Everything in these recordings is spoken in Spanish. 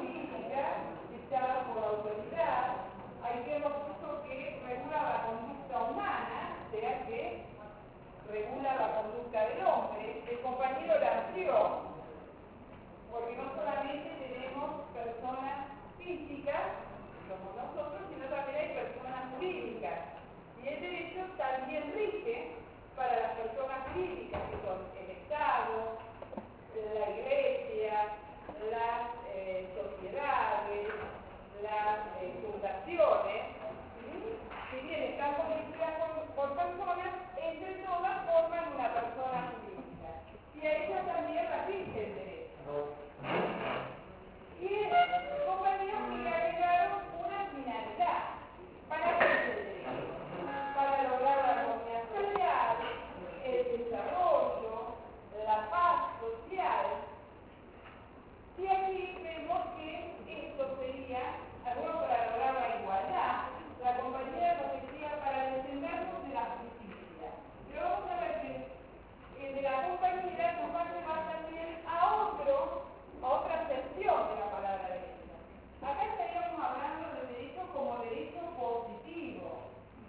jurídica dictada por la autoridad. Ahí vemos justo que regula la conducta humana, o sea que regula la conducta del hombre. El compañero la amplió, porque no solamente tenemos personas físicas, como nosotros, sino también hay personas jurídicas. Y el derecho también rige para las personas jurídicas, que son el Estado, la Iglesia, las sociedades, las fundaciones. Si bien están constituidas por personas, entre todas forman una persona jurídica. Y a ellas también la rige el derecho. Y compañeros que le agregaron una finalidad. ¿Para qué es el derecho? Para lograr la armonía social, el desarrollo, la paz social. Y aquí vemos que esto sería, algunos para lograr la igualdad, la compañera nos decía para defendernos de la justicia. Pero vamos a ver que el de la compañera nos va a llevar también a otra acepción de la palabra derecho. Acá estaríamos hablando de derecho como derecho positivo.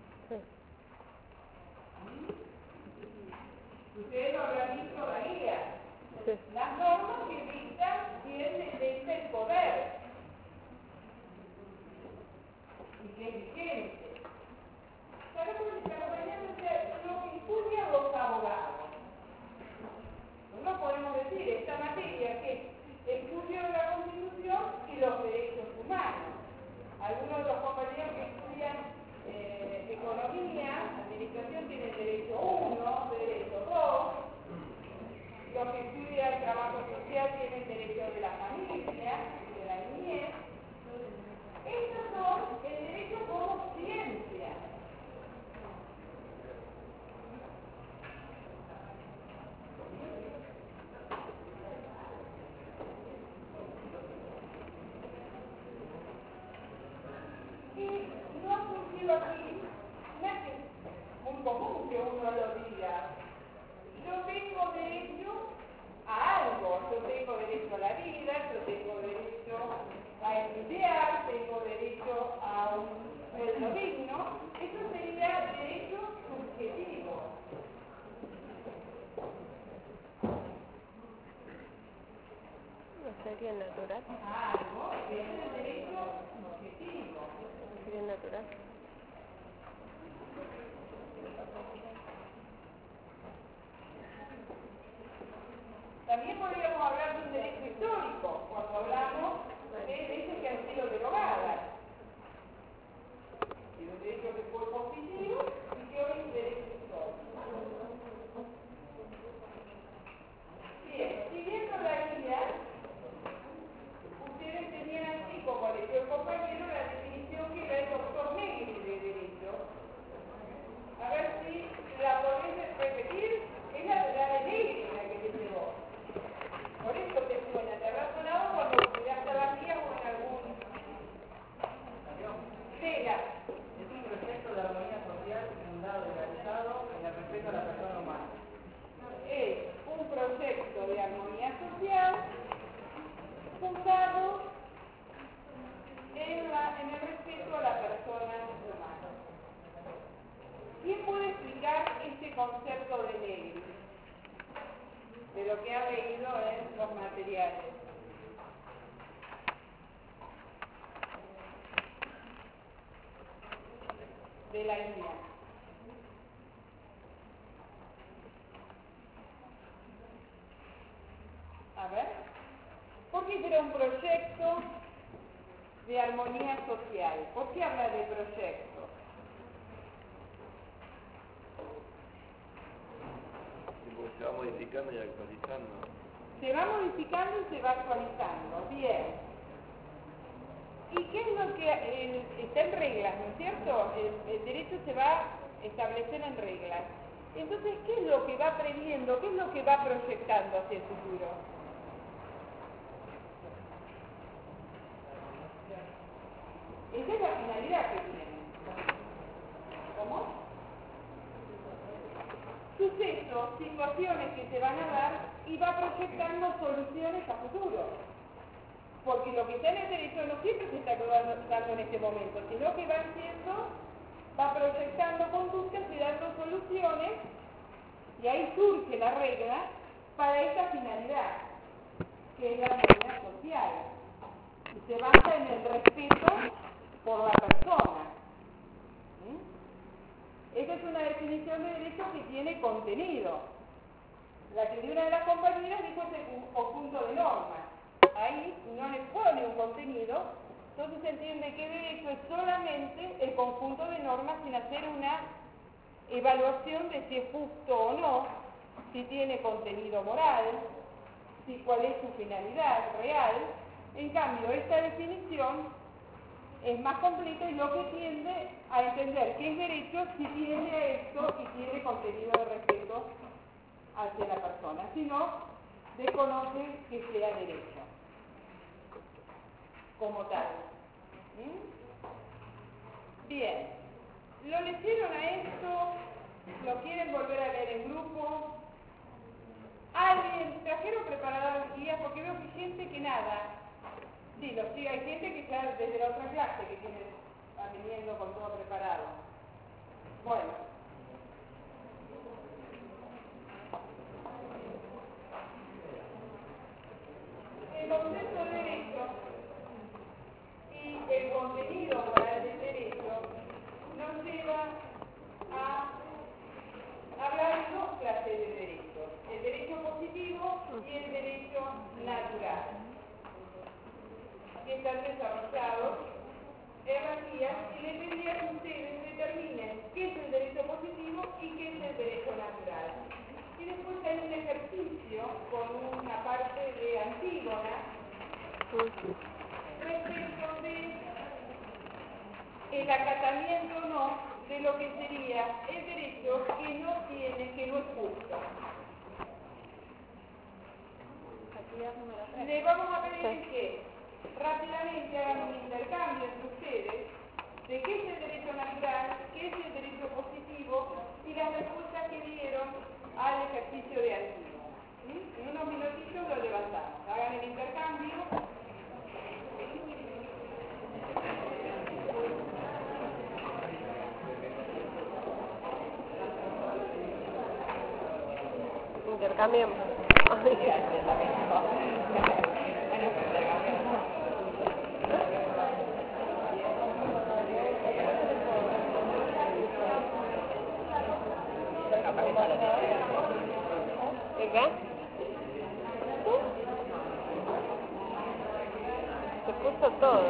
Ustedes lo habrán visto la guía. Las normas que dictan quién dicta el poder y que es vigente. Sabemos que la compañía dice lo que estudian los abogados. No podemos decir esta materia que estudio la Constitución y los derechos humanos. Algunos de los compañeros que estudian economía, administración, tienen derecho 1, derecho 2. Los que estudian trabajo social tienen derecho de la familia, de la niñez. Estos son el derecho como ciencia. Y no ha surgido aquí, no es muy común que uno lo diga. Yo tengo derecho a algo, yo tengo derecho a la vida, yo tengo derecho a estudiar, tengo derecho a un sueldo digno. Eso sería derecho subjetivo. ¿No sería natural? Algo que es el derecho subjetivo. ¿No sería natural? También podríamos hablar de un derecho histórico, cuando hablamos de leyes que han sido derogadas. Y un derecho que fue positivo y que hoy es derecho histórico. Bien, siguiendo la guía, ustedes tenían así, como le dio el compañero, la definición que da el doctor Negri de derecho. A ver si la podés repetir. Es la de Negri la que te llegó. Por eso te suena, te habrá sonado cuando estudiaste la guía o en algún... Llega. Es un proyecto de armonía social fundado y realizado en el respeto a la persona humana. Es un proyecto de armonía social fundado en el respeto a la persona humana. ¿Quién puede explicar este concepto de Negri? De lo que ha leído en los materiales. De la guía. A ver. ¿Por qué será un proyecto de armonía social? ¿Por qué habla de proyecto? Porque se va modificando y actualizando. Se va modificando y se va actualizando. Bien. ¿Y qué es lo que está en reglas, no es cierto? El derecho se va a establecer en reglas. Entonces, ¿qué es lo que va previendo? ¿Qué es lo que va proyectando hacia el futuro? Esa es la finalidad que tiene. ¿Cómo? Sucesos, situaciones que se van a dar y va proyectando soluciones a futuro. porque lo que está en el derecho no siempre se está dando en este momento, sino que va proyectando conductas y dando soluciones, y ahí surge la regla para esta finalidad, que es la armonía social, y se basa en el respeto por la persona. Esta es una definición de derecho que tiene contenido. La que de una de las compañeras dijo es el conjunto de normas. Ahí no le pone un contenido, entonces se entiende que derecho es solamente el conjunto de normas sin hacer una evaluación de si es justo o no, si tiene contenido moral, si cuál es su finalidad real. En cambio, esta definición es más completa y lo que tiende a entender que es derecho si tiende a esto y tiene contenido de respeto hacia la persona, si no, desconoce que sea derecho como tal. Bien, ¿lo leyeron a esto? ¿Lo quieren volver a leer en grupo? ¿Alguien trajeron preparadas guías? Porque veo que hay gente que nada. Sí, hay gente que ya desde la otra clase que va viniendo con todo preparado. Bueno. El concepto de derecho y el contenido moral del derecho nos lleva a hablar de dos clases de derechos, el derecho positivo y el derecho natural, que están desarrollados en las guías, y les pediría que ustedes determinen qué es el derecho positivo y qué es el derecho natural. Y después hay un ejercicio con una parte de Antígona respecto de el acatamiento o no de lo que sería el derecho que no es justo. Les vamos a pedir que rápidamente hagan un intercambio entre ustedes de qué es el derecho natural, qué es el derecho positivo y las respuestas que dieron al ejercicio de Antígona. En unos minutitos lo levantamos. Hagan el intercambio. Intercambiemos. ¿De qué? Se puso todo.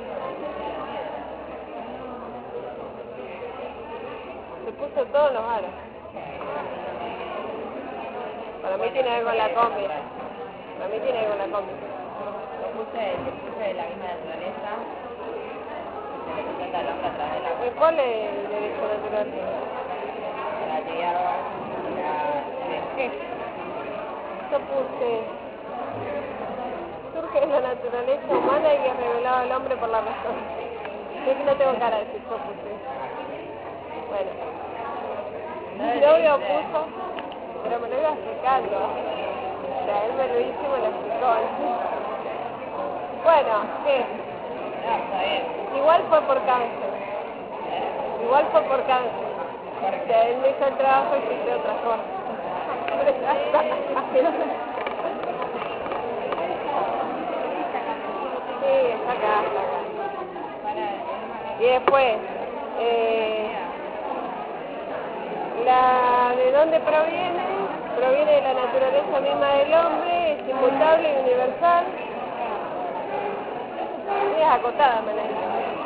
Se puso todos los aros. Para mí tiene algo en la combi. Para mí tiene algo en la combi. Lo puse de la misma naturaleza, que se le presenta al hombre a través de la ¿Y cuál es el derecho natural? la tierra, ¿qué? Yo puse, surge de la naturaleza humana y es revelado al hombre por la razón. Yo que no tengo cara de decir yo puse. Bueno, mi novio puso, pero me lo iba explicando. O sea, él me lo hizo y me lo explicó. Bueno, ¿qué? No, está bien. Igual fue por cáncer. Igual fue por cáncer. O sea, él me hizo el trabajo y yo hice otra cosa. Sí, está acá. Y después, ¿de dónde proviene? Proviene de la naturaleza misma del hombre, es inmutable y universal. Es acotada, me la dice.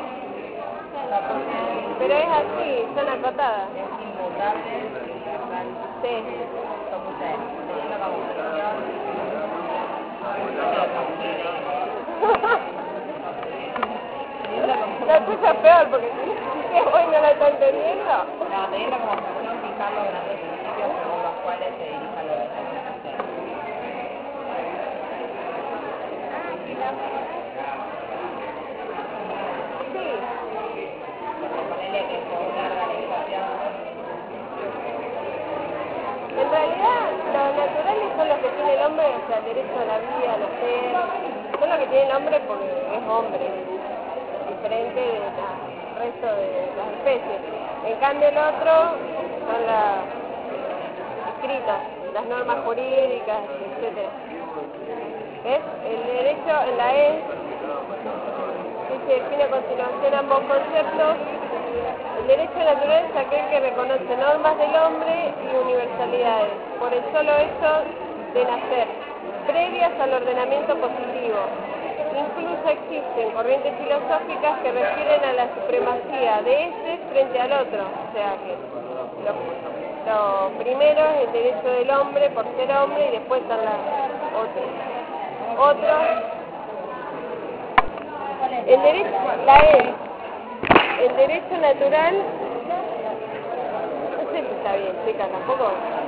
Pero es así, son acotadas. Es inmutable, universal. Sí. Lo puse teniendo como función. La cosa es peor porque si es hoy no la está entendiendo. No, teniendo como función fijar los grandes principios según los cuales se dirija la verdad. Sí. Ponerle que por una organización. En realidad, los naturales son los que tiene el hombre, o sea, el derecho a la vida, al hacer, son lo que tiene nombre porque es hombre, diferente del resto de las especies. En cambio el otro son las escritas, las normas jurídicas, etc. ¿Ves? El derecho en la E se define a continuación ambos conceptos. El derecho natural es aquel que reconoce normas del hombre y universalidades, por el solo hecho de nacer, previas al ordenamiento positivo. Incluso existen corrientes filosóficas que refieren a la supremacía de este frente al otro, o sea que lo primero es el derecho del hombre por ser hombre y después están las otros. El derecho, la E, el derecho natural, no sé si está bien, chica, tampoco.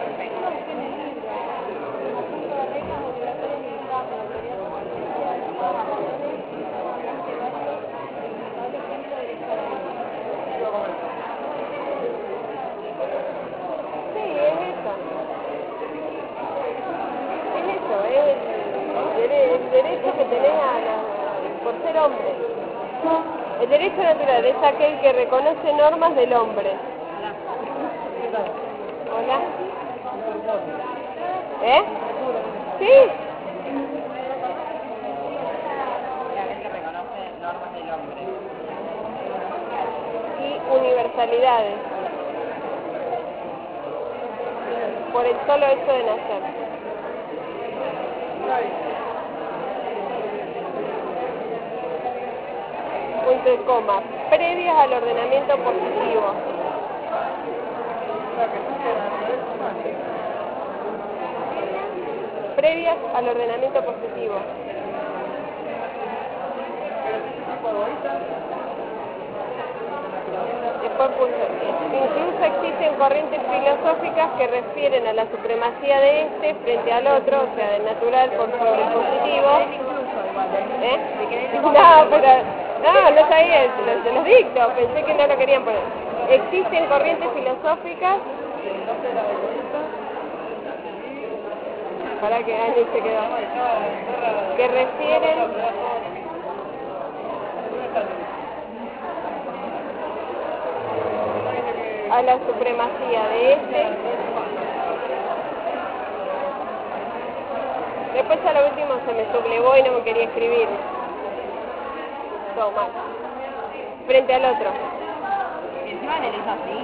El derecho que tenés por ser hombre. El derecho natural es aquel que reconoce normas del hombre. Hola. ¿Eh? Sí. Aquel que reconoce normas del hombre. Y universalidades. Por el solo hecho de nacer. Punto y coma, previas al ordenamiento positivo. Previas al ordenamiento positivo. Después puso, incluso existen corrientes filosóficas que refieren a la supremacía de este frente al otro, o sea, del natural por sobre el positivo. ¿Eh? No, pero... No sabía, se los dicto, pensé que no lo querían poner. Existen corrientes filosóficas... Para que Ani se quedó. Que refieren... a la supremacía de este. Después a lo último se me sublevó y no me quería escribir. Todo mal. Frente al otro. ¿Y encima le dijo así?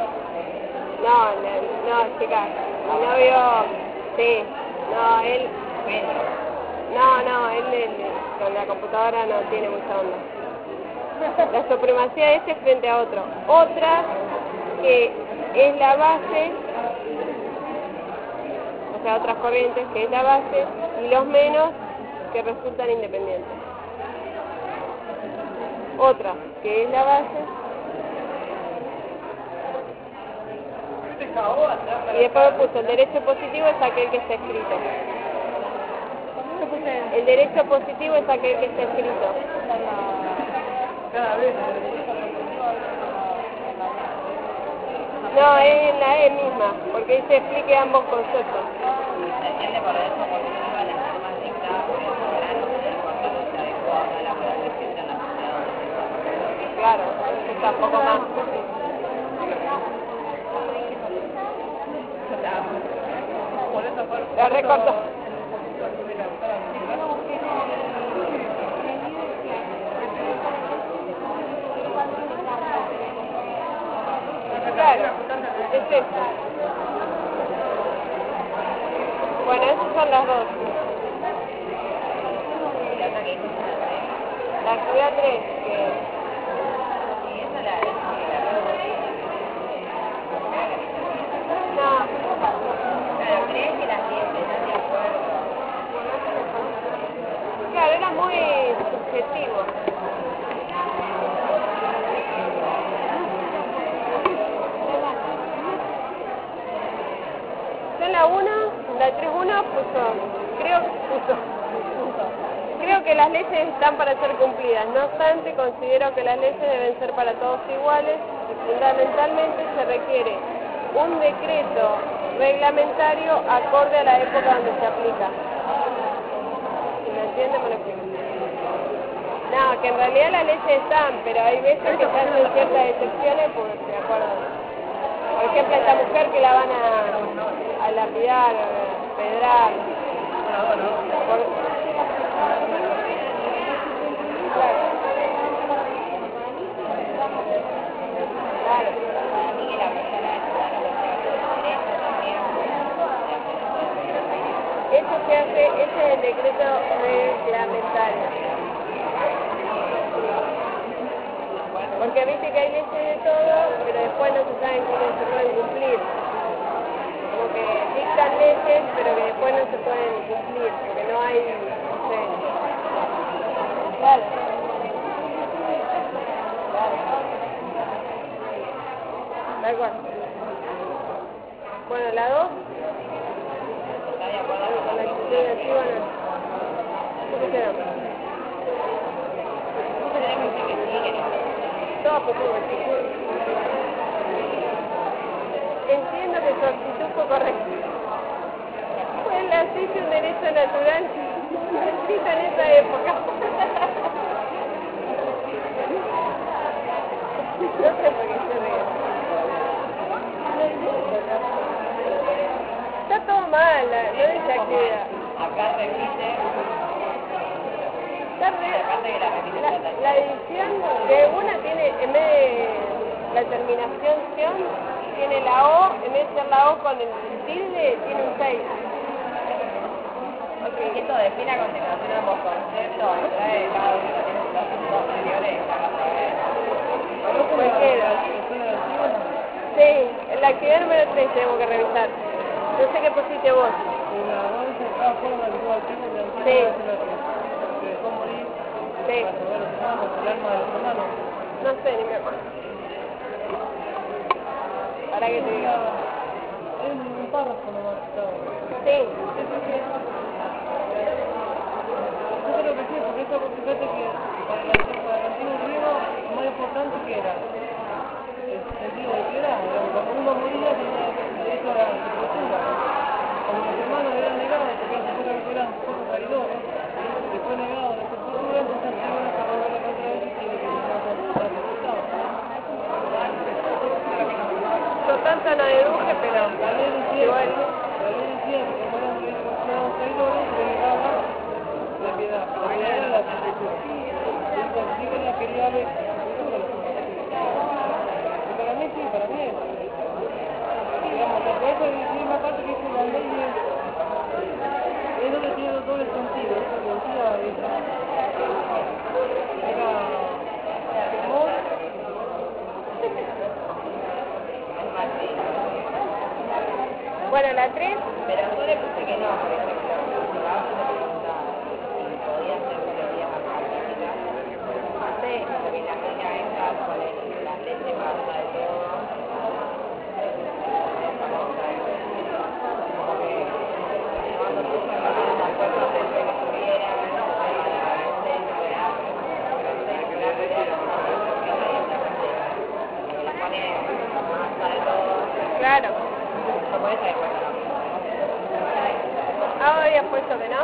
No, chica. Mi novio, sí. No, él... No, él con la computadora no tiene mucha onda. La supremacía de este frente a otro. Otra que es la base, o sea, otras corrientes que es la base, y los menos que resultan independientes. Otra que es la base, y después puso el derecho positivo es aquel que está escrito. El derecho positivo es aquel que está escrito. Cada vez. No, es en la E misma, porque ahí se explique ambos conceptos. Se entiende por eso positiva las normas dictadas por el soberano del cual se adecuó a la moral presente en la sociedad. Claro, está un poco más. Lo recorto. Claro, es esto. Bueno, esas son las dos. La actividad 3, que... Y esa la No. Claro, crees que las 10 están de acuerdo. Claro, era muy subjetivo. Yo en la 1, la 3.1 creo que las leyes están para ser cumplidas. No obstante, considero que las leyes deben ser para todos iguales y fundamentalmente se requiere un decreto reglamentario acorde a la época donde se aplica. ¿Me entiende? Me lo explico. No, que en realidad las leyes están, pero hay veces que se hacen ciertas excepciones, pues, de acuerdo. Por ejemplo, esta mujer que la van a lapidar, a pedrar. Claro. Claro. Para mí que la persona de ciudadano que sea con derecho también, Eso se hace, ese es el decreto reglamentario. Porque viste que hay leyes de todo, pero después no se saben cómo se pueden cumplir. Como que dictan leyes, pero que después no se pueden cumplir, porque no hay, no sé. Claro. Claro. Tal cual. Bueno, la 2. ¿está de acuerdo con Con la la actitud activa no. ¿Qué quedamos? tenemos que decir que sí, que no? Todo poco Entiendo que su actitud fue correcta. Pues la hice un derecho natural escrito en esa época. No sé por qué se ríe. Está todo mal, no dice actividad. Acá repite, Está re- aparte que la repite total. la edición de una tiene, en vez de la terminación ción, tiene la O, en vez de ser la O con el tilde, tiene un 6. Que esto define a continuación ambos conceptos, extrae cada uno de los puntos anteriores, la vas a ver. Cualquiera. Sí, la actividad número 3 tenemos que revisar. No sé qué pusiste vos. Sí. Sí. No sé, ni me acuerdo. ¿Para qué te digo? Sí. Yo creo que sí, porque esto, fíjate que para el antiguo griego, lo más importante que era el sentido de piedad. Cuando uno moría tenía derecho a la sepultura. Como los hermanos eran negados, porque eran poco traidores, después negados de sepultura, entonces iban a robarle otra vez y tiene que ir a estar sepultados. Yo tanto no deduje, pero La ley decía igual. que como eran traidores, se negaba la piedad. La piedad era la sepultura. Sí que la quería ver sepultura. Y para mí sí, para mí es. Digamos, la cosa es una parte que dice la ley es donde tiene doble sentido. Eso que decía era temor. Bueno, la 3. Pero yo le puse que no, por ejemplo, si la base me pregunta si podía ser teoría matemática, Sí. porque la mina esta con la leche pasa de todo, como que cuando puso que no me acuerdo antes de que estuviera, Claro. como esa de cuenta. Ah, habías puesto que no.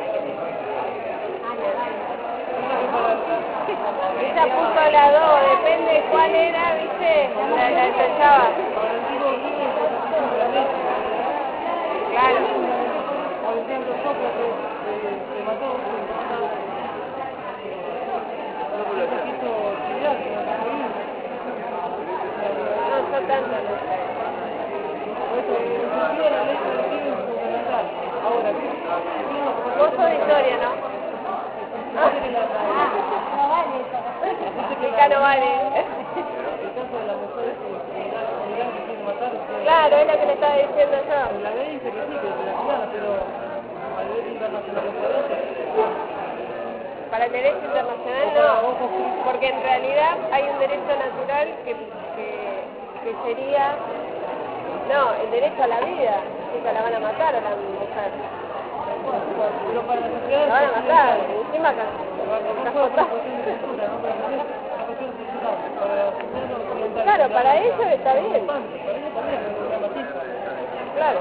Ella puso la 2, depende de cuál era, viste, la ensanchaba. Para el antiguo griego es importante la leche. Claro. Por ejemplo, Sócrates se mató, se quiso estudiar, se lo quiso ir. No, yo tanto no sé. Por eso, el sentido de la ley colectiva es fundamental. Ahora, Vos sos de historia, ¿no? Acá no vale. el caso de la mujer que Irán que quiere matar, Claro, es lo que le estaba diciendo yo. la ley dice que sí, que se la tirana, pero al derecho internacional no puede. Para el derecho internacional no, porque en realidad hay un derecho natural que sería, no, el derecho a la vida, nunca la van a matar a la mujer. Pero para la sociedad La van a matar, encima acá. Claro, para ellos está bien. Claro.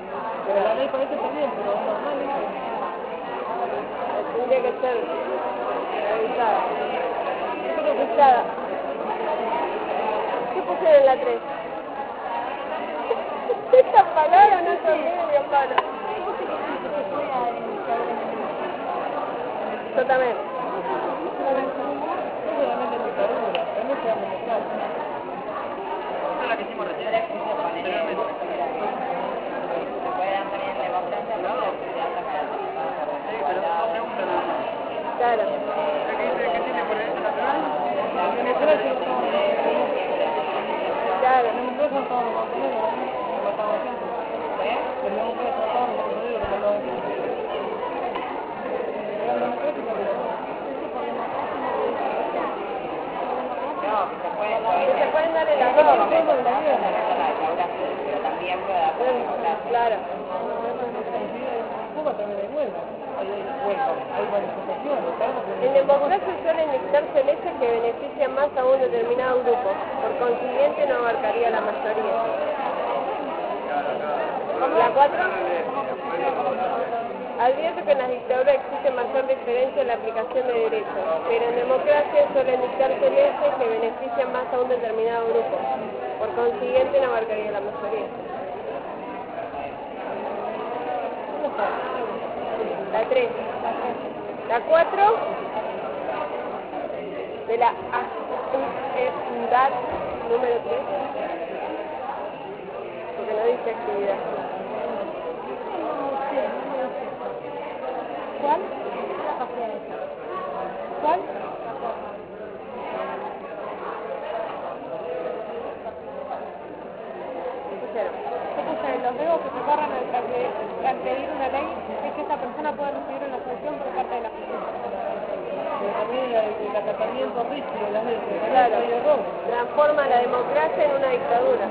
Pero la ley parece está bien, pero es normal. Tendría que ser Dictada. ¿Qué pusieron en la 3? Esta palabra no se olvide ni a palo. Yo también. Esto es lo que hicimos recién. Se puede dar también en democracia, ¿no? Claro. Claro. Se pueden dar en las dos. Pero también puede dar Claro. En democracia suelen dictarse leyes que benefician más a un determinado grupo, por consiguiente no abarcaría la mayoría. ¿La 4? Advierto que en las dictaduras existe mayor diferencia en la aplicación de derechos, pero en democracia suelen dictarse leyes que benefician más a un determinado grupo, por consiguiente no abarcaría la mayoría. La 3. La 4 de la actividad número 3, porque no dice actividad. ¿Cuál? ¿Cuál? Los riesgos que se corran al transgredir una ley es que esta persona pueda recibir una sanción por parte de la justicia. Pero también el acatamiento rígido de las leyes. Claro, transforma la democracia en una dictadura.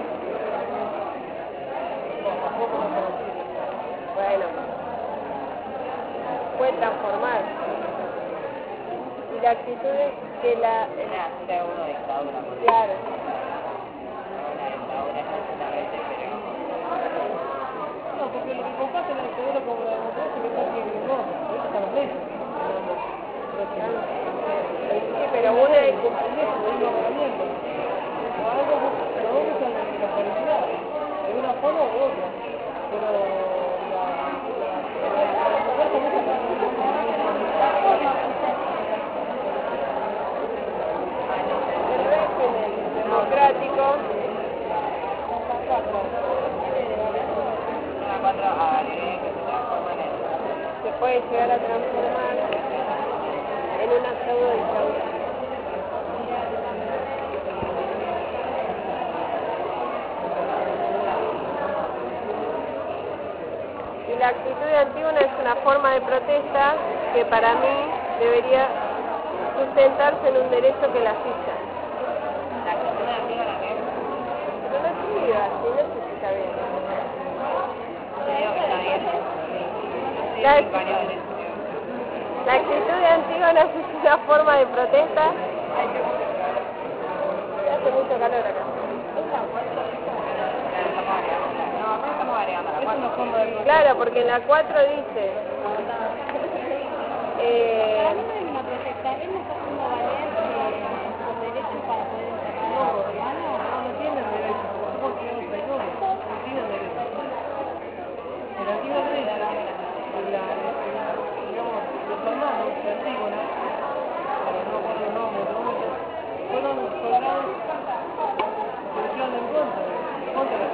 Bueno, puede transformar. Y la actitud es que la... una dictadura. Claro. Una dictadura es justamente, pero... No, porque lo que comparte la dictadura como la democracia que está aquí en el mundo, eso están las leyes. Sí, pero una es cumplimiento, de un nombramiento. Algo buscan la felicidad, de una forma u otra. Pero la democracia busca el régimen democrático. Se puede llegar a transformar en una pseudo dictadura. Y la actitud antígona es una forma de protesta que para mí debería sustentarse en un derecho que la asista. La actitud antígona, ¿qué? Pero no escriba, si no sé si está bien. Yo digo que está bien. La actitud de Antígona es una forma de protesta. Hace mucho calor acá. Claro, porque en la 4 dice... una protesta, él no está haciendo valer los derechos para poder encerrar a los ciudadanos. no tienen derecho, somos ciudadanos traidores, no tienen derecho. En la antigua Grecia, digamos, los hermanos de Antígona, no recuerdo el nombre, fueron soldados que lucharon en contra de la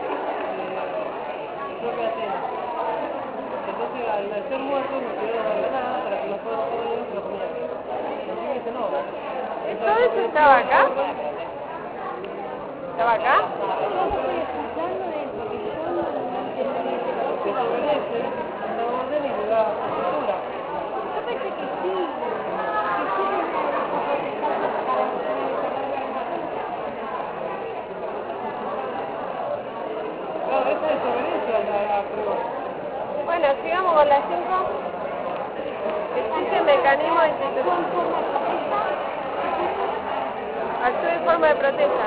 propia Atenas. Entonces, al ser muertos, nos tuvieron a la nada para que los pueblos se los comieran. Así dice, no. ¿Todo eso estaba acá? ¿Estaba acá? Yo lo estoy escuchando de él porque yo no entiendo. Que se obedece a una orden y le da cultura. Yo pensé que sí, Claro, esa es desobediencia a la prueba. Bueno, sigamos con la 5. Existe mecanismo institucional. Actúa en forma de protesta.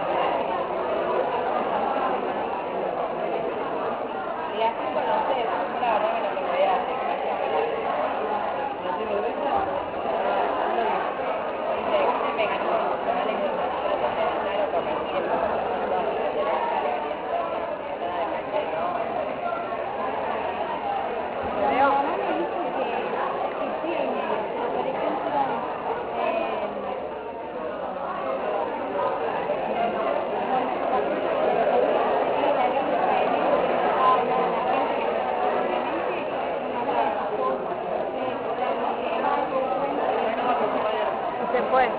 Y así conocer la verdad que no tengo idea de qué hacía, pero ¿No tiene derecho? dice mecanismos funcionales que son claro que requieren todas las situaciones que deberían ser zona de cancha y todo. Mi mamá me dice que sí hay medios, pero por ejemplo, Se fue.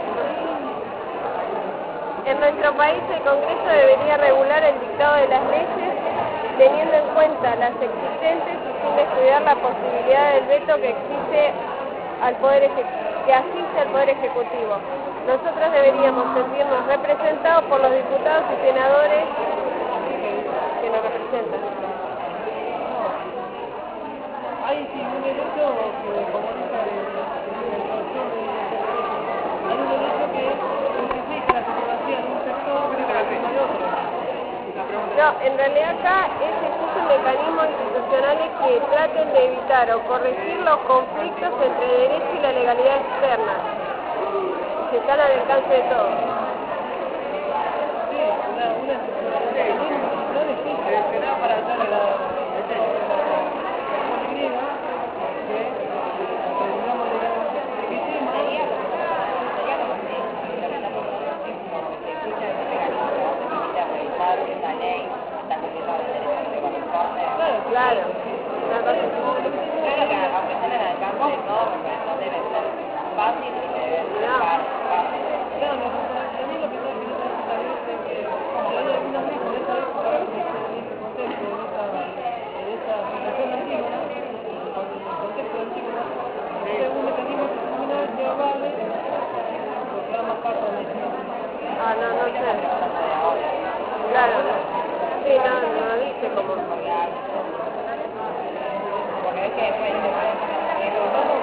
En nuestro país el Congreso debería regular el dictado de las leyes teniendo en cuenta las existentes y sin descuidar la posibilidad del veto que asiste al Poder Ejecutivo. Nosotros deberíamos sentirnos representados por los diputados y senadores que nos representan. Hay sí un derecho que comunica hay un derecho que justifica la supremacía de un sector por encima de otro. No, en realidad acá existen mecanismos institucionales que traten de evitar o corregir los conflictos entre el derecho y la legalidad externa, que están al alcance de todos. Sí, una institucional existe para darle la griega que digamos legitima. Sería como si lo que está proponiendo es como que se exista ese mecanismo que vos te permite revisar si esa ley está cumpliendo los derechos que te corresponden. Claro, una cosa así. Creo que aunque estén al alcance de todo, no debe ser fácil ni debe ser fácil. Claro, a mí lo que está queriendo decir también es que hay algunas veces en esta época, en este contexto, en esta situación antigua, en el contexto antiguo, hay algún mecanismo institucional que avale lo que llama pacto de la Ah, no sé. Claro, sí, no dice como. Porque es que después te pones en el riesgo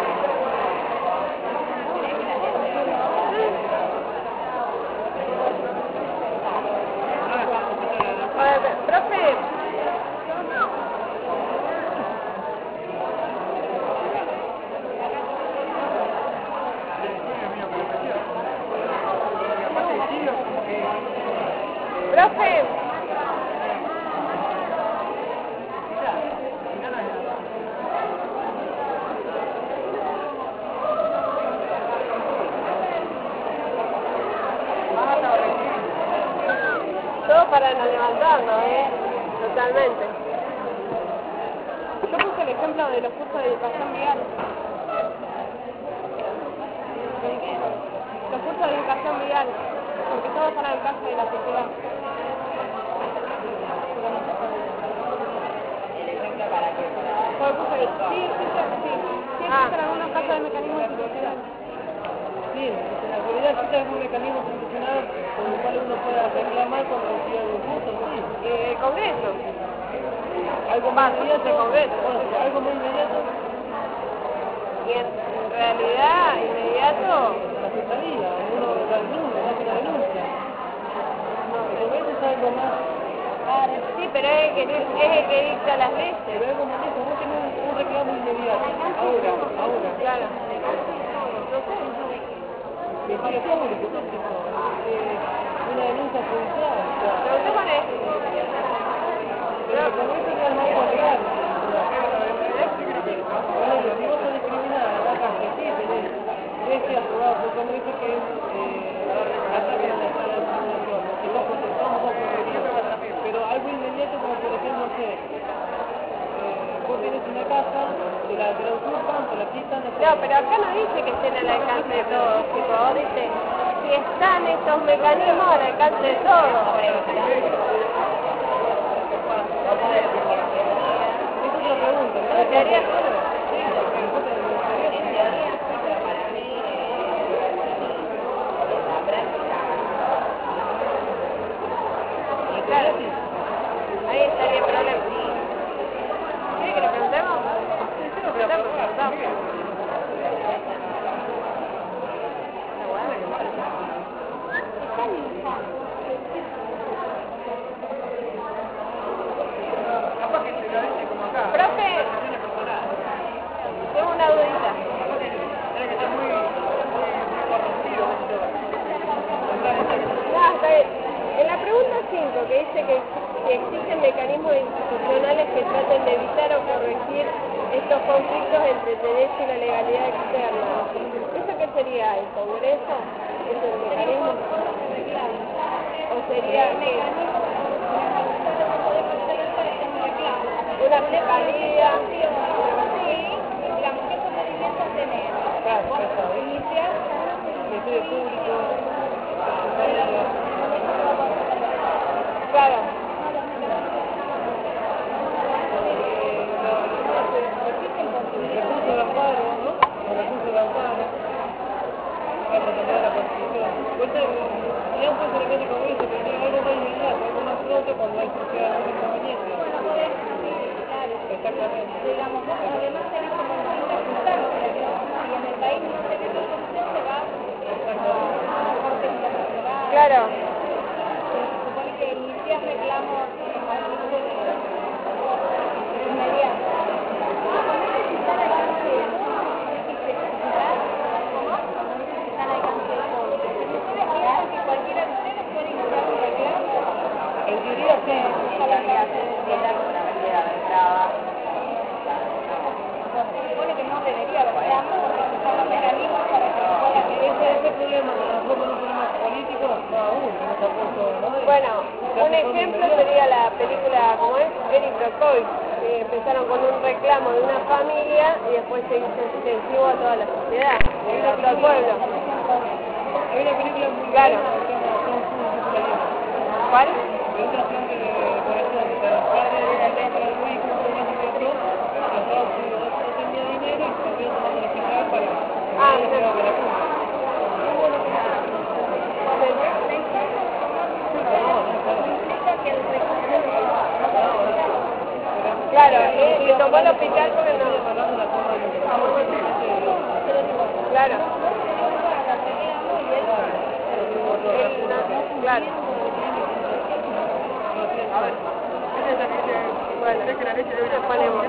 de que la A ver, profe. Profe. Todo para no levantarnos, totalmente. yo puse el ejemplo de los cursos de educación vial. Los cursos de educación vial, porque todos están al alcance de la sociedad. el ejemplo para que Porque puse, sí existen algunos casos de mecanismos institucionales. Sí, en la actualidad existe algún mecanismo institucional con el cual uno pueda reclamar cuando recibe algún curso, sí. El Congreso. Algo más inmediato, de Congreso. bueno, algo más inmediato, Y en realidad, inmediato, la fiscalía, uno hace una denuncia. El Congreso es algo más, sí, pero es el que dicta las leyes. pero algo más lejos, vos tenés un reclamo inmediato, ahora, Claro. Ministerio Público, ¿qué es eso? Una denuncia judicial, o sea, Preguntémosle. pero el Congreso es el marco legal. Bueno, si vos sos discriminada en la calle, sí, tenés 13 abogados del Congreso que atacan la sala de discriminación, y vos contestamos vos procedimientos. Pero algo inmediato como por ejemplo, no sé, vos tenés una casa, te la usurpan, te la quitan, no sé. No, pero acá no dice que estén al alcance de todos, tipo, dice, si están estos mecanismos al alcance de todos. Es otra pregunta, ¿no? ¿Te harías? Y claro, ahí estaría el problema. ¿Quiere que le preguntemos? Preguntamos. Profe, constitucionales que traten de evitar o corregir estos conflictos entre el derecho y la legalidad externa. ¿Eso qué sería? ¿El Congreso? ¿Es el mecanismo? ¿O sería qué? Una fiscalía? Sí, digamos que esos movimientos tienen iniciar Ministerio Público, Claro. recurso de amparo, ¿no? Los recursos de amparo, para cambiar la Constitución. Ahorita ya un poco de Congreso, pero tiene algo más inmediato, algo más pronto cuando hay algún inconveniente. Exactamente. digamos, además tenés como distintas instancias, ¿no? Y en el país no tenés resolución, se va a la Corte Internacional. Claro. Se supone que inicias reclamos inmediatos. Está al alcance de todos, está al alcance de todos. ¿Ustedes piensan que cualquiera de ustedes puede iniciar un reclamo? En teoría sí. En realidad se entienda que una vez que entraba, Se supone que no debería haber reclamos porque se usan los mecanismos para que se pueda Ese problema que transforma en un problema político, más aún, que no está puesto, ¿no? Bueno, un ejemplo sería la película, ¿cómo es? Eric Brockovich, que empezaron con un reclamo de una familia y después se hizo extensivo a toda la sociedad, a todo el pueblo. Hay una película muy Claro. buena que se llama Tom Cruise, ¿Cuál? de un trasplante de corazón, o sea, el padre de para su hijo, un problema de corazón, en Estados Unidos no tenía dinero y se terminó tomando el hospital para llevar de la punta. Claro, que tomó el hospital porque no. Claro. Claro. Bueno, le ponemos.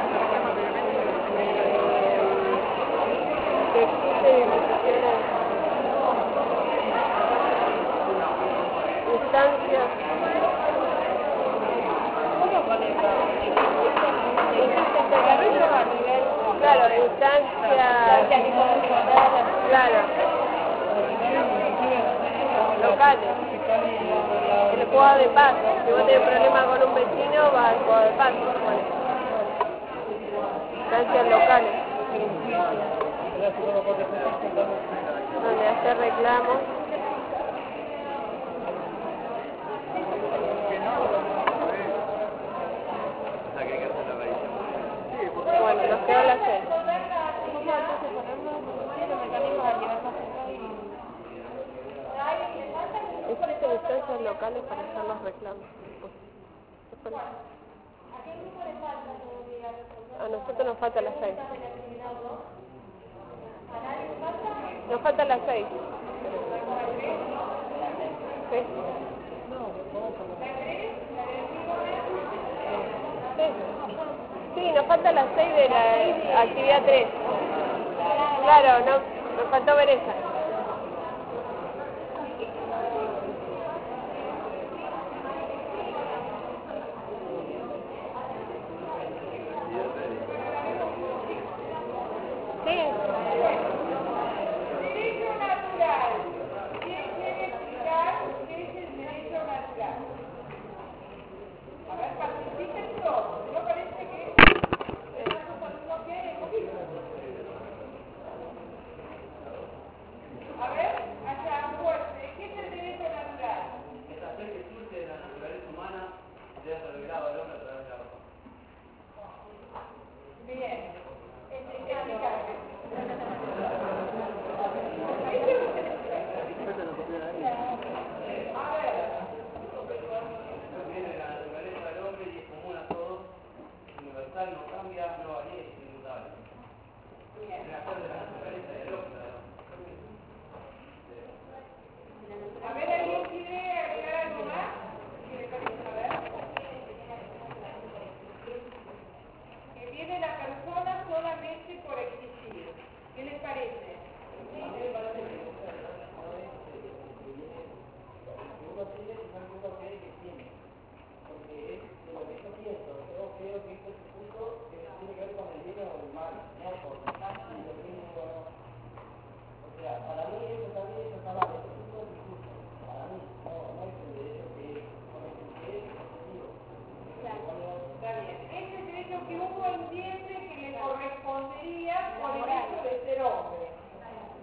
Que existe instancias. Claro, instancias. Claro. Locales. El juzgado de paz. Si vos tenés problemas con un vecino, vas al juzgado de paz. Bueno. Instancias locales. Donde hacer reclamos. O sea que hay que hacer la revisión. Bueno, nos quedó la 6. Existen instancias locales para hacer los reclamos. A nosotros nos falta la 6. Nos falta la 6. ¿Sí? Sí, nos falta la 6 de la actividad 3. Claro, no, nos faltó ver esa. Sí. Derecho natural. ¿Quién quiere explicar qué es el derecho natural? A ver, participen todos. ¿No parece que estamos alumnos que hay poquito? A ver, allá fuerte. ¿Qué es el derecho natural? Esta fe que surge de la naturaleza humana debe ser revelada al hombre a través de la razón. Bien. Explícame. Viene de la naturaleza del hombre y es común a todos, es universal, no cambia, no varía y es inmutable. Es la cosa de la naturaleza del hombre. A ver, ¿alguien quiere agregar algo más? ¿Qué le parece? A ver. Que viene la persona solamente por existir. ¿Qué les parece? Uno tiene que ser algo que tiene, porque es de lo que no tiene.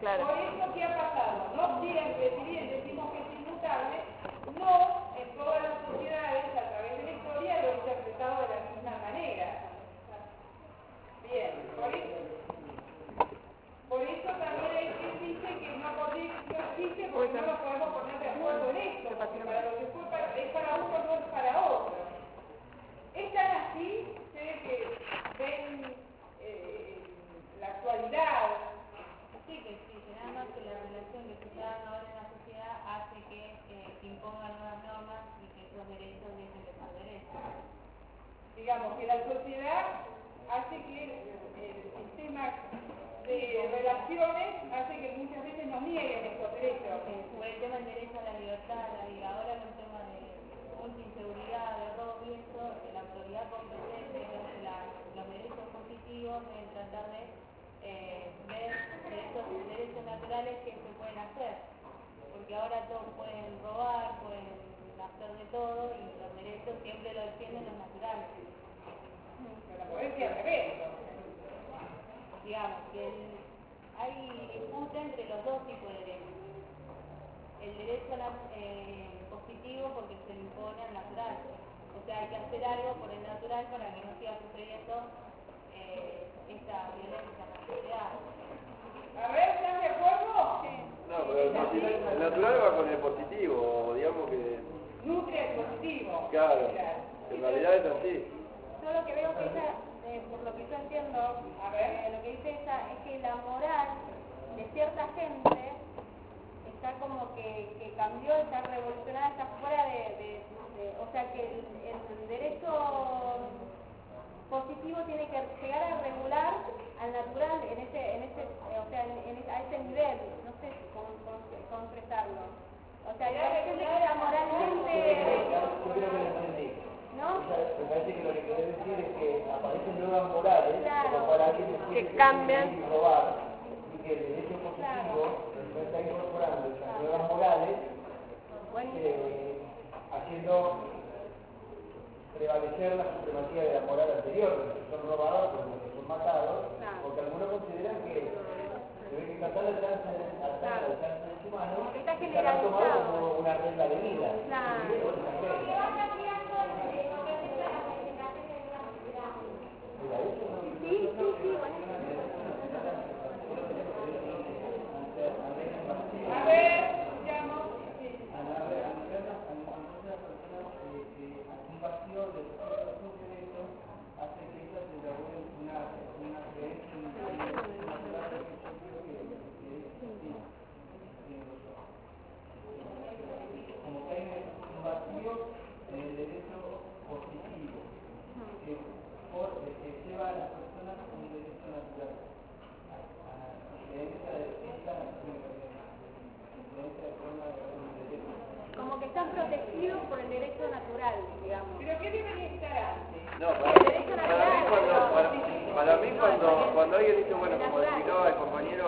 Claro. Por eso, ¿qué ha pasado? No siempre, si bien decimos que es inmutable, no en todas las sociedades a través de la historia lo he interpretado de la misma manera. Bien, por eso también hay quien dice que no existe porque no nos podemos poner de acuerdo en esto, porque para lo que es para uno no es para otro. Es tan así, ustedes que ven la actualidad. Sí, nada más que la relación que se está dando ahora en la sociedad hace que se impongan nuevas normas y que esos derechos dejen de ser derechos. Digamos que la sociedad hace que el sistema de relaciones hace que muchas veces nos nieguen estos derechos. Por el tema del derecho a la libertad, ahora con el tema de mucha inseguridad, de robo y eso, la autoridad competente, los derechos positivos deben tratar de ver esos derechos naturales que se pueden hacer. Porque ahora todos pueden robar, pueden hacer de todo y los derechos siempre lo defienden los naturales. Pero la poesía al revés. Digamos que hay disputa entre los dos tipos de derechos. El derecho positivo porque se le impone al natural. O sea, hay que hacer algo por el natural para que no siga sucediendo esta violencia en la sociedad. A ver, ¿están de acuerdo? Sí. No, pero el natural va con el positivo, digamos que... Nutre el positivo. Claro, en realidad es así. Yo lo que veo que ella, por lo que yo entiendo, A ver. lo que dice ella es que la moral de cierta gente está como que cambió, está revolucionada, está fuera o sea que el derecho positivo tiene que llegar a regular al natural en o sea, a ese nivel, no sé cómo expresarlo. O sea, hay gente que está moralmente, Yo creo que lo entendí. ¿no? Me parece que lo que quiere decir es que aparecen nuevas morales, Claro. como para que Que cambian. y robar, y que el derecho positivo no está incorporando esas nuevas morales, haciendo prevalecer la supremacía de la moral anterior, los que son robados, los que son matados, porque algunos consideran que se ve que tratar de alcance humano Como que está se ha tomado generalizado. como una regla de vida. Claro. Y eso es una regla. Sí, bueno. A ver, escuchamos. Un vacío de esos derechos hace que ella se elabore una creencia en natural que yo creo que es así. Como que hay un vacío en el derecho positivo que lleva a las personas a un derecho natural. A creencia de esta forma de un derecho. Como que están protegidos por el derecho natural, digamos. ¿Pero qué debería estar antes? No, para mí cuando alguien dice, bueno, como explicaba el compañero,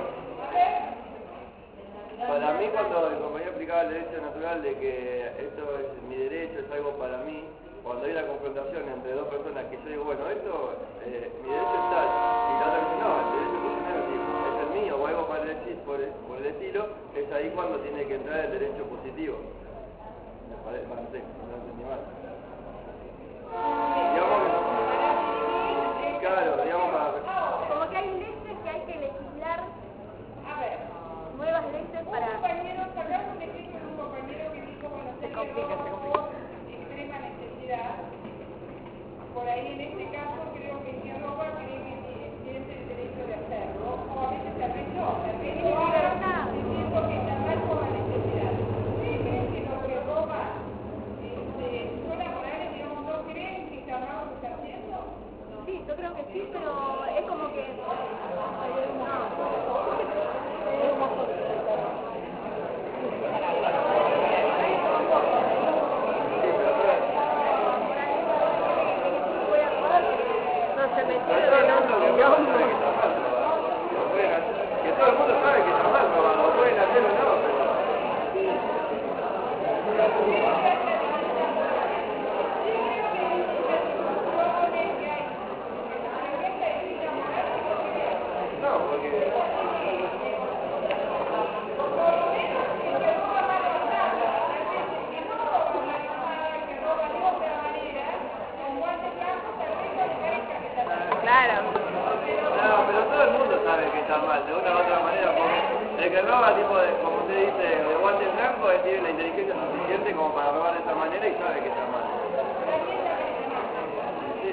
para mí cuando el compañero explicaba el derecho natural de que esto es mi derecho, es algo para mí, cuando hay una confrontación entre dos personas que yo digo, bueno, esto, mi derecho es tal, y la otra dice, no, el derecho tuyo no es el mío, o algo por el estilo, es ahí cuando tiene que entrar el derecho positivo. Me parece, no sé, no entendí mal. Digamos que, claro, digamos Como que hay leyes que hay que legislar, A ver, nuevas leyes un para... compañero, sacamos un ejemplo de un compañero que dijo, bueno, se complica. Por extrema necesidad. Por ahí en este caso creo que si roba cree que tiene el derecho de hacerlo, o a veces tal vez no, tal vez lo haga diciendo que está mal por la necesidad. ¿Ustedes creen que los que roban son amorales, digamos, no creen que está mal lo que está haciendo? Sí, yo creo que sí, pero es como que... No se metieron en un quilombo. que todo el mundo sabe que está mal, lo pueden hacer o no, no, porque Claro. No, pero todo el mundo sabe que está mal, de una u otra manera, porque el que roba, tipo, como usted dice, de guante en blanco, él tiene la inteligencia suficiente como para robar de esta manera y sabe que está mal. Sí.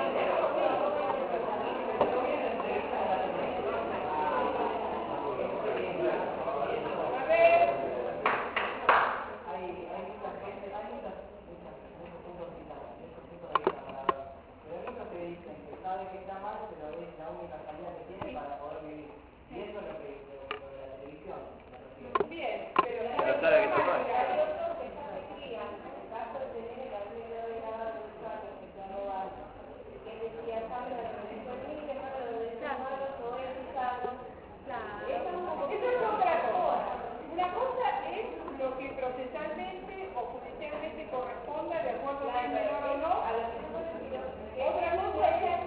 Bien, pero Pero sabe que está mal. eso es otra cosa. Una cosa es lo que procesalmente o judicialmente corresponda de acuerdo a si es menor o no. Otra cosa es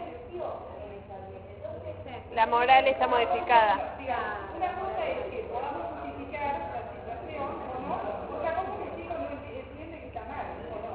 La moral está modificada. una cosa es que podamos justificar la situación o no. Otra cosa es que el chico no entiende que está mal o no.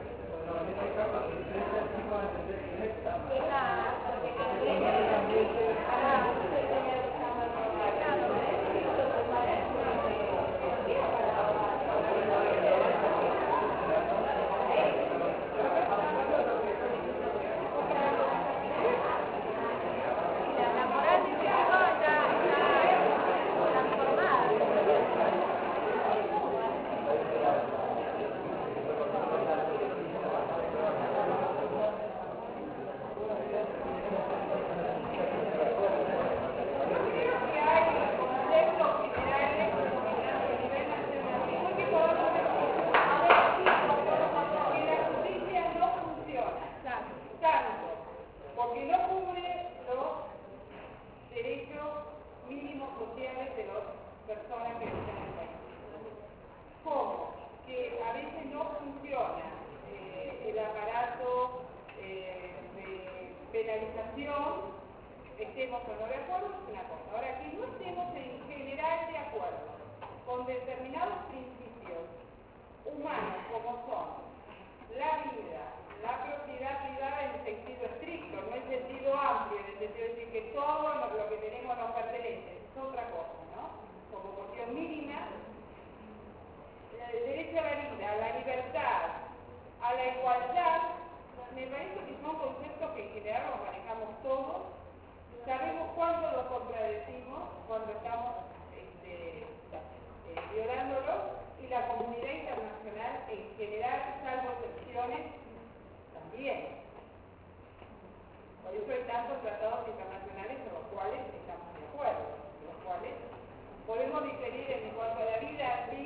Porque no cubre los derechos mínimos sociales de las personas que viven en el país. ¿Cómo? Que a veces no funciona el aparato de penalización, estemos o no de acuerdo, es una cosa. Ahora, que no estemos en general de acuerdo con determinados principios humanos como son la vida, la propiedad privada en sentido estricto, no en sentido amplio, en el sentido de decir que todo lo que tenemos nos pertenece, es otra cosa, ¿no? Como cuestión mínima, el derecho a la vida, a la libertad, a la igualdad, me parece que son conceptos que en general los manejamos todos, sabemos cuándo los contradecimos, cuando estamos violándolos, y la comunidad internacional en general, salvo excepciones, también. Por eso hay tantos tratados internacionales con los cuales estamos de acuerdo, con los cuales podemos diferir en cuanto a la vida, si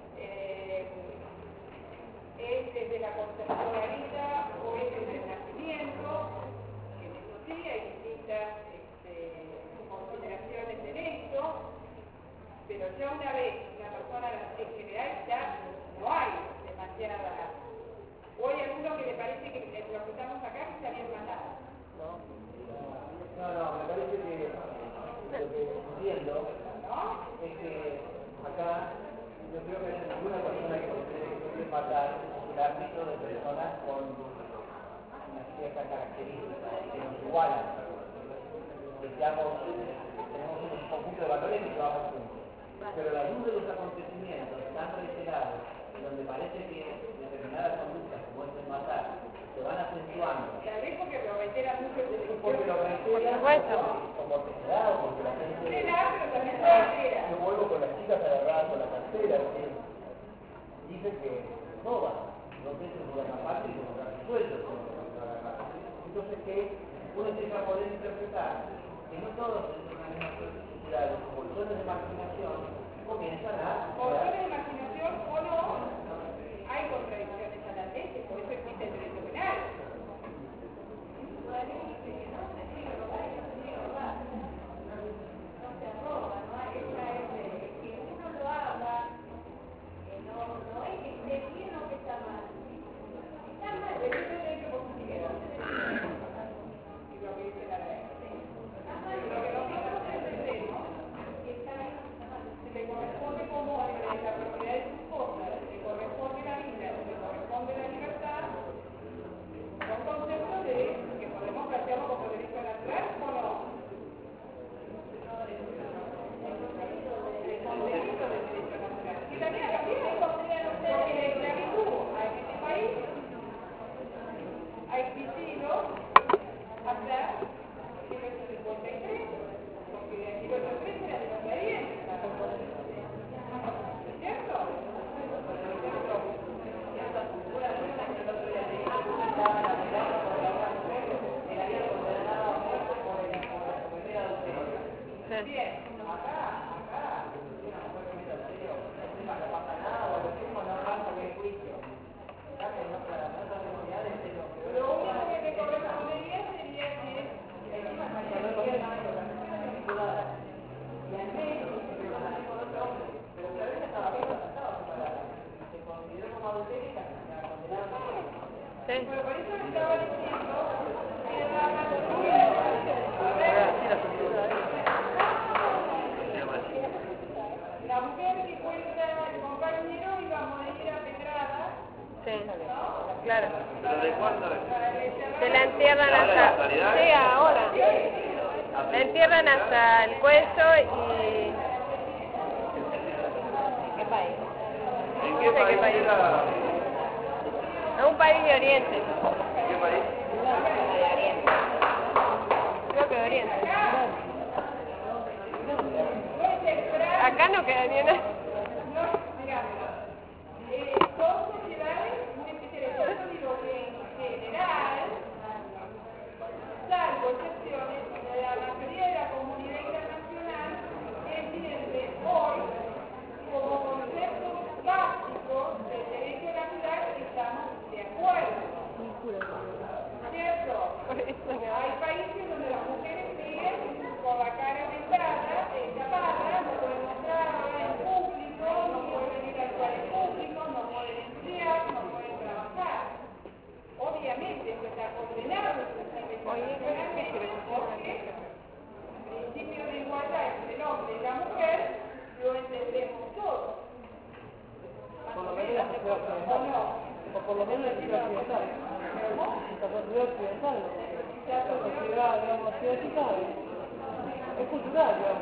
es desde la concepción de la vida o es desde el nacimiento, que en eso sí hay distintas consideraciones en esto, pero ya una vez una persona en general ya no hay demasiada. O hay alguno que le parece que los que estamos acá está bien mandado. No, me parece que lo que entiendo es que acá yo creo que no hay ninguna persona que puede matar el ámbito de personas con una cierta característica que nos igualan, que tenemos un conjunto de valores que llevamos juntos. Pero la luz de los acontecimientos tan reiterados, donde parece que determinadas conductas como es el matar, se van acentuando. Tal vez porque lo reitera mucho el derecho. Porque lo reitera, o porque se da, o porque la gente... Se da, pero también se reitera. Yo vuelvo con las chicas agarradas con la cartera, que dice que roban, no sé si por una parte y por otra sueldo. Entonces que uno empieza a poder interpretar que no todos tenemos la misma suerte cultural, bolsones de marginación, comienzan a... Bolsones de marginación o no, hay contradicciones a la ley, por eso existe el derecho penal. Le corresponde como la propiedad de sus cosas, le corresponde la vida, le corresponde entierran ¿Ahora hasta... la actualidad? Sí, ahora. La entierran hasta el cuello y... ¿Qué país? ¿En No qué sé qué país país. era? A un país de Oriente. ¿En qué país? De Oriente. Creo que de Oriente. No es temprano, Acá no queda ni una... no, digamos, son sociedades muy especiales. Por eso digo que en general, salvo excepciones, la mayoría de la comunidad internacional entiende hoy como conceptos básicos del derecho natural que estamos de acuerdo. ¿Cierto? Hay países donde las mujeres siguen con la cara tapada, no pueden mostrar en público, no pueden ir al lugar en público, no pueden estudiar, no pueden trabajar. Obviamente esto está condenado internacionalmente porque el principio de igualdad entre el hombre y la mujer lo entendemos todos. Por lo menos la sociedad occidental. O por lo menos la sociedad occidental. La sociedad occidental. La sociedad, digamos, asiática es cultural, digamos.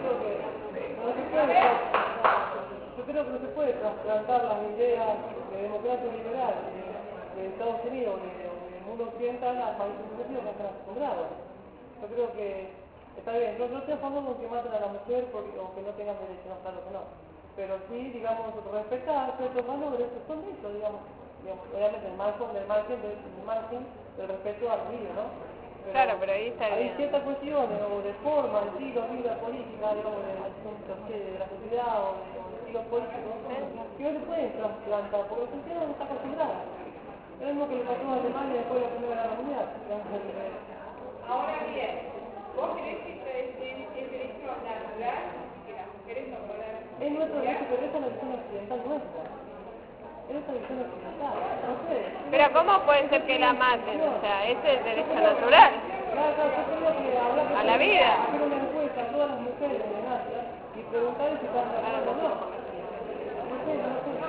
Yo creo que no se puede trasplantar las ideas de democracia liberal de Estados Unidos o del mundo occidental a países europeos que están acostumbrados. Yo creo que está bien, no estoy a favor de que maten a la mujer o que no tengan derecho, no, claro que no. Pero sí, digamos, respetar ciertos valores que son eso, digamos, obviamente el margen del respeto al niño, ¿no? Claro, pero ahí está Hay bien. ciertas cuestiones, o de forma, estilo, vida política, digamos, de la sociedad o de estilos políticos, que no se pueden trasplantar, porque el sentido no está acostumbrado. Es lo mismo que le pasó a Alemania después de la Primera Guerra Mundial. Ahora bien, ¿vos creés que es derecho natural que las mujeres no puedan Es nuestro derecho, pero esa es la visión occidental nuestra. Es nuestra visión occidental. No sé. Pero ¿cómo puede ser que la maten? O sea, ese es el derecho natural. Claro, yo creo que habrá que A la vida. hacer una encuesta a todas las mujeres en Asia y preguntarles si están de acuerdo o no. No sé.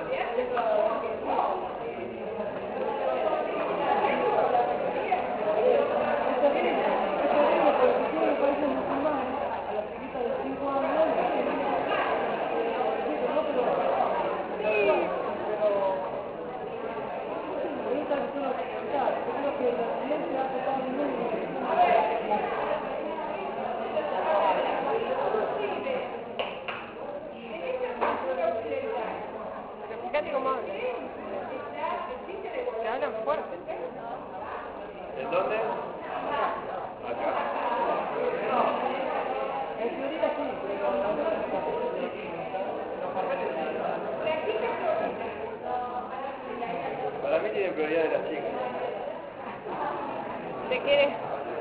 Es terrible, porque si tienen países musulmanes, a las chiquitas de 5 años, Pero fíjate cómo hablan. Que hablan fuerte. ¿En dónde? Acá. en teoría sí, Para mí tienen prioridad de las chicas. ¿Te quieres?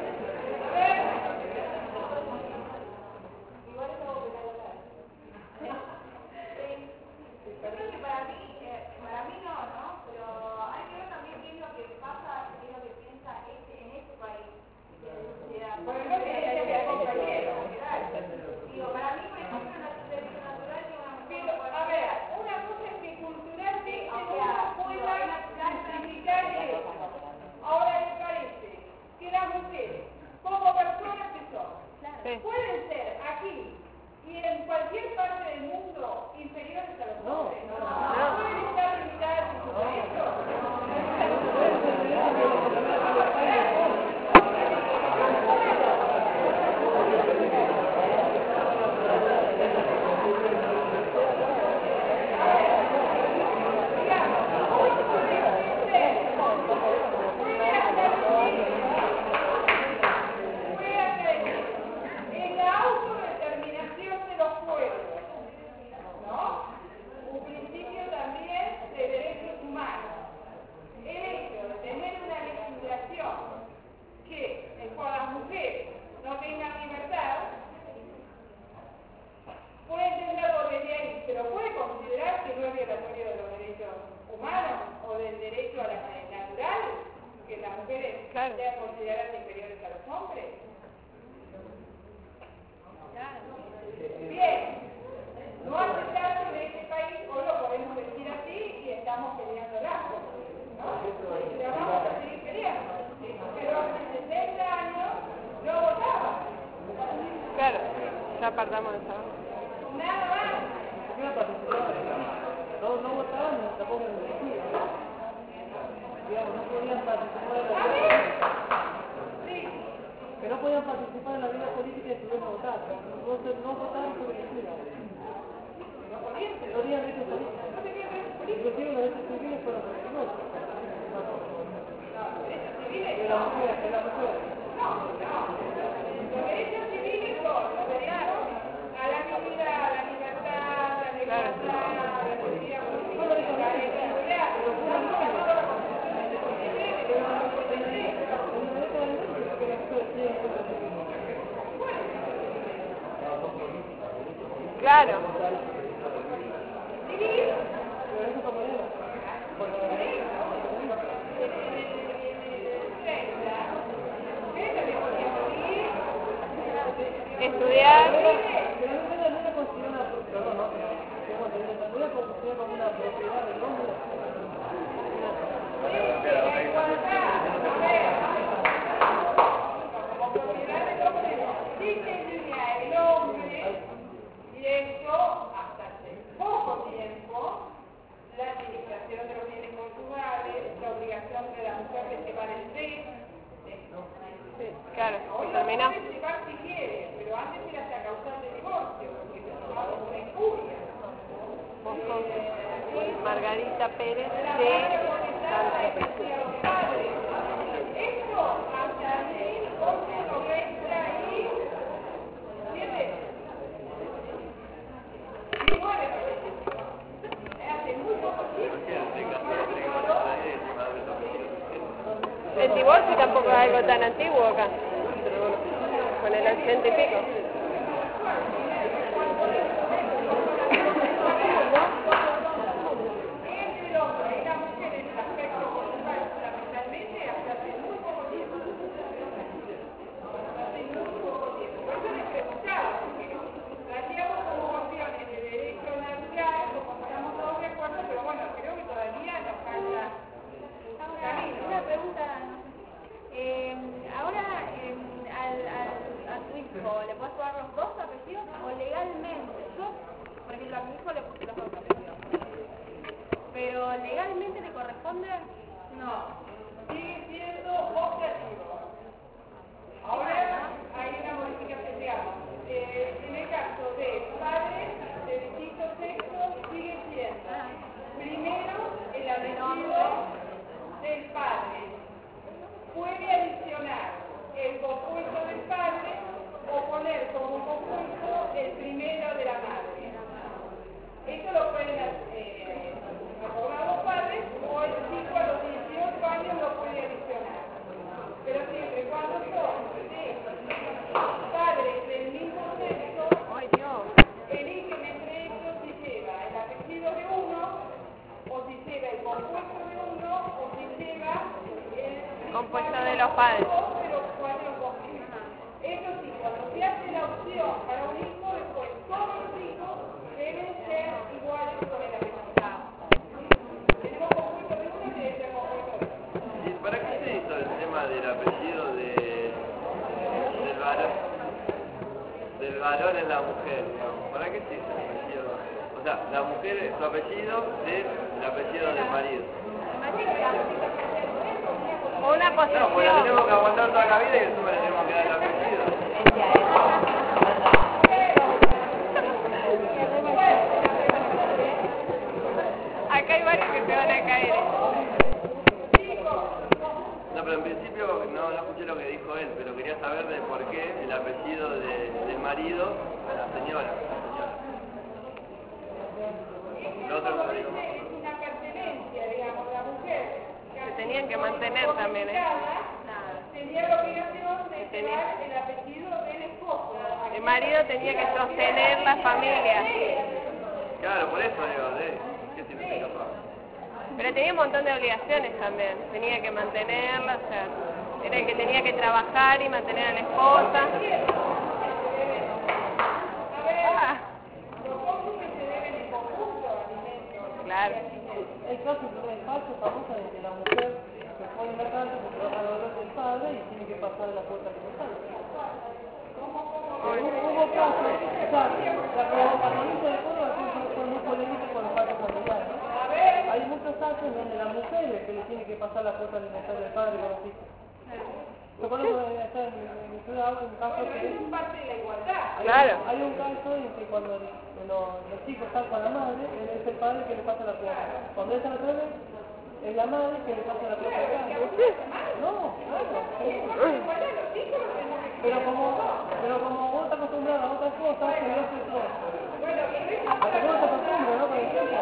Yo creo que para mí no, pero hay que ver también qué es lo que pasa, qué es lo que piensa en este país, de la sociedad. Bueno, no quería que sea compañero. Digo, para mí, por ejemplo, no es un derecho natural que una mujer Pero, no pueda a ver, una cosa es que culturalmente o uno sea, pueda justificar eso. Ahora me parece que las mujeres, como personas que son, Sí. pueden ser aquí y en cualquier parte del mundo inferiores a los hombres. Pueden estar limitadas en su derecho. En la autodeterminación de los pueblos, ¿no? Un principio también ya partamos de esa. Nada más. ¿Por qué no participaban? No votaban ni tampoco en el elegido. Digamos, no podían participar en la vida política. Sí. Que no podían participar en la vida política y estuvieron a votar. No votaron por elegido. No tenían derechos políticos. Inclusive los derechos civiles fueron reconocidos. De la mujer. No. Los derechos civiles son los derechos a la vida, a la libertad, a la igualdad, a la seguridad política, a la seguridad. Claro. Estudiar. Y esto, hasta hace poco tiempo, la administración de los bienes conyugales, la obligación de la mujer de llevar el texto. Sí, claro, Hoy no terminó. puede llevar si quiere, pero antes era hasta causal de divorcio, porque se tomaba como una injuria. Vos con Margarita Pérez de Santa Fe. Esto hasta 1190 y 7. Y bueno, hace muy poco tiempo. El divorcio tampoco es algo tan antiguo acá. Con el 80 y pico. Entre el hombre y la mujer en el aspecto conjugal fundamentalmente hasta hace muy poco tiempo. Por eso les preguntaba, porque hacíamos como cuestiones de derecho natural, como estamos todos de acuerdo, pero bueno, creo que todavía nos falta camino. Una pregunta, ahora a tu hijo, ¿le puedes dar los dos apellidos o legalmente? Yo, por ejemplo, a mi hijo le puse los dos apellidos. Pero legalmente le corresponde. No, sigue siendo optativo. Ahora hay una modificación, digamos, en el caso de padres de distintos sexos sigue siendo primero el apellido del padre. Puede adicionar el compuesto del padre o poner como compuesto el primero de la madre. Esto lo pueden acordar los padres o el chico a los 18 años lo puede adicionar. Pero siempre cuando son padres del mismo sexo, ¡Ay, Dios! eligen entre ellos si lleva el apellido de uno, o si lleva el compuesto de uno, o si lleva el Compuesto de los padres. pero cuál los dos tienen. Eso sí, cuando se hace la opción para un hijo, después todos los hijos deben ser iguales con el apellido. Tenemos compuesto de uno y debe ser compuesto de otro. ¿Y para qué se hizo el tema del apellido del varón en la mujer, digamos? ¿Para qué se hizo el apellido? O sea, la mujer, su apellido del apellido del marido. Una No, pues la posesión. tenemos que aguantar toda la vida y encima le tenemos que dar el apellido. Acá hay varios que se van a caer. No, pero en principio no escuché lo que dijo él, pero quería saber de por qué el apellido del marido a la señora. Lo otro lo digo. Es una pertenencia, digamos, la mujer. Se tenían que mantener también, ¿eh? Tenía la obligación de llevar el apellido del esposo. El marido tenía que sostener la familia. Claro, por eso digo, ¿qué significa papá? Pero tenía un montón de obligaciones también. Tenía que mantenerla, o sea, era el que tenía que trabajar y mantener a la esposa. Ah, Los cónyuges se deben en conjunto alimentos. claro. El caso es falso, famoso de que la mujer se pone en la casa porque va a dolor del padre y tiene que pasar la puerta que no sale. Hubo casos pasar la cuota alimentaria del padre con los hijos. ¿Te acuerdas que está en el estudio habla de un caso Bueno, que eso es parte de la igualdad. Claro. hay un caso en que cuando los chicos están con la madre, es el padre que le pasa la cuota. Cuando es al revés, es la madre que le pasa la cuota al padre. No, claro. Pero como vos estás acostumbrado a otras cosas, te lo haces todo. Hasta que uno se acostumbra, ¿no? Con el tiempo.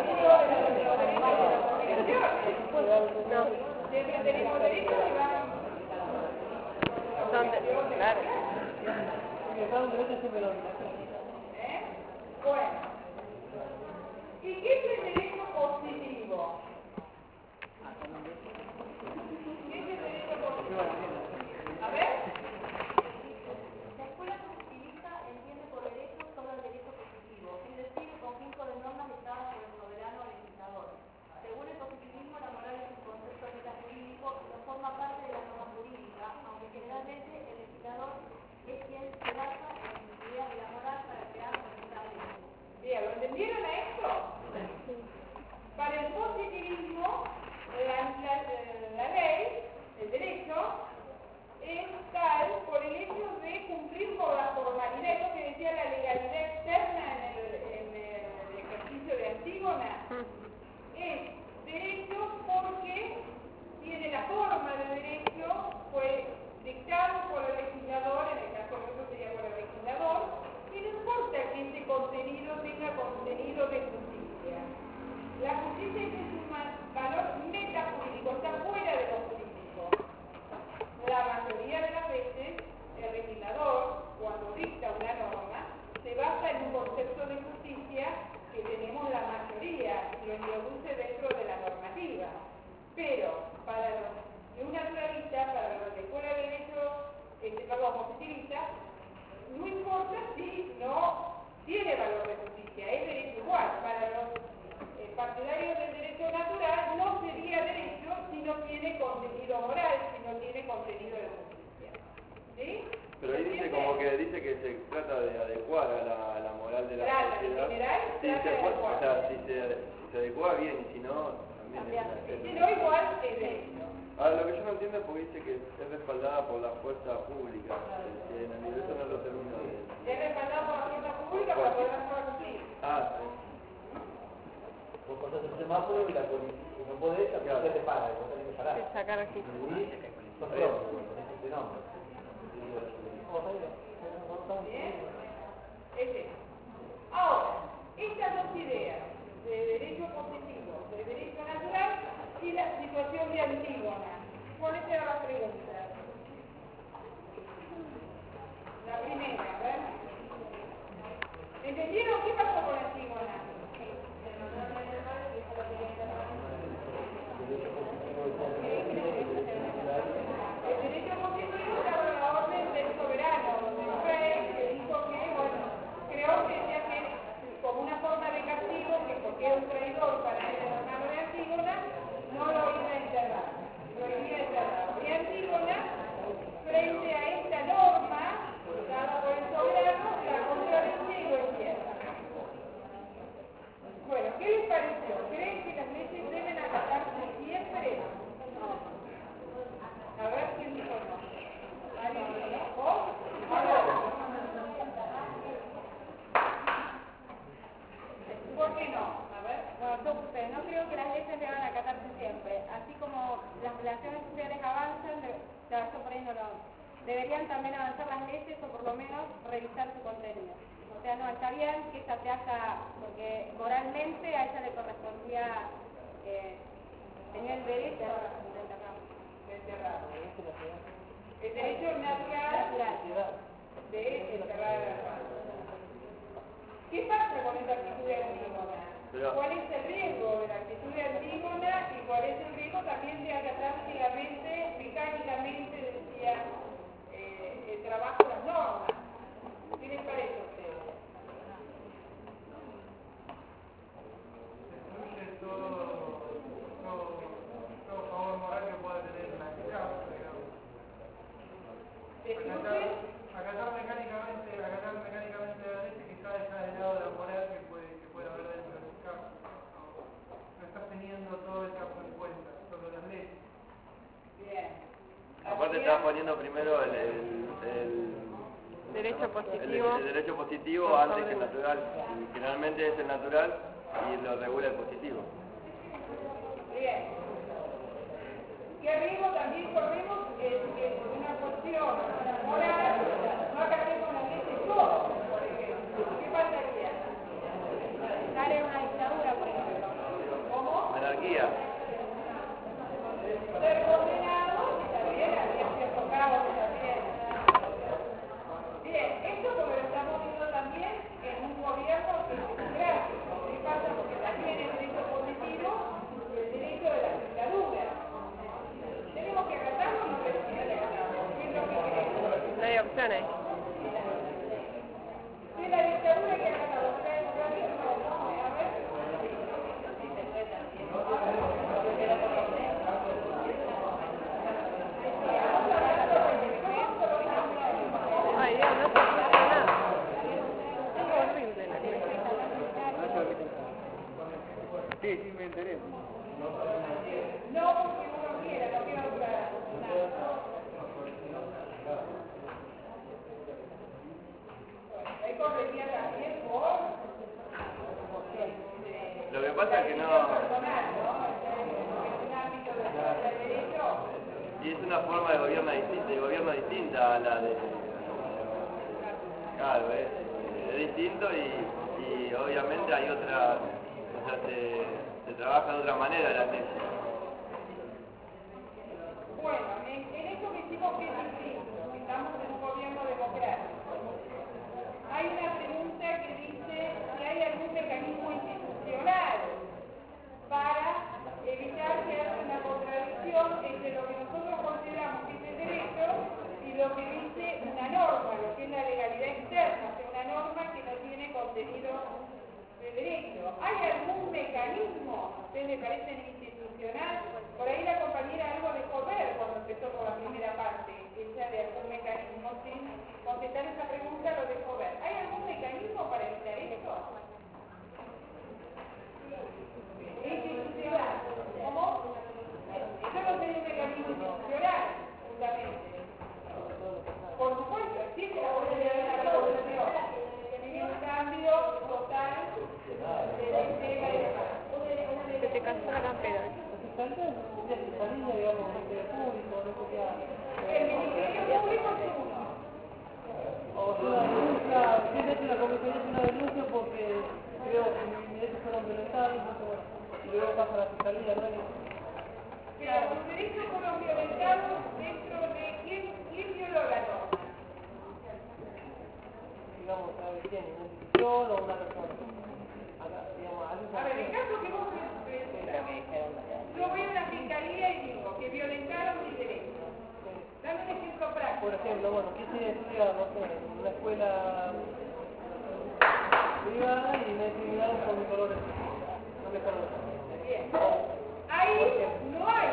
Siempre tenemos derecho y vamos. Claro. Y el padre derecho siempre lo mismo. Bueno. ¿Y qué es el derecho positivo? ¿Qué es el derecho positivo? A ver. La escuela positivista entiende por derecho solo el derecho positivo, es decir, el conjunto de normas dictadas por el soberano legislador. Según el positivismo, la moral es un concepto metajurídico y no forma parte de la norma jurídica, aunque generalmente el legislador es quien se basa en las ideas de la moral para crear una ley. Bien, ¿lo entendieron a esto? Para el positivismo, la ley, el derecho, es tal por el hecho de cumplir con la formalidad, eso que decía la legalidad externa en el ejercicio de Antígona, es derecho porque tiene la forma de derecho, fue dictado por el legislador, en el caso de eso sería por el legislador, y no importa que ese contenido tenga contenido de justicia. La justicia es un valor metajurídico, está fuera de lo jurídico. La mayoría de las veces, el legislador, cuando dicta una norma, se basa en un concepto de justicia que tenemos la mayoría y lo introduce dentro de la normativa. Pero para los de un naturalista, para los de escuela de derecho, positivista, no importa si no tiene valor de justicia, es derecho igual. Para los partidarios del derecho natural no sería derecho si no tiene contenido moral, si no tiene contenido de justicia. ¿Sí? Pero ahí dice como que dice que se trata de adecuar a la moral de la Trata, en sociedad. general, Sí, trata de adecuar. o sea, si se adecua bien y si no, también es Si no, igual es derecho. Ahora, lo que yo no entiendo es porque dice que es respaldada por la fuerza pública. En el libreto no lo termino de... Es respaldado por la fuerza pública para poder hacerla cumplir. Ah, sí. Vos pasás el semáforo y la policía, no podés, la policía te para, y vos tenés que parar. Sacar aquí. Y sos propio, tenés este nombre. ¿Bien? Es eso. Ahora, estas dos ideas de derecho positivo, de derecho natural y la situación de Antígona. ¿Cuál era la pregunta? La primera, a ver. ¿Entendieron qué pasó con Antígona? El derecho positivo estaba en la orden del soberano, del rey, que dijo que, bueno, creó que ya que como una forma de castigo, que porque era un traidor para el hermano de Antígona, no lo iba a enterrar, lo iría a enterrar. Y Antígona, frente a esta norma dada por el soberano, la contradice y lo entierra. Bueno, ¿qué les pareció? ¿Creen que las leyes deben acatarse siempre? A ver quién dijo no. ¿Alguien dijo no? ¿Vos? ¿Por qué no? A ver. Bueno, yo puse, no creo que las leyes deban acatarse siempre. Así como las relaciones sociales avanzan, yo por ahí no lo... Deberían también avanzar las leyes o por lo menos revisar su contenido. O sea, no, está bien que ella se haga, porque moralmente a ella le correspondía, tenía el derecho de enterrar. El derecho natural de enterrar a la hermana. ¿Qué pasa con esta actitud de Antígona? ¿Cuál es el riesgo de la actitud de Antígona y cuál es el riesgo también de acatar ciegamente, mecánicamente, decía, el trabajo de las normas? ¿Qué les parece a ustedes? Todo favor moral que pueda tener una esclava, digamos. Acatar mecánicamente la ley quizás está del lado de la moral que puede haber dentro de su caso. No estás teniendo todo el caso en cuenta, solo las leyes. Bien. Aparte estaba poniendo primero el Derecho positivo. el derecho positivo antes que el natural. Y generalmente es el natural y lo regula el positivo. Bien. ¿Qué riesgo también corremos en una cuestión moral? No acatemos la ley de todos, por ejemplo. ¿Qué pasaría? Sale una dictadura, por ejemplo. ¿Cómo? Anarquía. Ser condenado, está bien, había cierto caos también. Bien, esto como lo estamos viendo también en un gobierno que es democrático. ¿Qué pasa? Porque también el derecho positivo y el derecho de la dictadura. Tenemos que acatarlo o no tenemos que acatarlo. ¿Qué es lo que queremos? No hay opciones. Si la dictadura hay que acatarlo, si la democracia no, a ver. Ay, Dios, no se escucha nada. Es horrible la cosa. Sí, me enteré. No porque uno quiera, no quiero otra. Ahí correría también por Lo que pasa es que no... personal, ¿no? En un ámbito del derecho. Y es una forma de gobierno distinta a la de... Claro, es distinto y obviamente hay otra... O sea, se trabaja de otra manera la ley. Bueno, en esto que hicimos que es distinto, que estamos en un gobierno democrático. Hay una pregunta que dice si hay algún mecanismo institucional para evitar que haya una contradicción entre lo que nosotros consideramos que es el derecho y lo que dice una norma, lo que es la legalidad externa, o sea, una norma que no tiene contenido de derecho. ¿Hay algún mecanismo? ¿A ustedes les parece institucional? Por ahí la compañera algo dejó ver cuando empezó con la primera parte, ella de algún mecanismo, sin contestar esa pregunta lo dejó ver. ¿Hay algún mecanismo para evitar esto? Institucional. ¿Cómo? Eso no sería un mecanismo institucional, justamente. Por supuesto, existe la posibilidad de la revolución. Tiene un cambio total del sistema y demás. Se te cansó la campera. digamos, público, no sé qué. El Ministerio Público es uno. O sea, una denuncia, siempre es una comisaría, es una denuncia porque creo que mis derechos fueron violentados, entonces bueno, luego pasa a la fiscalía, ¿no? Pero los derechos fueron violentados dentro de quién violó la norma. Digamos, ¿sabe quién? ¿Una institución o una persona? Acá, digamos, A ver, el caso que vos yo voy a la fiscalía y digo que violentaron mis derechos. Dame un ejemplo práctico. por ejemplo, bueno, quise estudiar, no sé, en una escuela privada y me discriminaron por mi color, no me conocen. Bien. Ahí no hay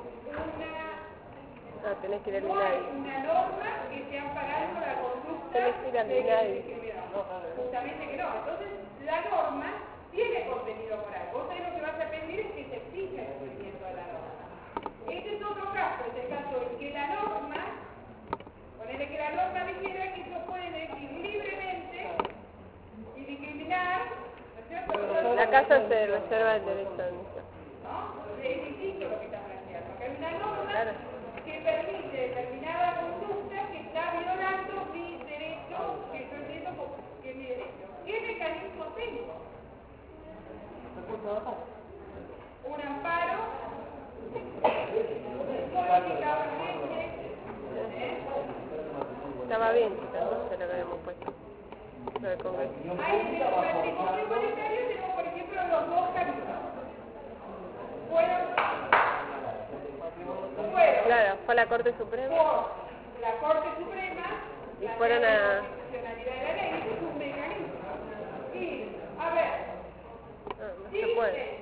tenés que ir al no hay INADI. una norma que esté amparando la conducta Tenés que ir al de INADI. que discriminó. Justamente que no. Entonces, la norma tiene contenido moral. Vos ahí lo que vas a pedir es que se exija el cumplimiento de la norma. Este es otro caso, es el caso en que la norma, ponele que la norma dijera que ellos pueden elegir libremente y discriminar, ¿no es cierto? La casa se reserva el derecho a admisión. ¿No? Es distinto lo que está planteando. Acá hay una norma Claro. que permite determinada conducta que está violando mi derecho, que yo entiendo que es mi derecho. ¿Qué mecanismo tengo? Un amparo políticamente, Estaba bien, entonces lo que habíamos puesto. Lo del Congreso. Ahí en el matrimonio igualitario tenemos, por ejemplo, los dos caminos. Fueron Claro, fue a la Corte Suprema. por la Corte Suprema Y fueron a... la constitucionalidad de la ley. Ese es un mecanismo. Y, a ver, No si se puede.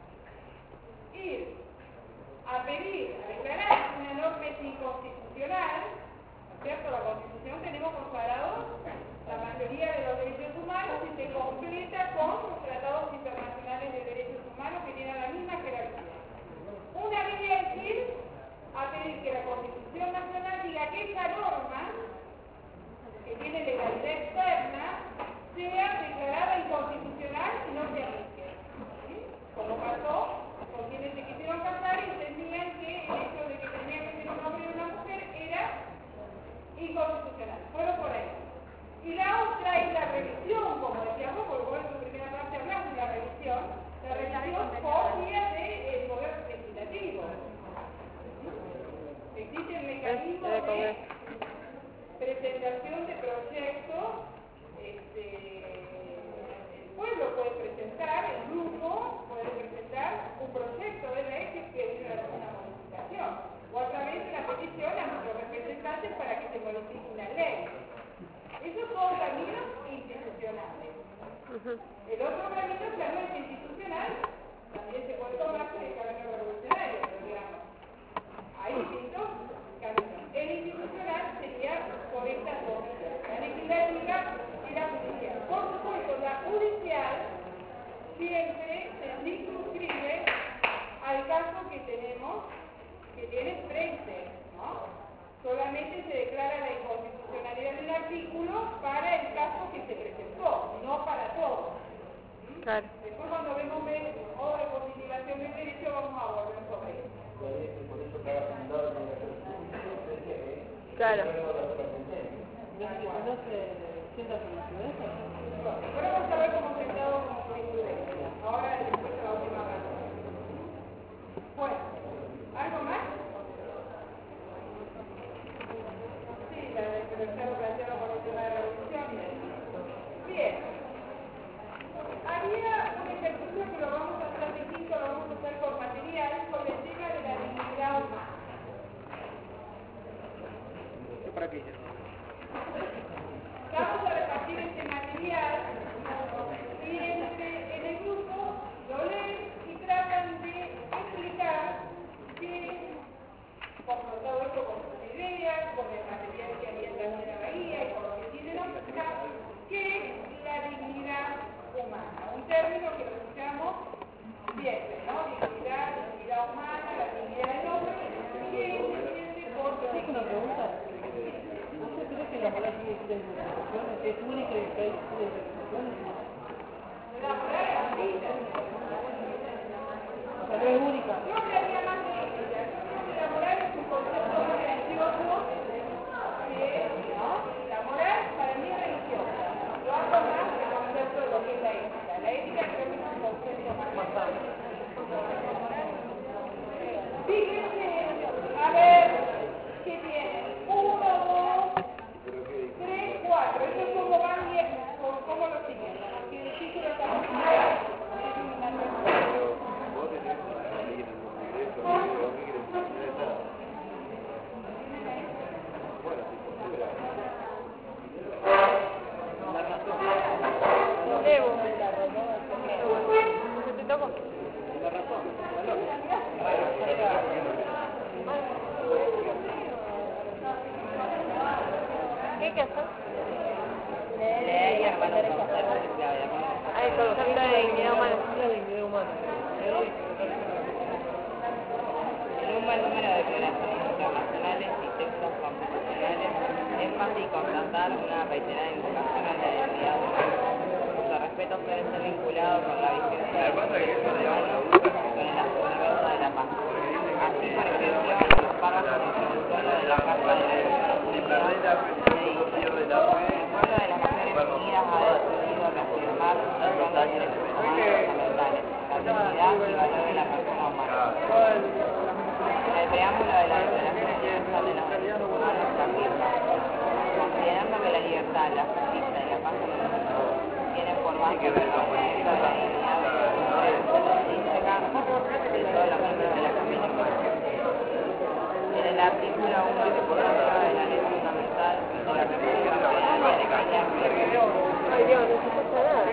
ir a pedir, a declarar una norma inconstitucional, ¿no es cierto? La Constitución tenemos consagrado la mayoría de los derechos humanos y se completa con los tratados internacionales de derechos humanos que tienen la misma jerarquía. Una vez ir a pedir pedir que la Constitución Nacional diga que esa norma, que tiene legalidad externa, sea declarada inconstitucional y no se aplique. ¿Sí? Como pasó con quienes se quisieron casar y entendían que el hecho de que tenía que ser un hombre y una mujer era inconstitucional. Fueron por ahí. Y la otra es la revisión, como decíamos, porque vos en tu primera parte hablamos de la revisión por vía del poder legislativo. Existe el mecanismo de presentación de proyectos, el pueblo puede presentar, el grupo puede presentar un proyecto de ley que quiere una modificación, o a través de la petición a nuestros representantes para que se modifique una ley. Esos son caminos institucionales. El otro camino ya no es institucional, también se puede tomar el camino revolucionario, pero digamos, hay distintos caminos. El institucional sería por estas dos vías, la legislativa y la judicial. Por supuesto, la judicial siempre se circunscribe al caso que tenemos, que tiene frente, ¿no? Solamente se declara la inconstitucionalidad del artículo para el caso que se presentó, no para todo. Claro. Después cuando vemos obra por mitigación del derecho vamos a volver sobre eso. Claro. ¿No se sienta jurisprudencia? Ahora vamos a ver cómo se ha dado como jurisprudencia. Ahora después de la última parte. Bueno, ¿algo más? Sí, la del tercero planteado por el tema de la revolución. Bien. Había un ejercicio que lo vamos a hacer distinto, lo vamos a hacer por material, sobre el tema de la dignidad humana. ¿Para qué? Vamos a repartir este material y en el grupo lo leen y tratan de explicar que, confrontado esto con sus ideas, con el material que había también en la guía y con lo que tienen acá, que es la dignidad humana. Un término que lo escuchamos siempre, ¿no? Dignidad humana, la dignidad del hombre, que se entiende por Una pregunta. ¿Usted cree que la moral tiene interpretaciones? ¿Es única y que hay interpretaciones? la moral es así. O sea, no es única. Yo hablaría más de ella. Yo creo que la moral es un concepto más religioso que, ¿no? La moral para mí es religiosa. Lo hago más que el concepto de lo que es la ética. La ética creo que es un concepto más religioso. Fíjense, a ver, ¿qué tienen? 1, 2, 3, 4. Eso es como van bien, como lo siguen. Porque el título está muy claro. Vos tenés ahí en el Congreso, ¿qué querés decir? Bueno, si considera. Evo. ¿Se te tocó? La razón, la lógica. ¿Qué hay que hacer? Leer y hermano el concepto de clave. Hay concepto de dignidad humana. La dignidad humana. En un buen número de declaraciones internacionales y textos constitucionales es fácil constatar una reiterada invocación a la dignidad humana, cuyo respeto suele ser vinculado con la vigencia de los derechos humanos y con el aseguramiento de la paz. Así, por ejemplo, en los párrafos introductorios de la Carta de las Naciones Unidas se dice: el pueblo de las Naciones Unidas ha decidido reafirmar los derechos humanos fundamentales, la dignidad y valor de la persona humana. En el preámbulo de la Declaración Universal de los Derechos Humanos se afirma: considerando que la libertad, la justicia y la paz en el mundo tienen por base el reconocimiento de la dignidad de los hombres intrínseca de todos los miembros de la familia humana. En el artículo 1 de la Ley Fundamental de la República Federal de Alemania afirma: Ay Dios, no se escucha nada.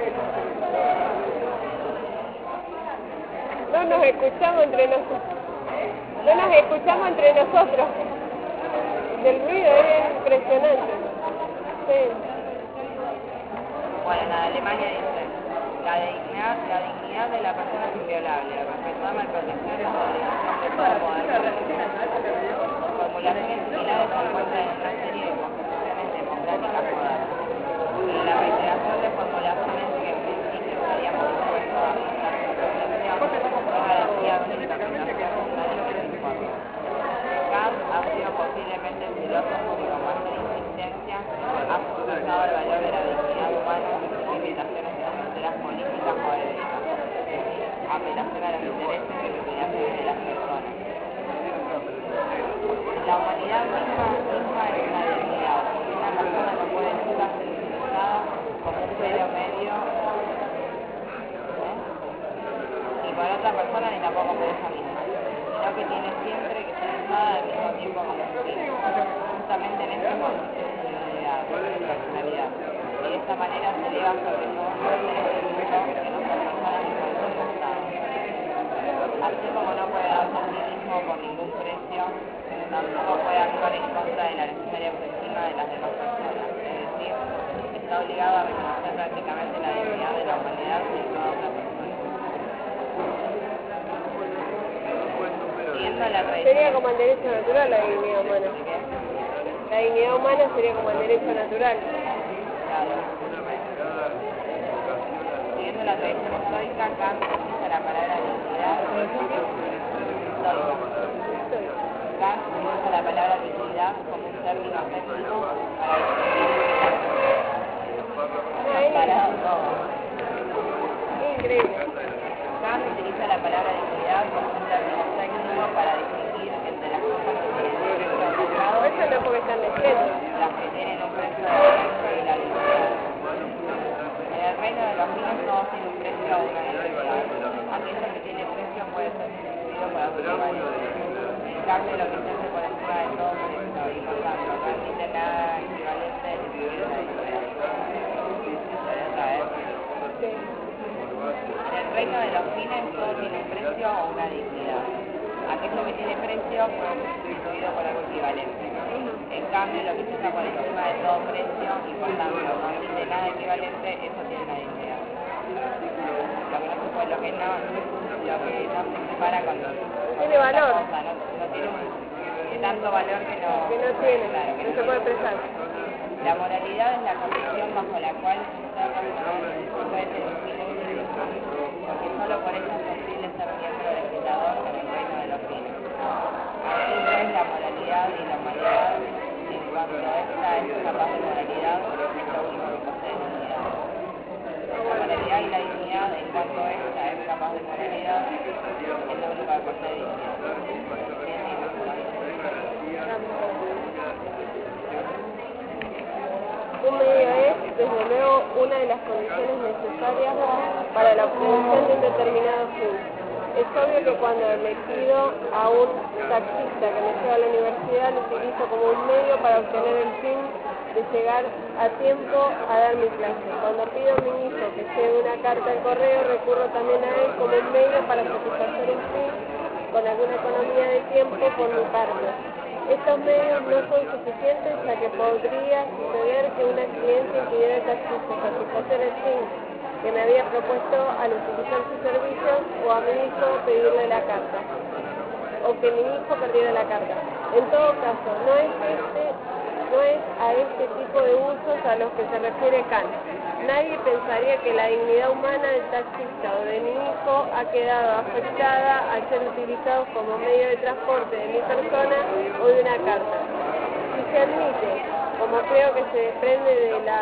No nos escuchamos entre nosotros. No nos escuchamos entre nosotros. El ruido es impresionante. Sí. Bueno, en Alemania dice: la dignidad de la persona es inviolable, respetada la protección y la obligación de todo poder. formulaciones similares se encuentran en una serie de constituciones democráticas modernas. Pero la reiteración de formulaciones que en principio estaríamos dispuestos a aceptar su protección no garantía de una interpretación total de lo que informa. Kant ha sido posiblemente el filósofo que con mayor insistencia ha subrayado el valor de la dignidad humana en sus limitaciones de las fronteras políticas o éticas, es decir, apelación a los intereses y obligaciones de las personas. La humanidad misma es una dignidad. Una persona no puede nunca ser utilizada como un medio ni por otra persona ni tampoco por ella misma, sino que tiene siempre que ser usada al mismo tiempo como un fin. Justamente en esto consiste su dignidad, su personalidad, y de esta manera se eleva sobre todo los seres del mundo que no son personas ni pueden ser usadas. Así como no puede darse a sí mismo por ningún precio, tampoco puede actuar en contra de la necesaria autoestima de las demás personas, es decir, está obligado a reconocer prácticamente la dignidad de la humanidad en toda otra persona. Siguiendo la tradición... Sería como el derecho natural la dignidad humana. La dignidad humana sería como el derecho natural. Claro. Siguiendo la tradición histórica, Kant utiliza la palabra dignidad histórica. Kant utiliza la palabra dignidad como un término técnico para Increíble. Kant utiliza la palabra dignidad como un término técnico para distinguir entre las cosas que tienen un precio obligado, Eso no es porque están leyendo. las que tienen un precio de derecho y la dignidad. En el reino de los fines todos tienen un precio o una necesidad. Aquello que tiene precio puede ser sustituido por algo equivalente. En cambio, lo que se hace por encima de todo precio y por tanto no admite nada equivalente de distinguir la dignidad. ¿Otra vez? Sí. En el reino de los fines todo tiene un precio o una dignidad. Aquello que tiene precio puede ser sustituido por algo equivalente. En cambio, lo que se está por encima de todo precio y por tanto no admite nada equivalente, eso tiene una dignidad. Lo que no se separa con Tiene valor. Cosa, no tiene tanto valor que no tiene, claro, no se puede expresar. La moralidad es la condición bajo la cual un ser racional puede tener un fin en sí mismo, porque solo por eso es posible ser miembro legislador en el reino de los fines. Así pues, la moralidad y la humanidad, en cuanto esta es capaz de moralidad, es lo único que posee dignidad. La moralidad y la dignidad, en cuanto esta es capaz de moralidad, es lo único que posee dignidad. Un medio es, desde luego, una de las condiciones necesarias para la obtención de un determinado fin. Es obvio que cuando me pido a un taxista que me lleva a la universidad, lo utilizo como un medio para obtener el fin de llegar a tiempo a dar mi clase. Cuando pido a mi hijo que lleve una carta al correo, recurro también a él como un medio para satisfacer un fin con alguna economía de tiempo por mi parte. Estos medios no son suficientes, ya que podría suceder que un accidente impidiera al taxista satisfacer el fin que me había propuesto al utilizar sus servicios, o a mi hijo pedirle la carta, o que mi hijo perdiera la carta. En todo caso, no es a este tipo de usos a los que se refiere Kant. Nadie pensaría que la dignidad humana del taxista o de mi hijo ha quedado afectada al ser utilizados como medio de transporte de mi persona o de una carta. Si se admite, como creo que se desprende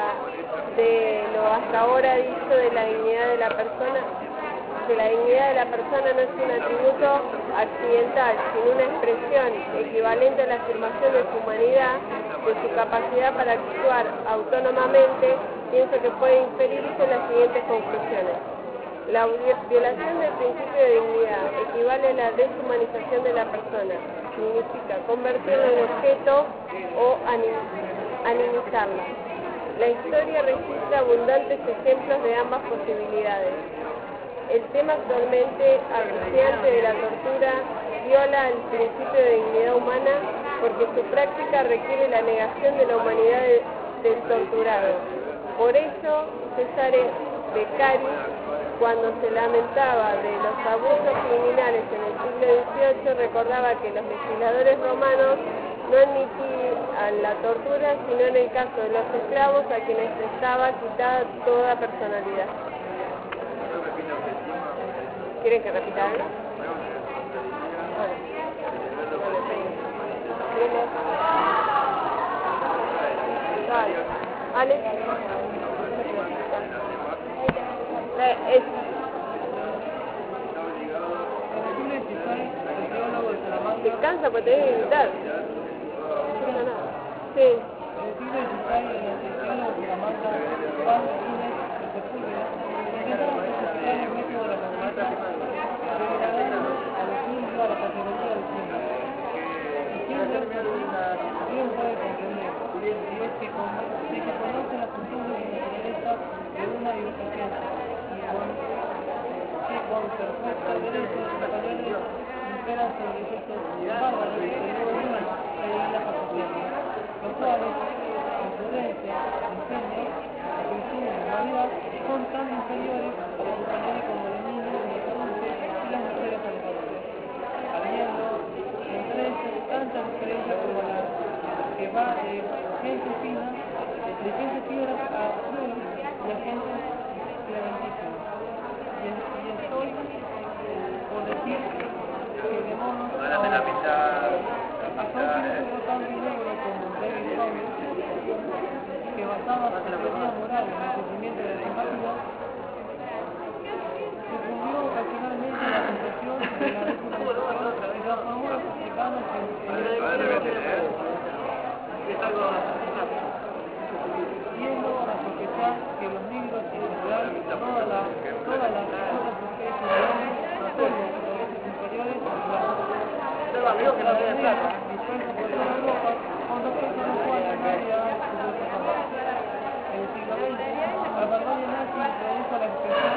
de lo hasta ahora dicho de la dignidad de la persona, que la dignidad de la persona no es un atributo accidental, sino una expresión equivalente a la afirmación de su humanidad, de su capacidad para actuar autónomamente, pienso que puede inferirse las siguientes conclusiones. La violación del principio de dignidad equivale a la deshumanización de la persona, significa convertirla en objeto o animizarla. La historia registra abundantes ejemplos de ambas posibilidades. El tema actualmente apreciante de la tortura viola el principio de dignidad humana porque su práctica requiere la negación de la humanidad del torturado. Por eso, Cesare Beccari, cuando se lamentaba de los abusos criminales en el siglo XVIII, recordaba que los legisladores romanos no admitían la tortura, sino en el caso de los esclavos a quienes estaba quitada toda personalidad. ¿Quieren que repita algo? Vale. Alex. Descansa porque te voy a gritar. No pasa nada. Sí. El siglo XVI, en el teólogo de Salamanca, Juan Gines de Sepúlveda, intentaba justificar el método de la conquista, degradando a los indios a la categoría del siglo. Diciendo que bien puede comprender, y es que conoce la función de la naturaleza de una divergencia, y con perfecto derecho los españoles imperan sobre efectos bárbaros que no unen las asociaciones, los cuales, en prudencia, ingenio, virtud y humanidad, son tan inferiores a los españoles como los niños, los adultos y las mujeres alejadoras, habiendo entre ellos tanta diferencia como la que va de gente fina a cruel y a gente clementísima. Y estoy por decir que de modo hasta un filósofo tan benévolo como David Hume, que basaba su teoría moral en el sentimiento de la simpatía, difundió ocasionalmente la concepción de la reconciliación y transformó a los africanos en yendo a sospechar que los negros y en general todas las otras especies de hombres son los inferiores a los blancos. La moneda, dispersa por toda Europa, con respecto a los cuales nadie ha descubierto jamás. En el siglo XX, la vanguardia nazi introdujo la expresión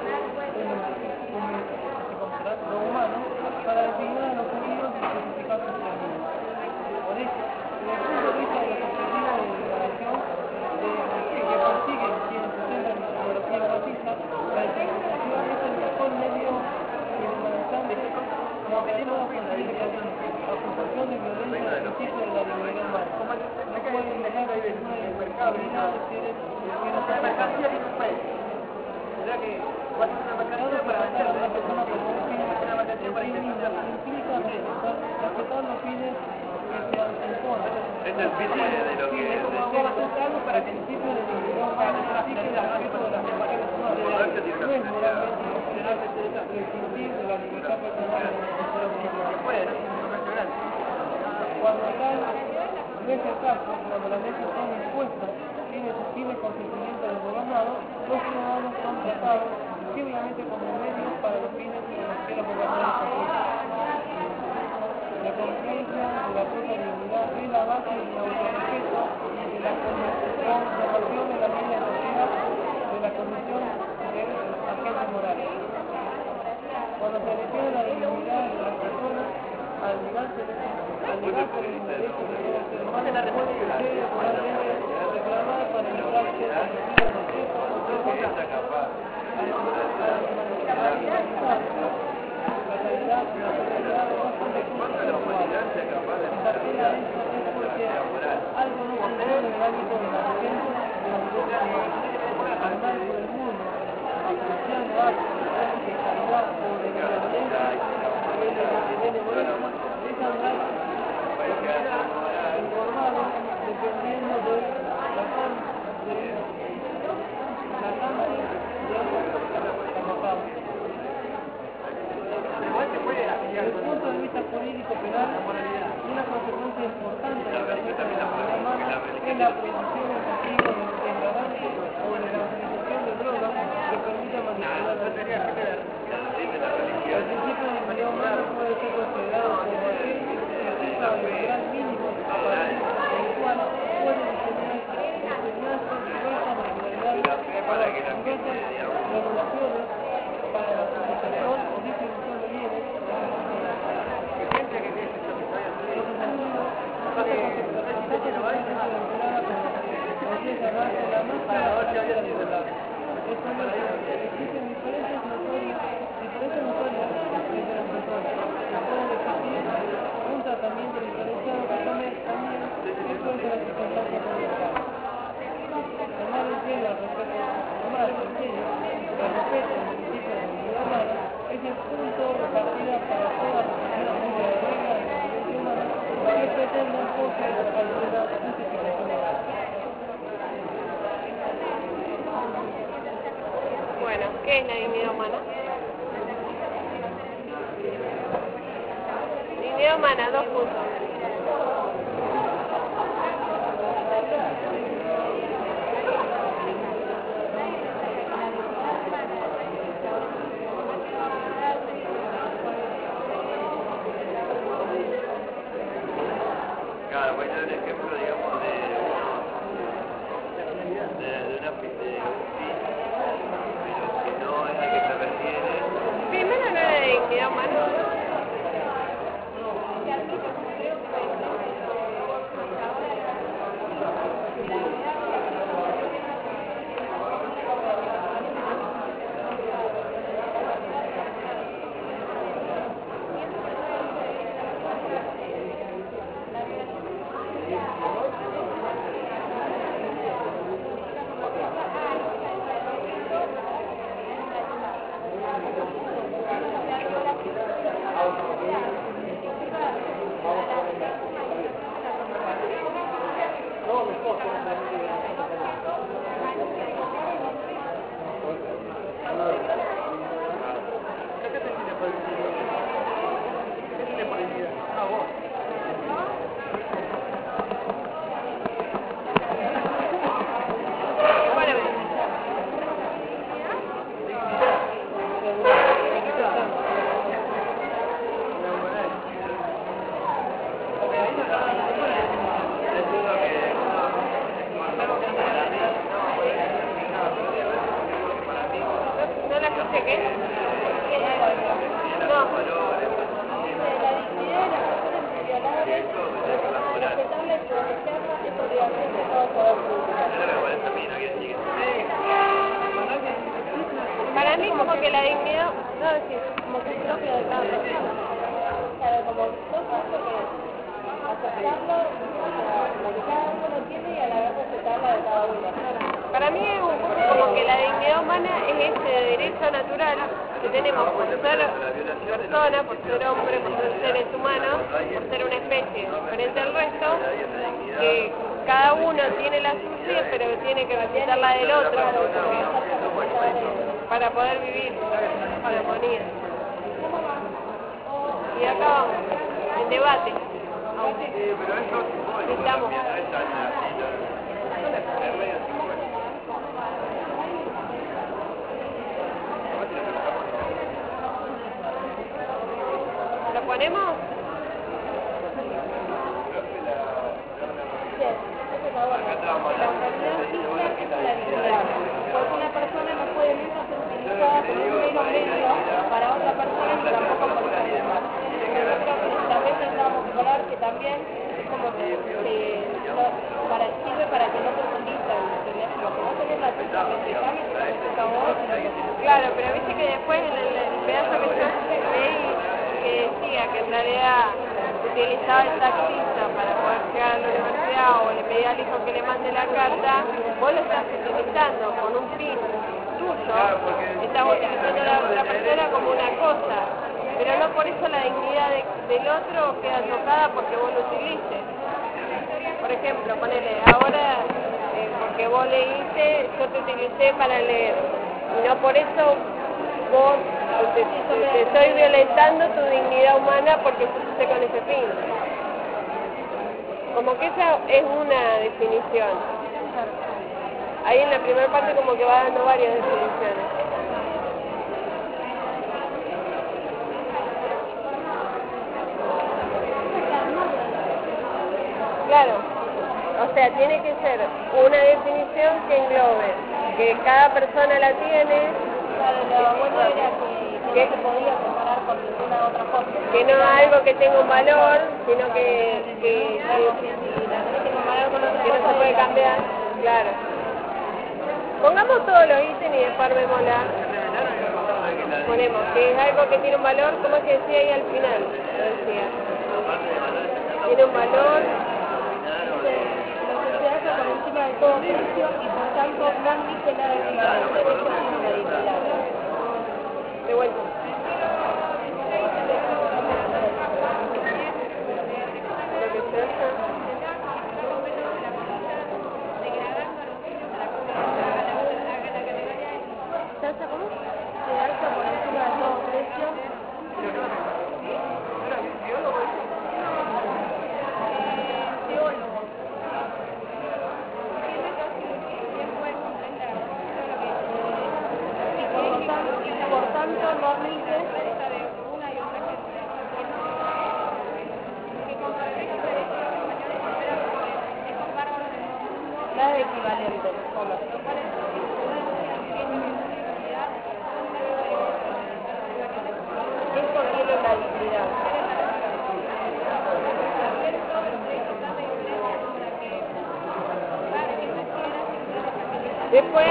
lo humano para designar a los judíos y justificar sus términos. Por eso, desde el punto de vista de los objetivos de degradación que persiguen quienes presentan ideologías racistas, la discriminación es el mejor medio criminalizante contra toda posible acusación de violencia del principio de la dignidad humana. No pueden negar que es una irresponsabilidad de seres que nos afectan. Dado que tratar a una persona como un fin en sí misma implica respetar los fines que se imponen. Este es el físico de lo que es. Para el principio de dignidad humana exige el respeto de las relaciones humanas. No es moralmente considerable prescindir de la libertad personal de los individuos. Cuando tal no es el caso, cuando las leyes son impuestas sin el consentimiento del gobernado, los ciudadanos son tratados simplemente como medios para los fines con los que los gobernantes aplican. La conciencia de la propia dignidad es la base del autorrespeto y de la conservación de la vida social de la condición del agente moral. Cuando se refiere a la dignidad de las personas, al negarse el derecho de todo ser humano, puede ser moralmente reclamar para evitar que se reciba respeto o la calidad y la seguridad no son recursos iguales. Si partiera esto es porque algo no funciona en el ámbito de la defensa de los derechos humanos. Andar por el mundo apreciando actos de caridad o de benevolencia es andar informado dependiendo de la sangre de desde el punto de vista jurídico penal, una consecuencia importante de la respuesta de la dignidad humana es la prohibición del castigo del ignorante o de la utilización de drogas que permita manipular la sociedad. El principio de dignidad humana puede ser considerado como aquel que fija el grado mínimo a partir del cual puede diseñarse diversas regularidades para diversas regulaciones para la utilización o distribución de bienes. Existen diferencias notorias entre las personas que pueden existir un tratamiento también diferenciado que tome también eso es de las circunstancias del mercado. Tomar en serio el respeto, tomar en serio el respeto del principio de la dignidad humana es el punto de partida para toda reflexión acerca de reglas de la convivencia humana que pretendan confiar alguna justificación legal. Bueno, ¿qué es la dignidad humana? Dignidad humana, 2 puntos. Claro, voy a dar un ejemplo, digamos, de una fin, pero si no es a que se refiere. Primero no era de dignidad humana. ¿No la escuché qué? No. Para mí como que la dignidad, no decir, Como que es propio de cada persona. Claro, como son cosas que aceptarlo, o sea, lo que cada uno tiene y a la vez respetarla de cada uno. para mí es un poco como que la dignidad humana es ese derecho natural que tenemos por ser persona, por ser hombre, por ser seres humanos, por ser una especie diferente al resto, que cada uno tiene la suya, pero tiene que respetar la del otro para poder vivir en armonía. Y acá vamos, en debate. Pero eso Estamos. no es tan así, es medio simbólico. ¿Lo ponemos? Acá estábamos hablando de La dignidad, porque una persona no puede nunca ser utilizada como un mero medio para otra persona y tampoco por ser igual. Nosotros también tendríamos que hablar que también es como que sirve para que no te utilices, lo que vos tenés la tuya, respetame, que te respeta a vos. Claro, pero viste que después en el pedazo que yo leí que decía que en realidad utilizaba el taxista para poder llegar a la universidad o le pedía al hijo que le mande la carta, vos lo estás utilizando con un fin tuyo, estás utilizando a la otra persona como una cosa, pero no por eso la dignidad del otro queda tocada porque vos lo utilices. Por ejemplo, ponele, ahora porque vos leíste, yo te utilicé para leer, y no por eso vos te estoy violentando tu dignidad humana porque pusiste con ese fin. Como que esa es una definición. Ahí en la primera parte como que va dando varias definiciones. Claro, o sea, tiene que ser una definición que englobe, que cada persona la tiene. Claro, lo bueno era que no se podía comparar con ninguna otra cosa. Que no es algo que tenga un valor, sino que no se puede cambiar. Claro. Pongamos todos los ítems y después armémosla. Ponemos que es algo que tiene un valor, como es que decía ahí al final, lo decía. Tiene un valor. Dice, lo que se hace por encima de todo precio y por tanto no admite nada equivalente. Eso tiene una dignidad. De vuelta. Lo que se hace. ¿Se hace cómo? Se alza por encima de todo precio. Y por tanto no admite nada equivalente. Esto tiene una dignidad. Después,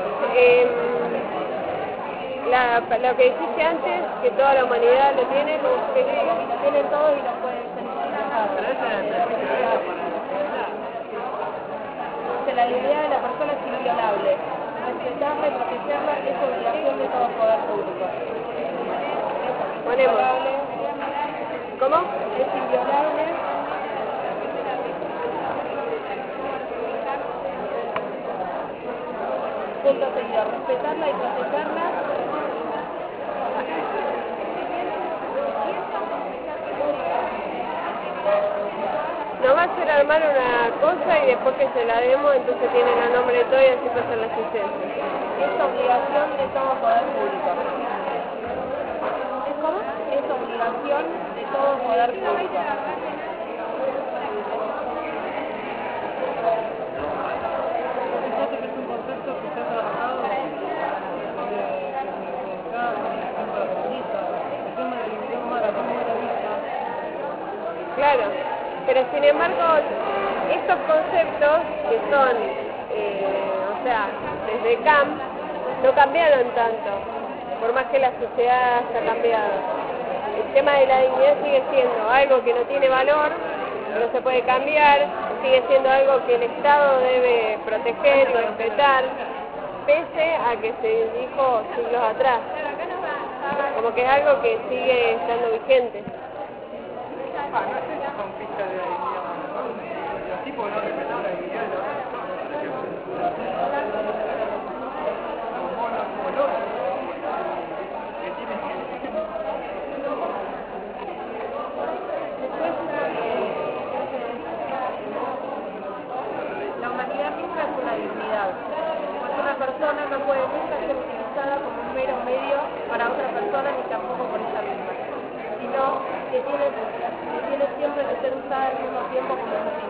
lo que dijiste antes, que toda la humanidad lo tiene, como que Lo tienen todos y lo pueden sentir. La dignidad de la persona es inviolable. Respetarla y protegerla es obligación de todo poder público. ponemos. ¿Cómo? Es inviolable. Punto seguido. Respetarla y protegerla. Nos va a hacer armar una cosa y después que se la demos, entonces tienen el nombre de todo y así pasan la asistencia. Es obligación de todo poder público. ¿Es cómo? Es obligación de todo poder público. Fíjate que es un concepto que se ha trabajado el tema del idioma, la lengua de la vista. Claro, pero sin embargo, estos conceptos que son, o sea, desde Kant, no cambiaron tanto, por más que la sociedad haya cambiado. El tema de la dignidad sigue siendo algo que no tiene valor, no se puede cambiar, sigue siendo algo que el Estado debe proteger y respetar, pese a que se dijo siglos atrás. Como que es algo que sigue estando vigente. No es esa conquista de la dignidad humana. Los tipos no respetaban la dignidad de la otra persona, por ejemplo. Los monos como el otro, que tienen que... La humanidad misma es una dignidad. Pues una persona no puede nunca ser utilizada como un mero medio para otra persona ni tampoco por ella misma, sino que tiene siempre que ser usada al mismo tiempo como un fin.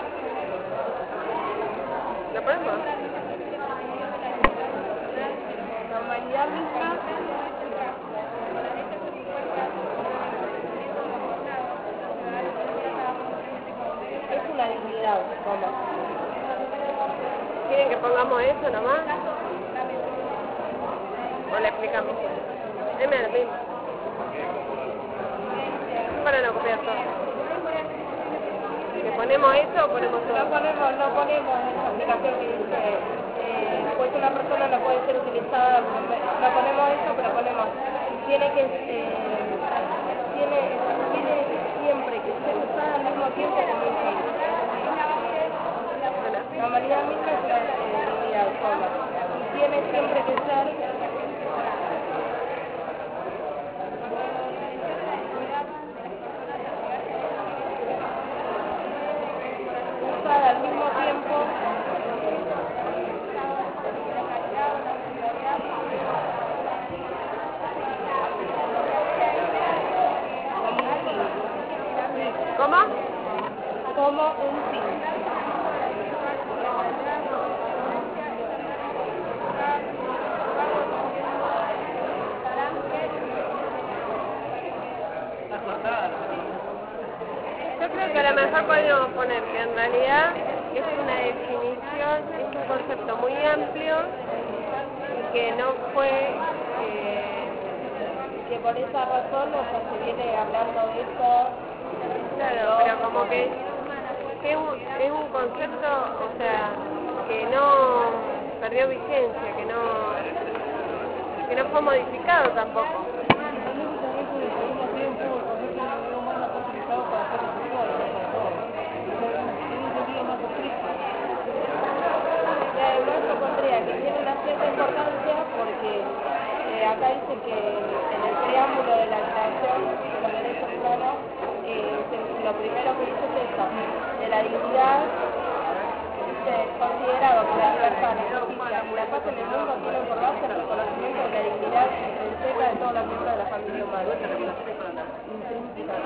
¿Lo ponemos? La humanidad misma es una dignidad, ¿cómo? ¿Quieren que pongamos eso nomás? ¿O le explicamos? Deme la misma. Para no copiar todo. ¿Le ponemos eso o ponemos todo? No ponemos esa aplicación que dice, pues una persona no puede ser utilizada, no ponemos eso, pero ponemos, tiene siempre que ser usada al mismo tiempo como un fin. La humanidad misma es una dignidad, ¿cómo? Y tiene siempre que ser usada al mismo tiempo ¿Cómo? como un fin. Yo creo que a lo mejor podríamos poner que en realidad es una definición, es un concepto muy amplio y que no fue... Que por esa razón, o sea, se viene hablando de esto Claro, pero como que es un concepto, o sea, que no perdió vigencia, que no fue modificado tampoco. Y además yo pondría que tiene una cierta importancia porque acá dice que en el preámbulo de la Declaración de los Derechos Humanos, lo primero que dice es eso, de la dignidad considerado que la libertad, la justicia y la paz en el mundo tienen por base el reconocimiento de la dignidad intrínseca de todos los miembros de la familia humana. Intrínseca.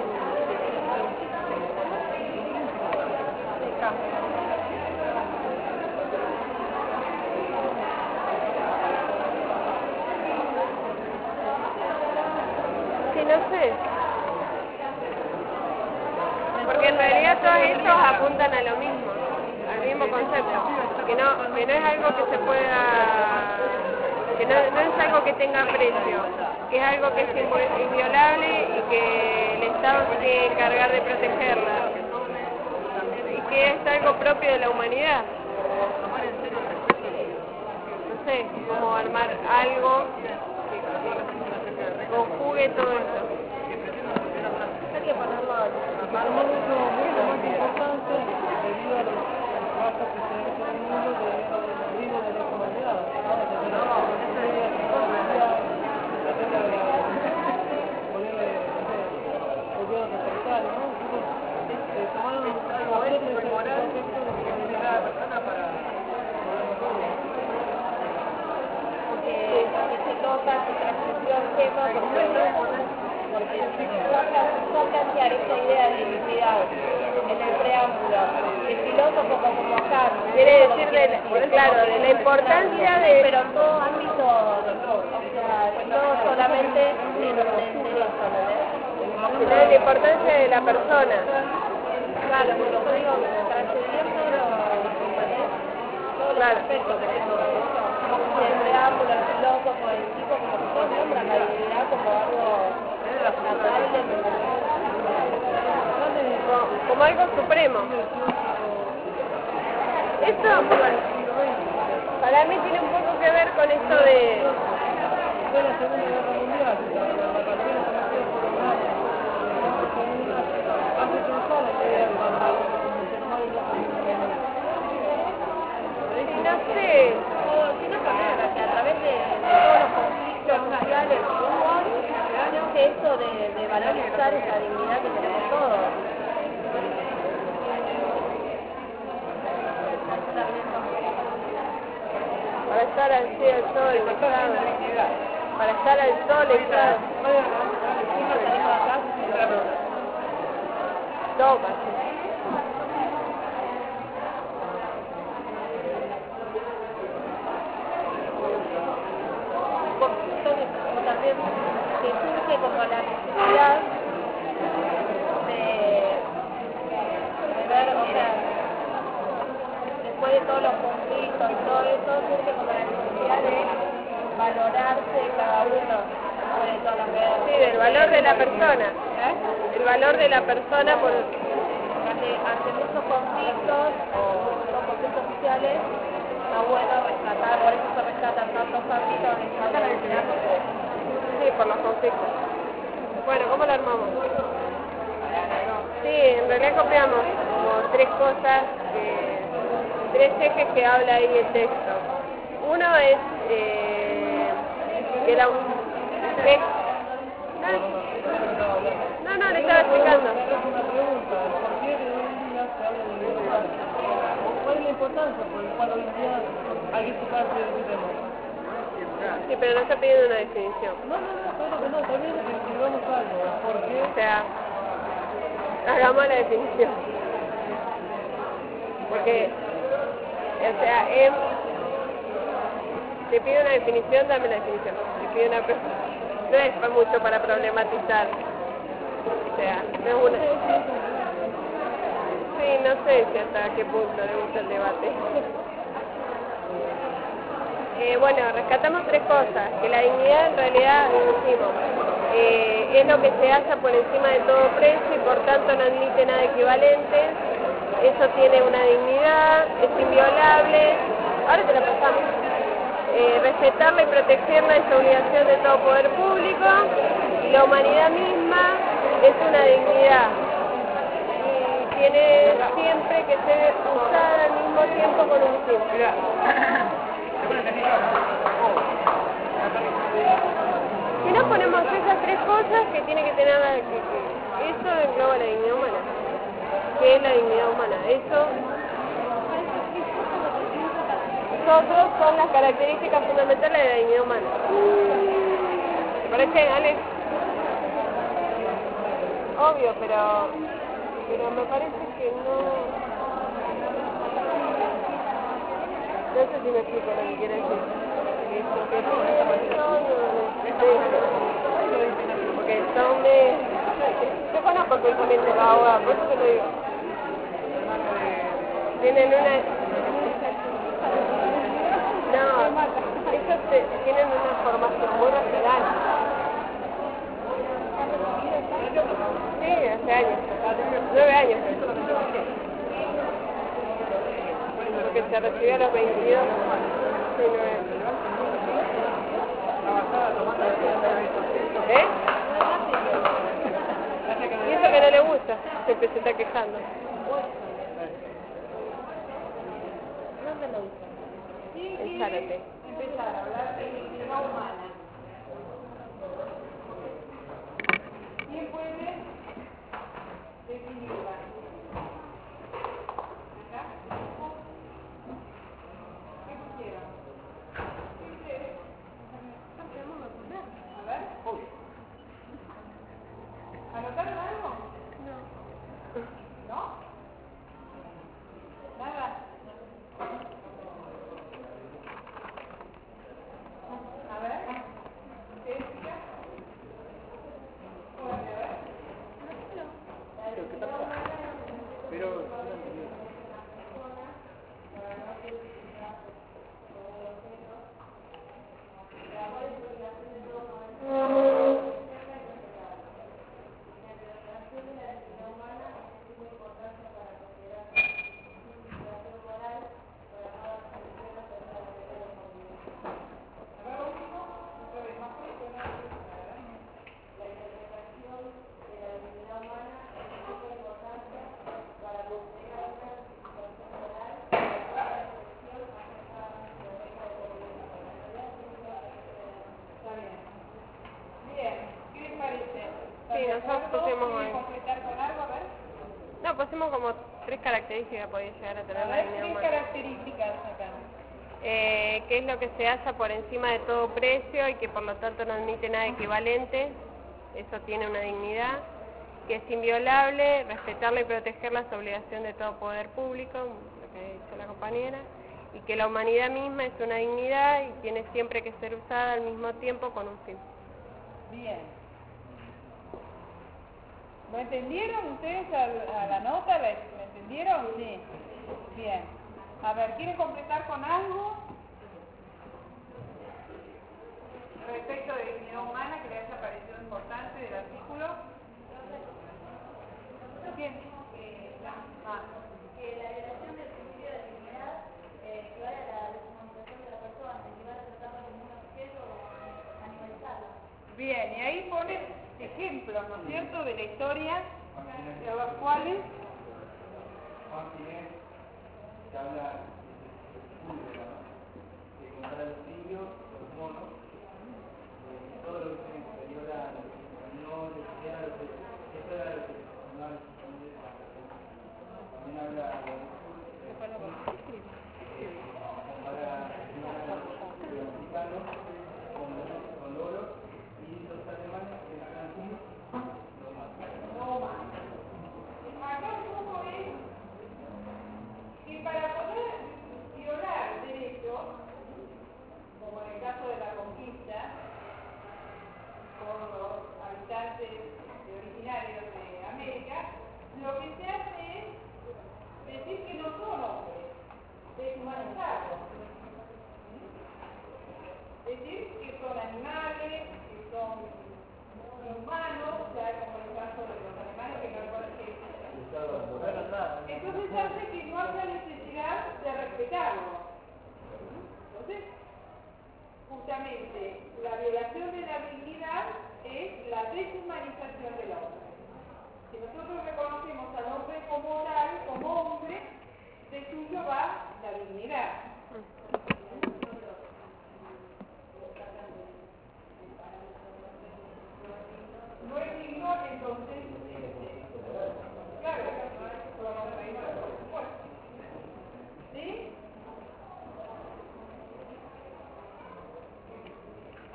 Sí, no sé. Porque en realidad todos estos apuntan a lo mismo, al mismo concepto, que no es algo que se pueda, que no es algo que tenga precio, que es algo que es inviolable y que el Estado se tiene que encargar de protegerla, y que es algo propio de la humanidad. No sé cómo armar algo que conjugue todo esto. Hay que ponerlo mucho más importante debido a los casos que se ven en el mundo de la humanidad. porque se toca su transmisión tema porque no plantear esa idea de dignidad en el preámbulo. El filósofo como Kant Quiere decir de la importancia de... pero en todo ámbito, o sea, no solamente en derecho, ¿no? sino de la importancia de la persona. Claro, porque yo digo, trascendiendo todos los aspectos que tengo el preámbulo, el filósofo, el tipo, como que todos nombran la dignidad como algo natural como algo supremo. Esto para mí tiene un poco que ver con esto de... Fue la Segunda Guerra Mundial, la vacaciones conocidas por los nazis, hace pensar la idea de cuando el ser humano es la No sé, tiene que ver que a través de todos los conflictos sociales que hubo, nace eso de valorizar esa dignidad que tenemos todos. para estar al sol, echado. Para estar al sol, echado. Toma. Entonces, como también que surge como la necesidad de ver, o sea, después de todos los conflictos y todo eso, surge como la necesidad de valorarse cada uno sobre todas las redes. Sí, del valor de la persona. El valor de la persona por... Ante muchos conflictos o muchos conflictos sociales, está bueno rescatar, por eso se rescatan tantos ámbitos en cada dignidad. Sí, por los conflictos. Bueno, ¿cómo lo armamos? Sí, en realidad copiamos como tres cosas, tres ejes que habla ahí el texto. Uno es que la... ¿Qué? No, le estaba explicando. una pregunta, ¿por qué de hoy en día se habla de dignidad? ¿Cuál es la importancia por la cual hoy en día hay que tocarse de ese tema? Sí, pero no está pidiendo una definición. No, claro que no, está bien que escribamos algo, ¿por qué? O sea, hagamos la definición. Porque, o sea, te pide una definición, dame la definición. Te pide una... No es mucho para problematizar. O sea, no es una... Sí, no sé si hasta qué punto le gusta el debate. Bueno, rescatamos tres cosas. Que la dignidad en realidad, decimos, es lo que se halla por encima de todo precio y por tanto no admite nada equivalente. Eso tiene una dignidad, es inviolable. Ahora te la pasamos. Respetarla y protegerla es obligación de todo poder público, y la humanidad misma es una dignidad y tiene siempre que ser usada al mismo tiempo con un fin. Si no ponemos esas tres cosas, que tiene que tener eso engloba la dignidad humana. ¿Qué es la dignidad humana? Eso nosotros son las características fundamentales de la dignidad humana. ¿Te parece, Ale? Obvio, pero me parece que no sé si me explico lo que quiere decir. Porque son de... Yo conozco perfectamente la abogada, por eso te lo digo. Tienen una... No, ellos tienen una formación muy racional. Sí, hace años. 9 años. Porque se recibió a los 22. Sí, 9 años. ¿Eh? Y eso que no le gusta, siempre se está quejando. ¿Dónde lo hizo? En Zárate. Empezar a hablar de dignidad humana. ¿Quién puede definirla? ¿Acá? ¿Qué pusieron? A ver. ¿Anotaron algo? No. ¿No? Nada. A ver, ¿qué decía? Bueno, a ver. Pero, Pusimos como 3 características que podía llegar a tener la dignidad humana. 3 características acá. Que es lo que se halla por encima de todo precio y que por lo tanto no admite nada equivalente. Eso tiene una dignidad. Que es inviolable, respetarla y protegerla es obligación de todo poder público, lo que ha dicho la compañera. Y que la humanidad misma es una dignidad y tiene siempre que ser usada al mismo tiempo con un fin. Bien. ¿Lo entendieron ustedes a la nota? ¿La entendieron? Sí. Bien. A ver, ¿quieren completar con algo? Respecto de dignidad humana, que les haya parecido importante del artículo. ¿Quién? Que la violación del principio de dignidad equivale a la deshumanización de la persona, equivale a tratarla como un objeto o animalizarla. Bien, y ahí pone ejemplos, ¿no es cierto?, de la historia, de los cuales... Juan Pinés, que habla de contar el siglo, los monos, todo lo que se exterior a los españoles, eso era lo que no también habla de para los mexicanos con oro y los alemanes que eran Acá un poco es que para poder violar derechos, como en el caso de la conquista, por los habitantes originarios de América, lo que se hace es decir que no son hombres, deshumanizar.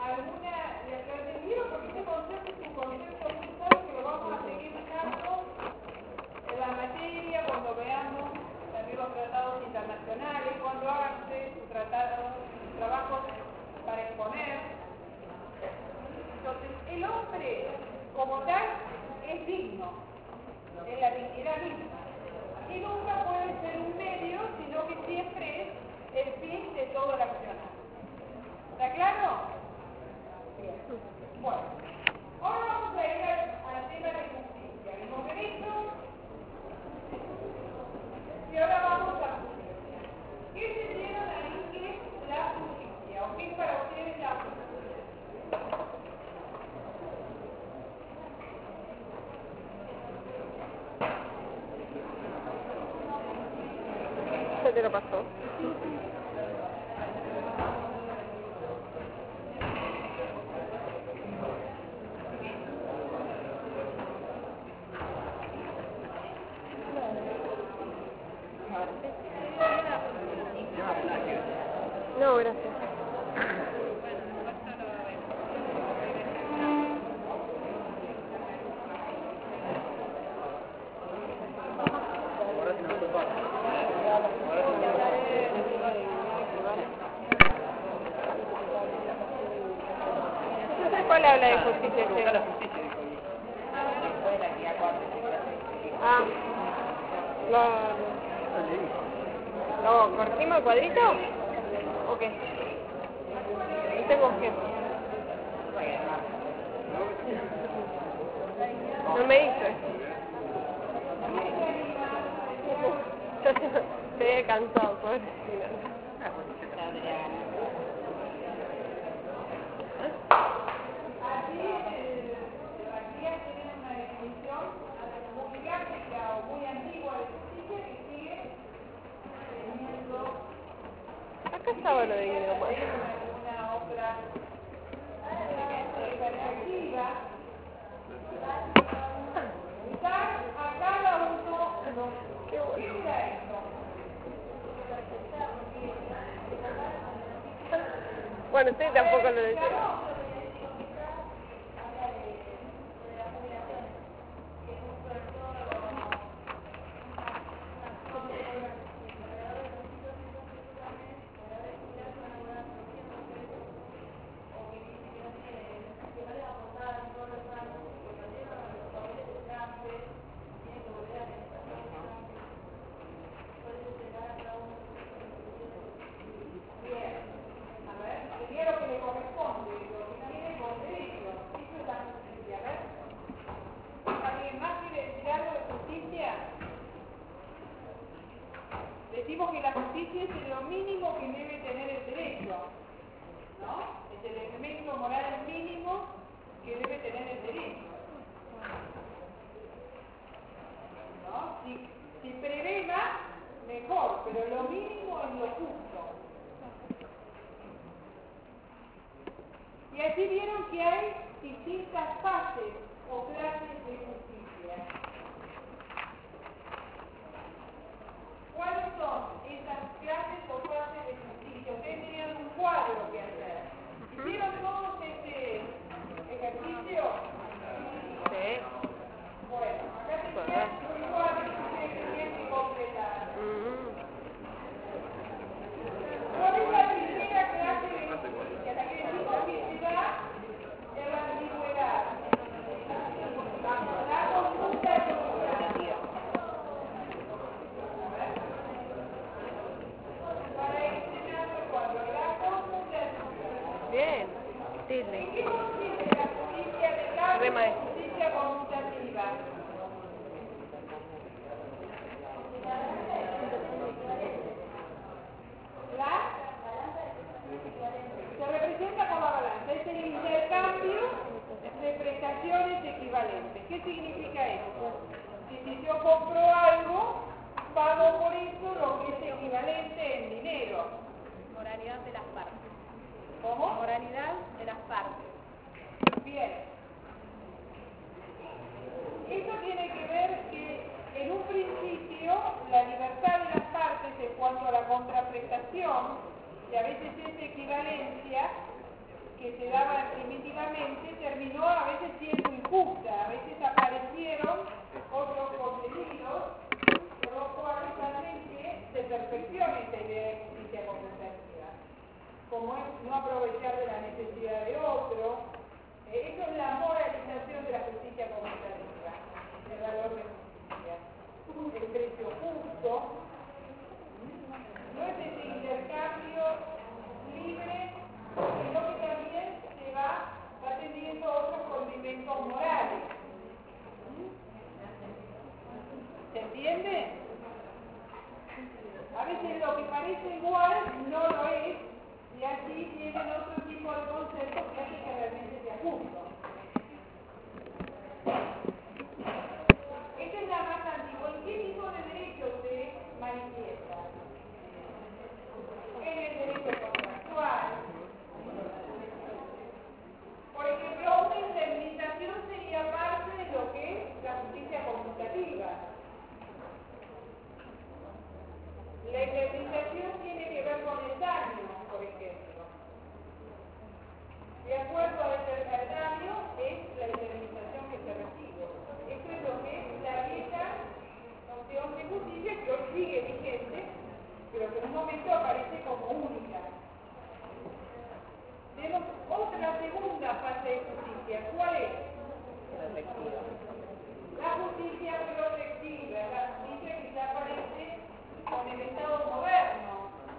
¿Le entendieron? Porque este concepto es un concepto muy claro que lo vamos a seguir usando en la materia cuando veamos también los tratados internacionales, cuando hagan ustedes sus trabajos para exponer. Entonces, el hombre como tal es digno, es la dignidad misma. Y nunca puede ser un medio, sino que siempre es el fin de todo el accionar. ¿Está claro? Bien. Bueno, ahora vamos a ir al tema de justicia. Hemos visto y ahora vamos a justicia. ¿Qué se dieron ahí que es la justicia? ¿O qué es para ustedes la justicia? ¿Se te lo pasó? No, gracias. ¿Cuál habla de justicia? Ah, ¿lo corregimos el cuadrito? ¿O qué? No tengo qué. No me dice. Se ve cansado, pobrecito. Acá estaba lo de Guido Más. Una otra perspectiva. A cada uno. ¿Qué era esto? Bueno, usted tampoco lo decía. Decimos que la justicia es lo mínimo que debe tener el derecho, ¿no? Es el elemento moral mínimo que debe tener el derecho, ¿no? Si prevé más, mejor, pero lo mínimo es lo justo. Y así vieron que hay distintas fases o clases de justicia. ¿Cuáles son esas clases o fases de justicia? Ustedes tenían un cuadro que hacer. ¿Hicieron todos este ejercicio? Sí. Bueno, acá tenían un cuadro que ustedes tenían que completar. ¿Cuál es la primera clase de justicia? La que decimos que se da en la antigüedad. La conducta equitativa. Bien, tilde. ¿En qué consiste la justicia de cambio y la justicia conmutativa? Se representa con la balanza, es el intercambio de prestaciones equivalentes. ¿Qué significa esto? Si yo compro algo, pago por eso lo que es equivalente en dinero. Moralidad de las partes. ¿Cómo? Moralidad de las partes. Bien. Esto tiene que ver que en un principio la libertad de las partes en cuanto a la contraprestación, que a veces es equivalencia, que que se daba primitivamente terminó a veces siendo injusta, a veces aparecieron otros contenidos, por lo cual realmente se perfecciona esta idea de justicia conmutativa, como es no aprovechar de la necesidad de otro. Eso es la moralización de la justicia conmutativa, el valor de justicia, el precio justo. No es ese intercambio libre, sino que también se va teniendo otros condimentos morales. ¿Se entiende? A veces lo que parece igual no lo es, y así tienen otro tipo de conceptos que hacen que realmente sea justo. Esta es la más antigua. ¿En qué tipo de derechos se manifiesta? En el derecho contractual. Por ejemplo, una indemnización sería parte de lo que es la justicia conmutativa. La indemnización tiene que ver con el daño, por ejemplo. De acuerdo al daño es la indemnización que se recibe. Esto es lo que es la vieja noción de justicia, que hoy sigue vigente, pero que en un momento aparece como única. Tenemos otra segunda fase de justicia. ¿Cuál es? Protectiva. La justicia protectiva, la justicia que ya aparece con el Estado moderno.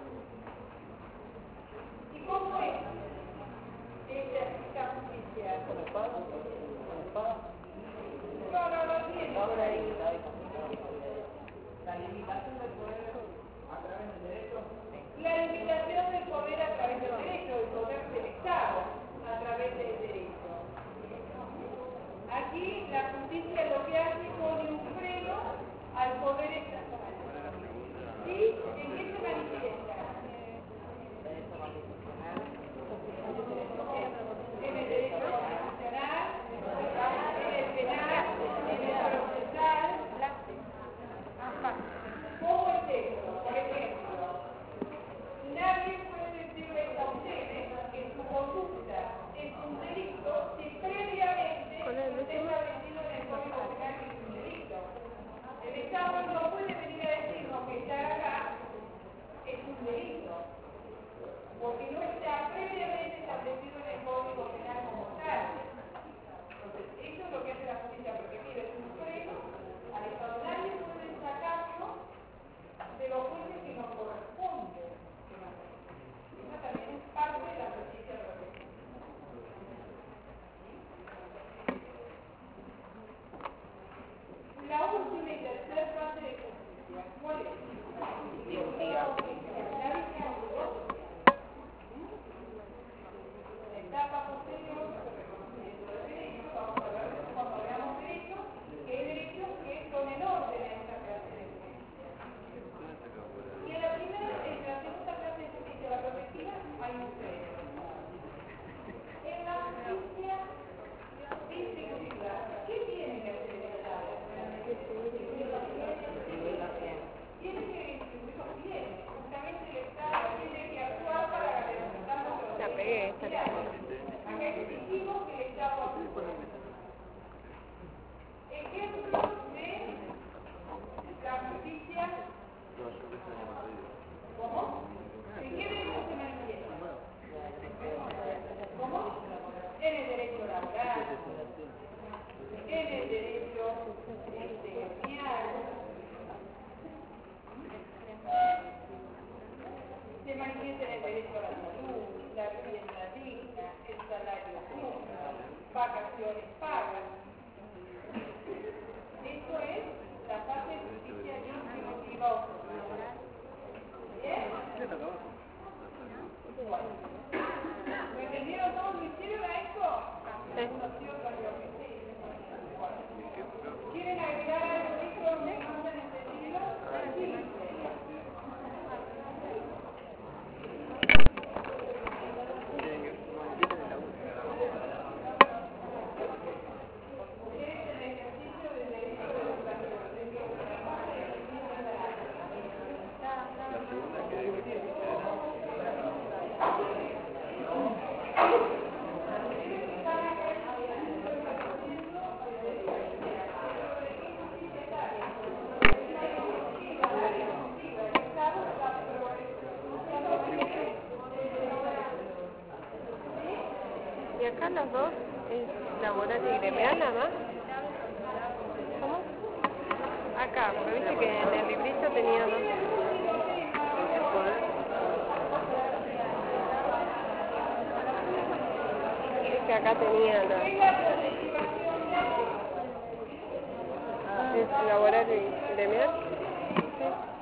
¿Y cómo es esta justicia? ¿Con espada? ¿Con espada? No tiene por ahí. La limitación del poder a través del derecho. La limitación del poder a través del derecho, el poder del Estado a través del derecho. Aquí la justicia lo que hace pone un freno al poder estatal. ¿Sí? ¿En qué se manifiesta? En el derecho constitucional, en el penal, en el procesal. ¿Cómo es esto? Por ejemplo, nadie puede decirle a ustedes que su conducta es un delito si previamente está establecido en el Código Penal que es un delito. El Estado no puede venir a decirnos que estar acá es un delito, porque no está previamente establecido en el Código Penal como tal. Entonces, eso es lo que hace la justicia protectiva, es un freno al Estado. Nadie puede sacarlo de los jueces que nos corresponde. Esa también es parte de la justicia protectiva. La última y tercera fase de justicia, ¿cuál es? La la etapa posterior de reconocimiento del derecho. Vamos a ver cuando veamos derechos, que hay derechos que donen orden a esta clase de justicia. Y en la segunda clase de justicia, la protectiva, hay un freno. En la justicia distributiva, ¿qué tiene que hacer el Estado? Tiene que distribuir los bienes. Justamente el Estado tiene que actuar para garantizar los derechos sociales. Acá exigimos que el Estado actúe. Ejemplos de la justicia. ¿Cómo? ¿En qué derecho se manifiesta? ¿Cómo? En el derecho laboral, en el derecho gremial, se manifiesta en el derecho a la salud, la vivienda digna, el salario justo, vacaciones pagas. Esto es la fase de justicia distributiva o social. ¿Bien? Bueno. ¿Lo entendieron todos? ¿Lo hicieron a esto? ¿Quieren agregar algo de esto? ¿No han entendido? Sí. acá los dos es laboral y gremial nada más. ¿Cómo? Acá, porque viste que en el librito tenía dos. Es que acá tenía la... es laboral y gremial. Sí.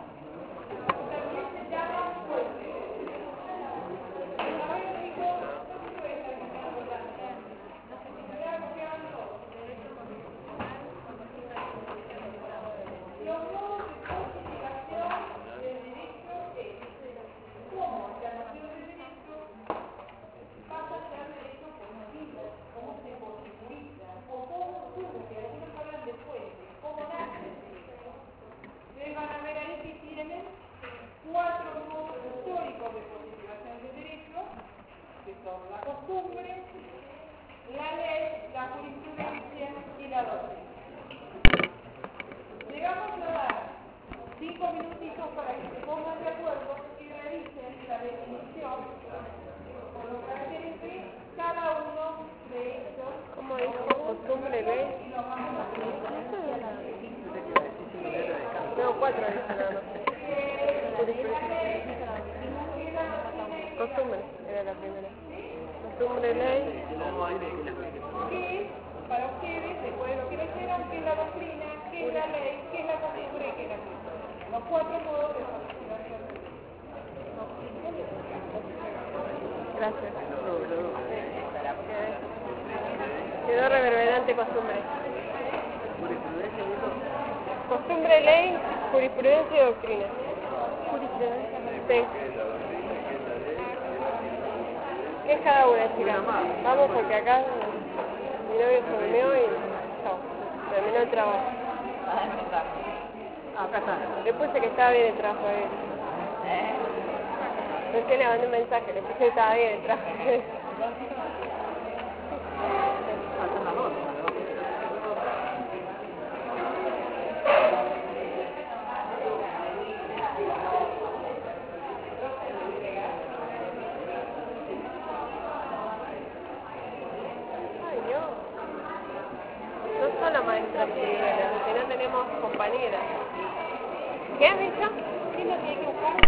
Ustedes van a ver ahí que tienen 4 modos históricos de positivación del derecho, que son la costumbre, la ley, la jurisprudencia y la doctrina. Le vamos a dar 5 minutitos para que se pongan de acuerdo y revisen la definición con los caracteres de cada uno de estos. ¿Cómo dijo? Costumbre, ley. Y los vamos a No, 4 dice nada más. Costumbre, era la primera. Costumbre, ley. ¿Qué es para ustedes, después de lo que leyeron, qué es la doctrina, qué es la ley, qué es la costumbre y qué es la jurisprudencia? Los 4 modos de positivación. Gracias. Quedó reverberante costumbre. Costumbre, ley, jurisprudencia y doctrina. Jurisprudencia. Sí. ¿Qué es cada una, chica? Vamos porque acá mi novio se durmió y chao. Terminó el trabajo. Acá está. Le puse que estaba bien el trabajo de él. Recién le mandé un mensaje, le puse que estaba bien el trabajo de él. Ay, no solo maestras individuales, sino tenemos compañeras. ¿Qué has dicho? ¿Qué es lo que hay que buscar?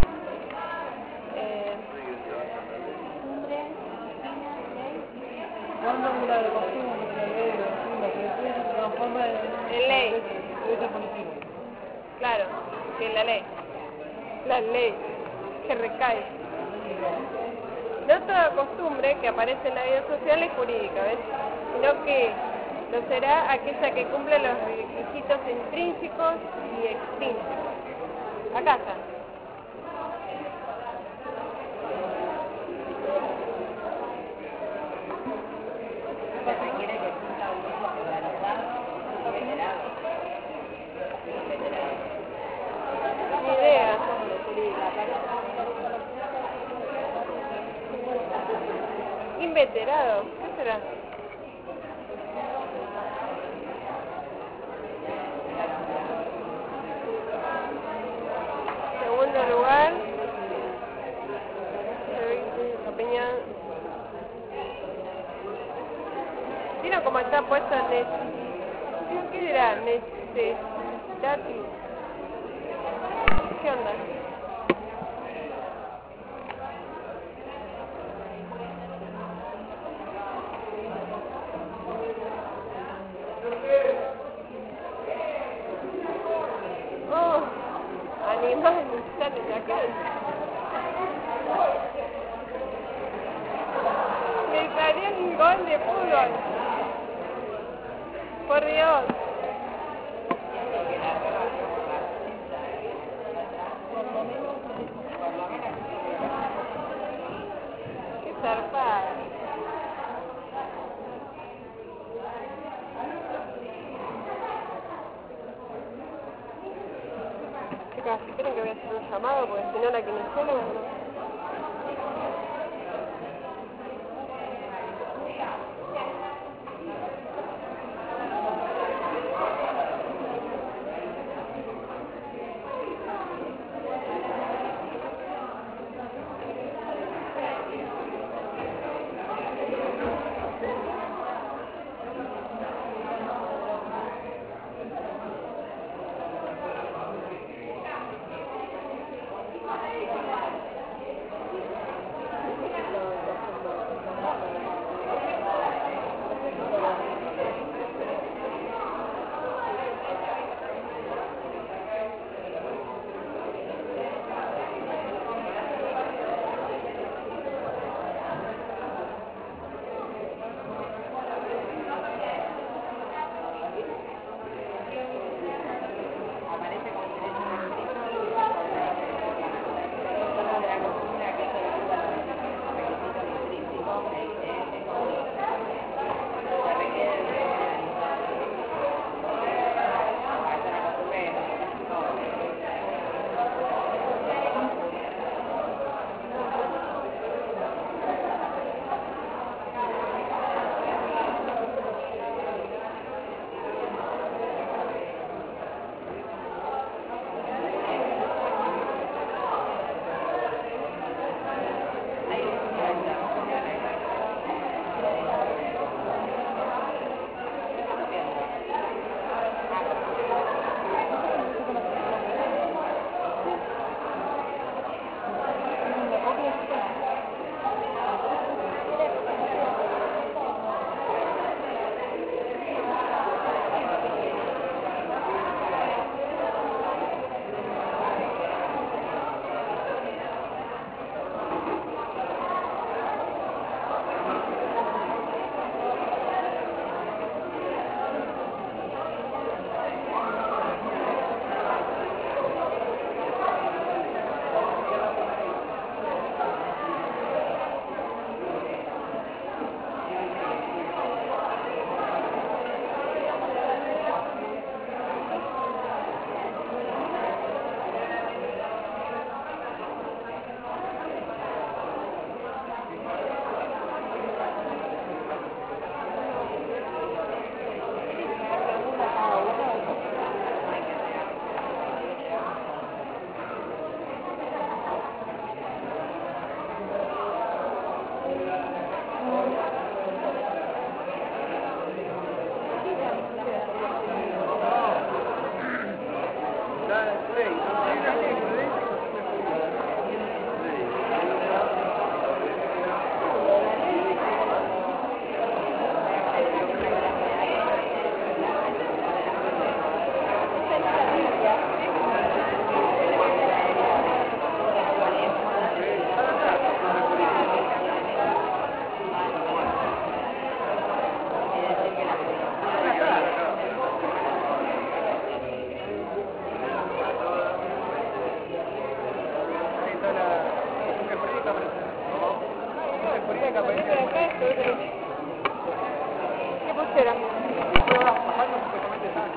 ¿Cuándo una de costumbre, la ley, la doctrina, que después se transforma En ley. derecho positivo? Claro, que es la ley. La ley que recae. No toda costumbre que aparece en la vida social es jurídica, ¿ves? Sino que lo será aquella que cumple los requisitos intrínsecos y extrínsecos. Acá está. Requiere que cumpla un uso generalizado y venerado. Ni idea. Inveterado. ¿Qué será? Segundo lugar. Opinión. ¿Vieron cómo está puesto ¿qué era? Necessitatis. ¿Qué onda? Oh, animales salen de acá. Me salió un gol de fútbol. Por Dios. Qué zarpada. Chicas, si quieren que voy a hacer un llamado, porque si no la kinesióloga no. Ponía que aparece. ¿Qué pusieron? Pruebas bajando supuestamente sanas.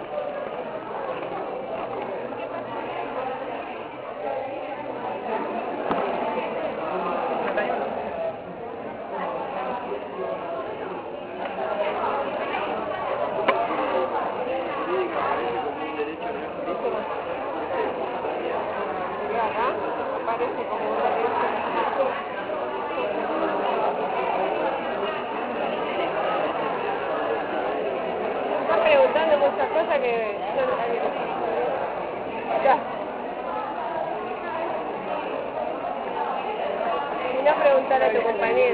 Acá aparece como un derecho. Están preguntando muchas cosas que yo no sabía. Ya. Si no, preguntar a tu compañero.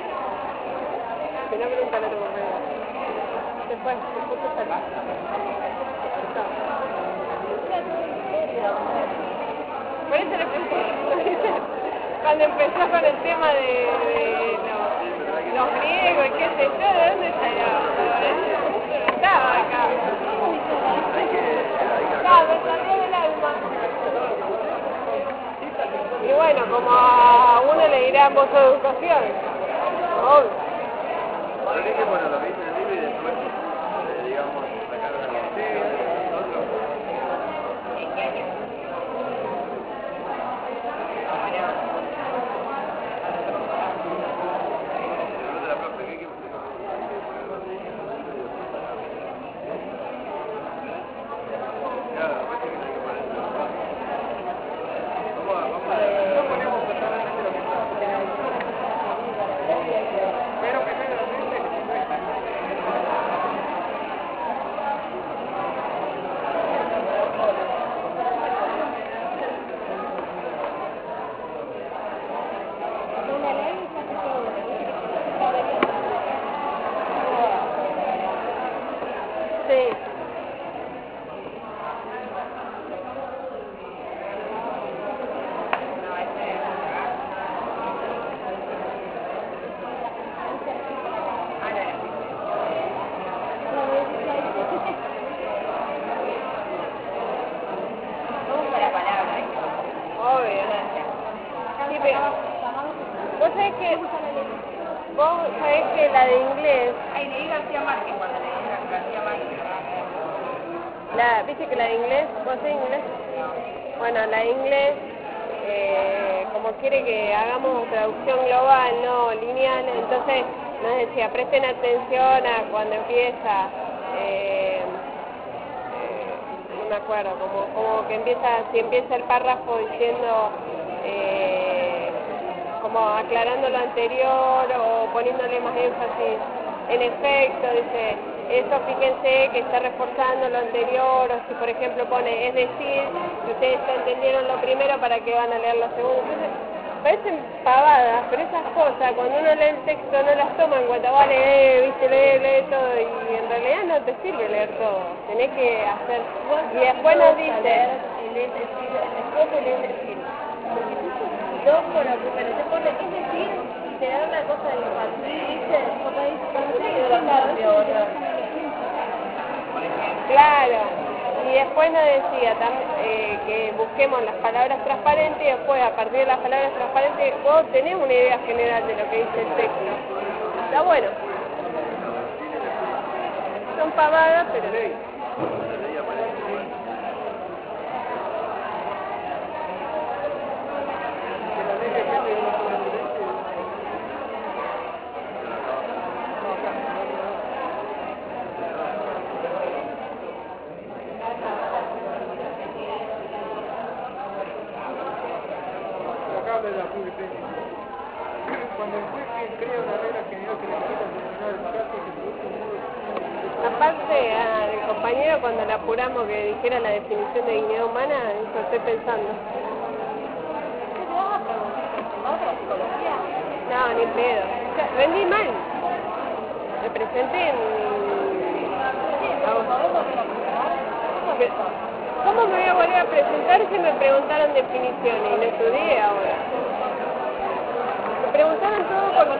Si no, preguntar a tu compañero. Después, se puso a salir. Por eso le pregunté, cuando empezó con el tema de los griegos y qué sé yo, ¿de dónde salió? No estaba acá. No, me salió del alma. Y bueno, como a uno le dirán voz de educación, obvio. ¿Por qué que bueno, lo que dice el libro y después, digamos, sacaron la conclusión de nosotros? Sí. Obvio. Sí, pero vos sabés que la de inglés, Ay, leí García Márquez cuando leí García Márquez. viste que la de inglés, ¿vos sabés inglés? Bueno, la de inglés, como quiere que hagamos traducción global, no lineal, entonces nos decía, presten atención a cuando empieza, no me acuerdo, como que si empieza el párrafo diciendo, como aclarando lo anterior o poniéndole más énfasis. En efecto, dice, eso fíjense que está reforzando lo anterior, o si por ejemplo pone, es decir, que ustedes ya entendieron lo primero, ¿para qué van a leer lo segundo? Entonces, parecen pavadas, pero esas cosas, cuando uno lee el texto no las toma en cuenta, vale, viste, lee todo, y en realidad no te sirve leer todo, tenés que hacer, y después nos dice, Dos por la primera, te pone, es decir, y te da una cosa de infantil, ¿viste? claro, y después nos decía que busquemos las palabras transparentes y después a partir de las palabras transparentes vos tenés una idea general de lo que dice el texto. Está bueno. Son pavadas, pero Cuando el juez crea una regla general que necesita solucionar el caso, se produce un modo... aparte al compañero cuando le apuramos que dijera la definición de dignidad humana, eso estoy pensando. No, ni pedo. O sea, rendí mal. Me presenté en... ¿Cómo me voy a volver a presentar si me preguntaron definiciones y no estudié ahora? Me preguntaron todo por...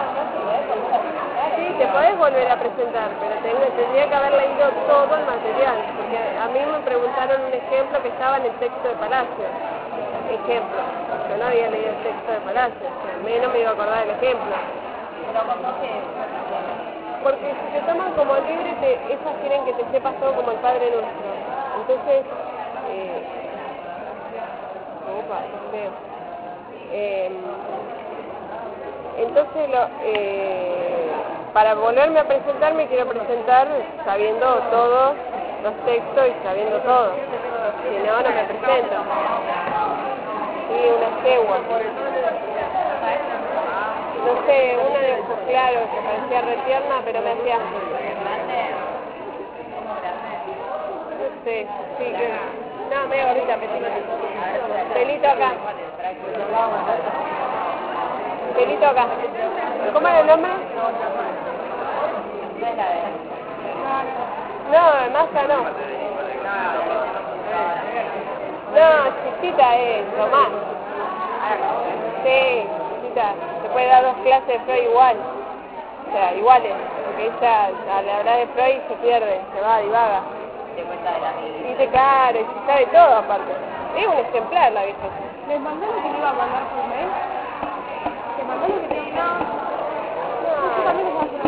Sí, te podés volver a presentar, pero tendría que haber leído todo el material, porque a mí me preguntaron un ejemplo que estaba en el texto de Palacio. Ejemplo. Yo no había leído el texto de Palacio, o sea, menos me iba a acordar del ejemplo. Pero como que... Porque si te toman como libre, esas quieren que te sepas todo como el Padre Nuestro. Entonces, opa, qué feo. Entonces, para volverme a presentar, me quiero presentar sabiendo todos los textos y sabiendo todo. Si no, no me presento. Sí, una cegua. No sé, una de ojos claros que parecía re tierna, pero me hacía... No sé, sí, que... No, medio gordita, pelito acá. Pelito acá. ¿Cómo era el nombre? No, Massa no. No, chiquita es, Tomás. Sí, chiquita. Se puede dar 2 clases de Freud igual. O sea, iguales. Porque ella al hablar de Freud se pierde, se va, divaga. Y te caro, y se sabe todo aparte. Es un ejemplar la vieja. ¿Les mandó lo que le iba a mandar por mail? ¿Te mandó lo que te iba a mandar? No, yo también les voy a hacer.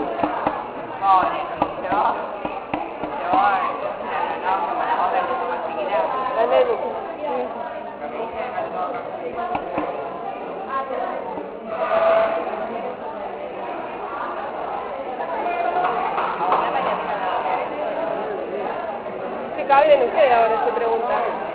La nene. ¿Qué hablen ustedes ahora? Se pregunta.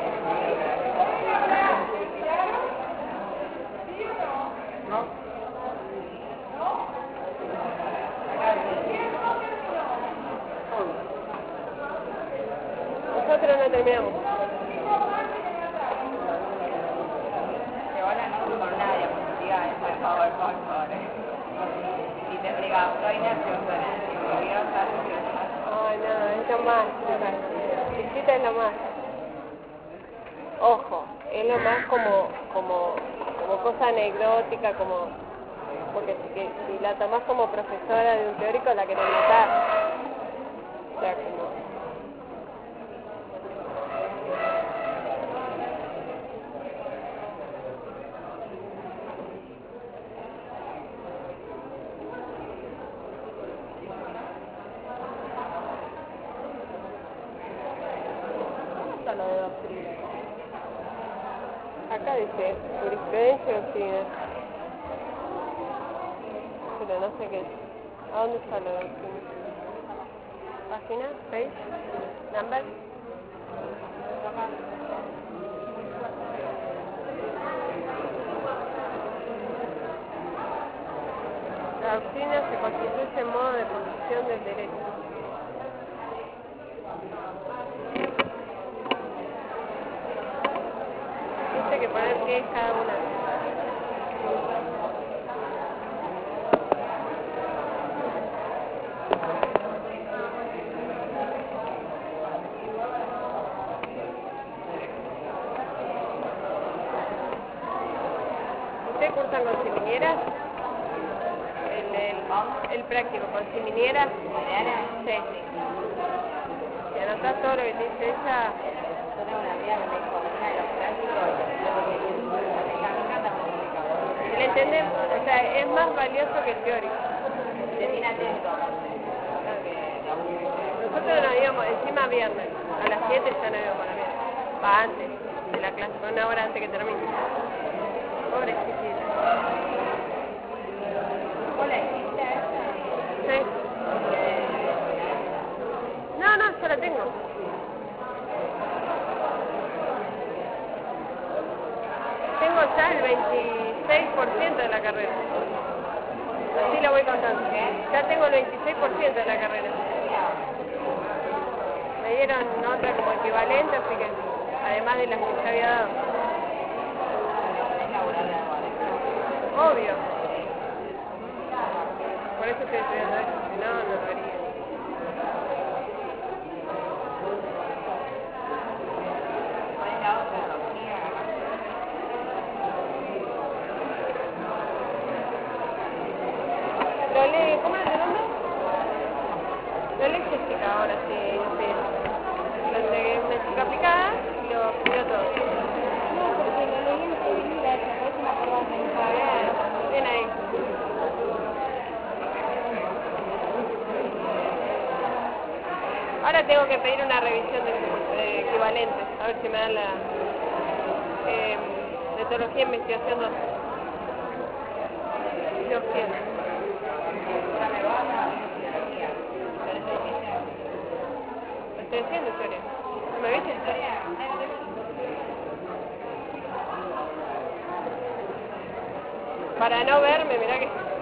Nosotros no terminamos. Ahora no con una diapositiva esa de PowerPoint, pobre. Y te explica, Freud nació con el curiosa. Ay, no, es lo más, chica. Chiquita es lo más. Ojo, es lo más como cosa anecdótica, como... Porque si la tomás como profesora de un teórico, la querés matar. O sea, como... Lo de doctrina. Acá dice jurisprudencia y doctrina. Pero no sé qué es. ¿A dónde está la doctrina? ¿Página? ¿Page? ¿Number? La doctrina se constituye en modo de posición del derecho. Dice que poner qué es cada una. ¿Ustedes cursan con siminieras? El práctico con siminieras. Sí. Y anotás todo lo que te dice ella. Yo tengo una amiga que me dijo, una de los prácticos, ¿Le entienden? O sea, es más valioso que el teórico. te tiene atento. Nosotros nos íbamos encima viernes. A las 7 ya nos íbamos a la viernes. Va antes de la clase, 1 hora antes que termine. Pobre chiquita. ¿Vos la hiciste a esa? Sí. No, yo la tengo. Tengo ya el 26% de la carrera. Así lo voy contando. Ya tengo el 26% de la carrera. Me dieron otra como equivalente, así que además de las que ya había dado. Obvio. Por eso estoy estudiando esto, si no, no lo haría. Lo leí, ¿cómo era tu nombre? Lo leí Jessica ahora, sí, no sé. Lo entregué una chica aplicada y lo pidió todo. No, porque lo leí en la próxima Ahora tengo que pedir una revisión de equivalentes, a ver si me dan la metodología de investigación 2. Estoy haciendo historia. ¿No me viste? Para no verme, mirá que...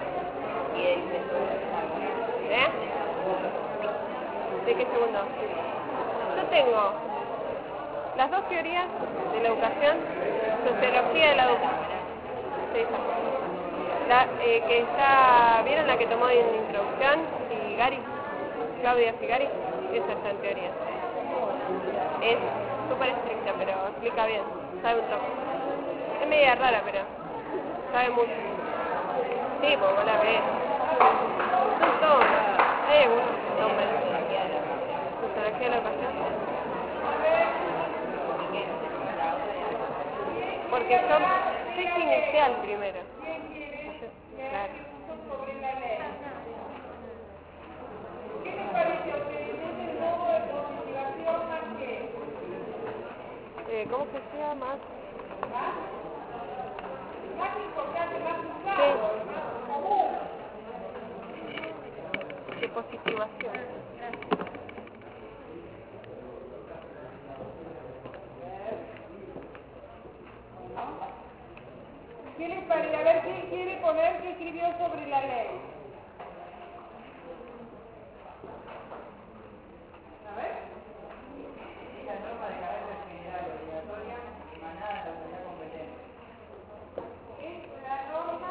¿Eh? ¿De qué segundo? Yo tengo las dos teorías de la educación, sociología de la educación. Sí, que está, ¿vieron la que tomó en introducción? Figari, Claudia Figari, esa está en teoría. Es súper estricta, pero explica bien, sabe un toque. Es media rara, pero sabe mucho. Sí, porque vos la ves. Son todos. Bueno, nombres. Sociología de la educación. Porque son sexo inicial primero. Claro. ¿Qué les parece a ustedes? ¿Es el modo de positivación más que? ¿Cómo se llama más? Más importante, más usado, más común. De positivación. ¿Qué les parece? A ver quién quiere poner qué escribió sobre la ley. A ver. La norma de carácter general obligatoria emanada de la autoridad competente. Es la norma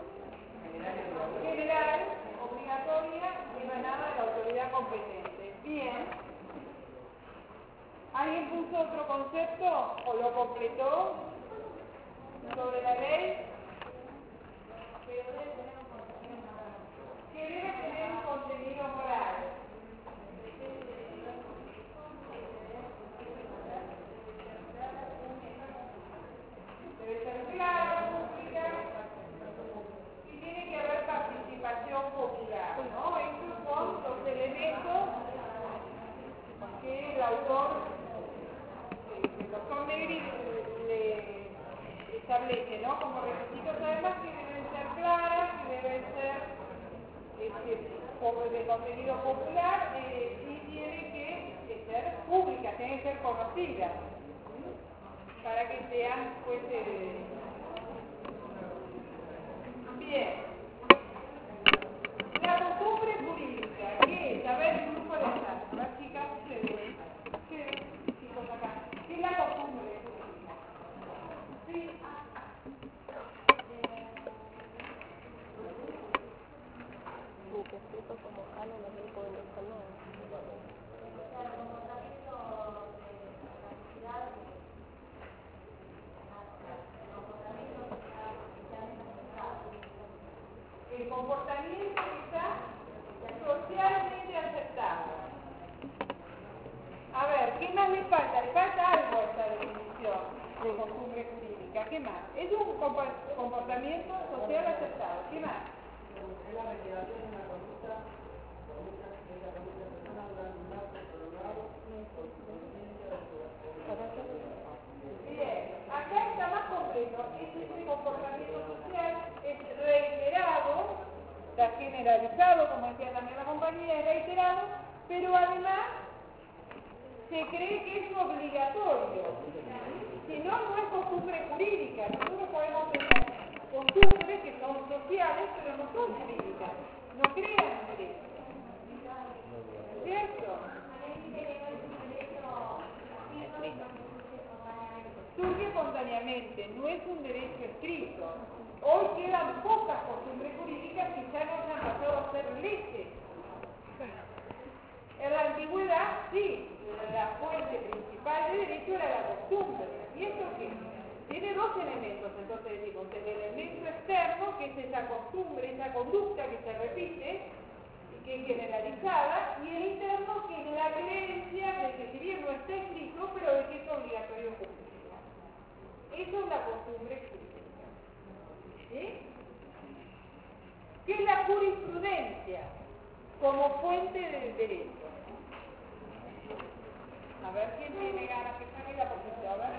general obligatoria emanada de la autoridad competente. Bien. ¿Alguien puso otro concepto o lo completó sobre la ley? Que debe tener un contenido moral. Debe ser clara, pública, y tiene que haber participación popular, ¿no? Estos son los elementos que el autor, el doctor Negri, le establece, ¿no? Como requisitos, además que deben ser claras, que deben ser de contenido popular, y tiene que ser públicas, tienen que ser conocidas, para que sean, pues, bien. La costumbre jurídica, ¿qué es? A ver, el grupo de atrás, a ver, chicas, ustedes, chicos acá, ¿qué es la costumbre jurídica? Sí. Ni te explico como jalo, no te puedo decir nada. El comportamiento que está socialmente aceptado. A ver, ¿qué más le falta? Le falta algo a esta definición de costumbre jurídica. ¿Qué más? Es un comportamiento social aceptado. ¿Qué más? Es la reiteración de una conducta por muchas de esa conducta personal durante un lapso prolongado por su conciencia de su obligación. Bien, acá está más completo. Este comportamiento social es reiterado, está generalizado, como decía también la compañía, es reiterado, pero además se cree que es obligatorio. Si no, no es costumbre jurídica. Nosotros podemos tener costumbres que son sociales, pero no son jurídicas. No crean derecho. ¿Cierto? Surge espontáneamente, no es un derecho escrito. Hoy quedan pocas costumbres jurídicas que ya no han pasado a ser leyes. En la antigüedad, sí, la fuente principal de derecho era la costumbre. ¿Y esto qué? Tiene dos elementos, entonces decimos, el elemento externo, que es esa costumbre, esa conducta que se repite y que es generalizada, y el interno, que es la creencia de que si bien no está escrito, pero de que es obligatorio cumplirla. Eso es la costumbre jurídica. ¿Sí? ¿Qué es la jurisprudencia como fuente del derecho? A ver, ¿quién tiene ganas que saque la posición? A ver.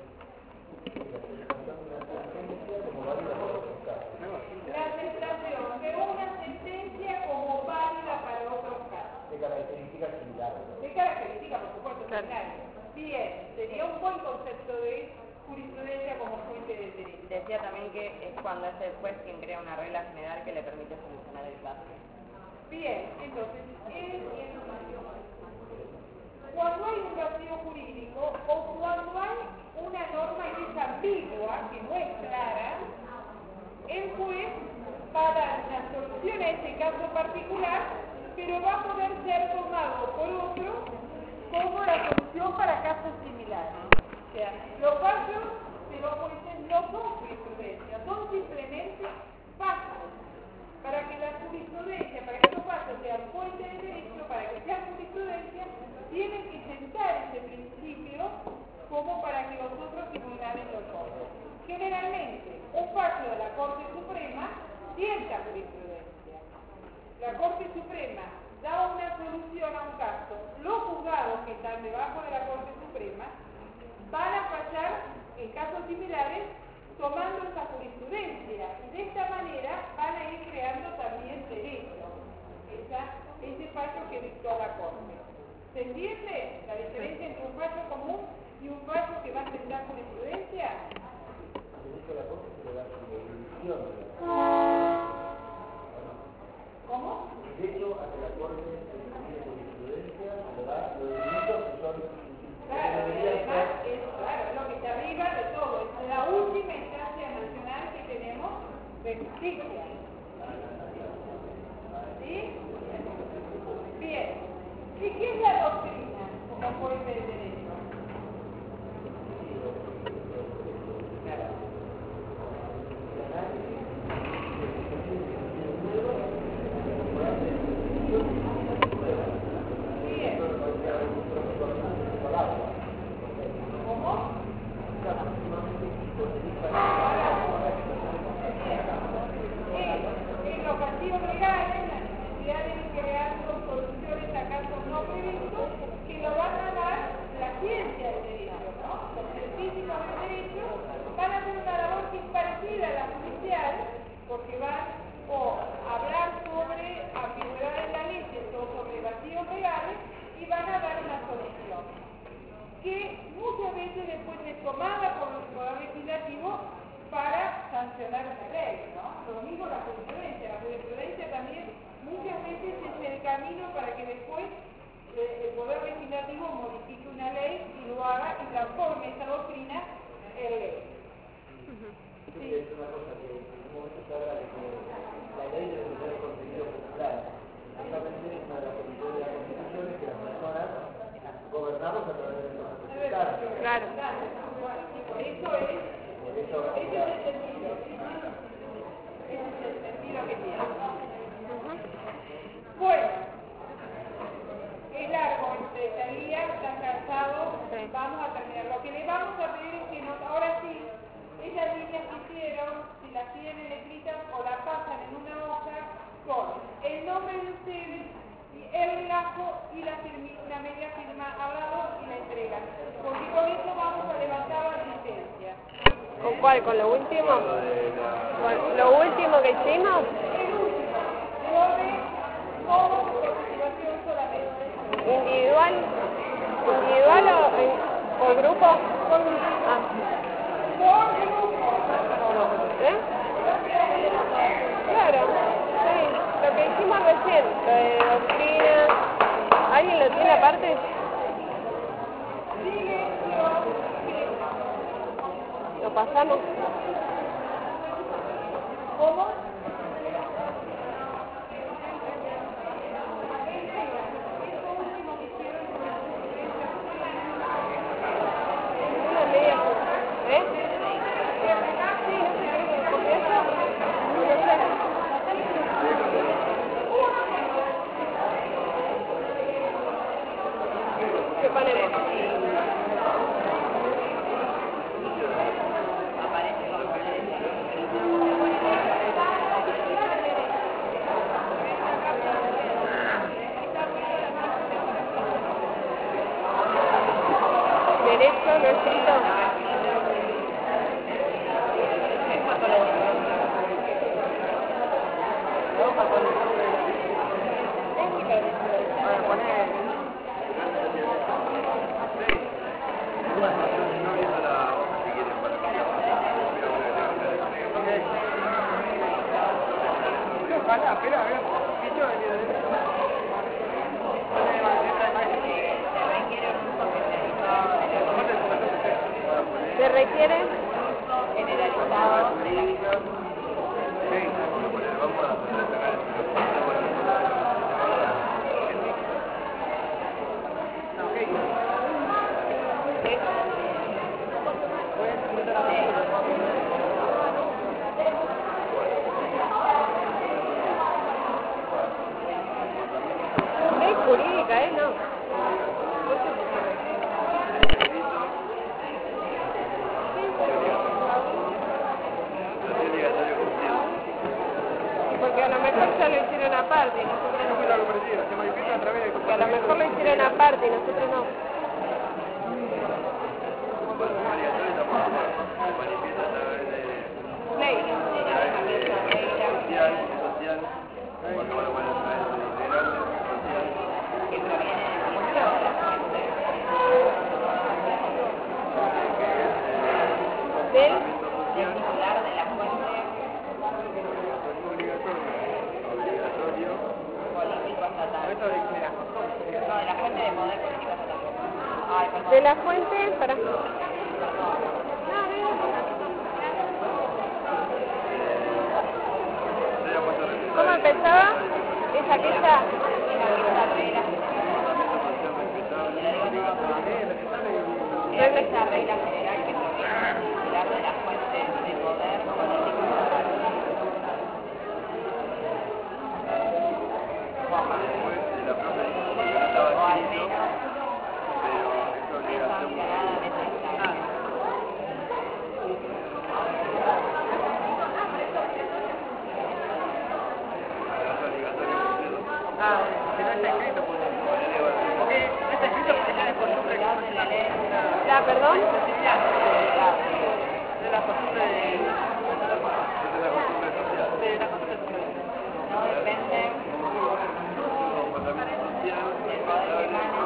La aceptación de una sentencia como válida para otros casos. De características similares. De características, por supuesto, similares. Bien, sería un buen concepto de jurisprudencia como fuente de derecho. Decía también que es cuando es el juez quien crea una regla general que le permite solucionar el caso. Bien, entonces, cuando hay un vacío jurídico o cuando hay una norma que es ambigua, que no es clara, el juez va a dar una solución a ese caso particular, pero va a poder ser tomado por otro como la solución para casos similares. O sea, los fallos de los jueces no son jurisprudencia, son simplemente fallos. Para que la jurisprudencia, para que los fallos sean fuente de derecho, para que sean jurisprudencia, tienen que sentar ese principio como para que los otros tribunales lo tomen. Generalmente, un fallo de la Corte Suprema sienta jurisprudencia. La Corte Suprema da una solución a un caso. Los juzgados que están debajo de la Corte Suprema van a fallar en casos similares tomando esa jurisprudencia y de esta manera van a ir creando también derecho. Ese fallo que dictó la Corte. ¿Se entiende la diferencia entre un fallo común y un fallo que va a sentar jurisprudencia? ¿Cómo? El derecho a que la Corte de jurisprudencia lo da los delitos que son... Claro, y además es lo que está arriba de todo, es la última instancia nacional que tenemos de justicia. ¿Sí? Bien. ¿Y qué es la doctrina como fuente de derecho? Porque van a hablar sobre ambigüedades en la ley o sobre vacíos legales y van a dar una solución que muchas veces después es tomada por el Poder Legislativo para sancionar una ley, ¿no? Lo mismo la jurisprudencia también muchas veces es el camino para que después el Poder Legislativo modifique una ley y lo haga y transforme esa doctrina en ley. Sí. Es una cosa que en un momento se habla de que la ley debe tener contenido popular. Justamente una de las condiciones de la Constitución es que las personas gobernamos a través de los representantes. Claro. Por eso ese es el sentido. Ese es el sentido que tiene. Bueno, es largo esta guía, están cansados, vamos a terminar. Lo que les vamos a pedir es que ahora sí, esas líneas que hicieron, si las tienen escritas o las pasan en una hoja con el nombre de ustedes, el relajo y la media firma al lado y la entregan. Porque con eso vamos a levantar la asistencia. ¿Con cuál? ¿Con lo último? ¿Con lo último que hicimos? El último, sobre todo por situación solamente. ¿Individual? ¿Individual o grupo? Por grupo. Ah. Por grupo. ¿Eh? Claro, sí, lo que hicimos recién, lo de doctrina. ¿Alguien lo tiene aparte? ¿Lo pasamos? ¿Cómo? Una media. ¿Eh? Sí, no sé, creo que con eso. No sé. ¿Qué ponemos? Aparece como todo lo escrito. Se requiere generalizado de la ley jurídica, ¿no? Porque a lo mejor ya lo hicieron aparte y nosotros no. Que a lo mejor lo hicieron aparte y nosotros no. Ley. Del titular de la fuente político estatal. No, de la fuente de poder político estatal. Ay, perdón. de la fuente para. ¿Cómo empezaba? Es aquella. Esa regla general que proviene del titular de la fuente de poder político estatal. O al menos es sancionada en esa instancia. ¿La perdón? No depende del poder que emana,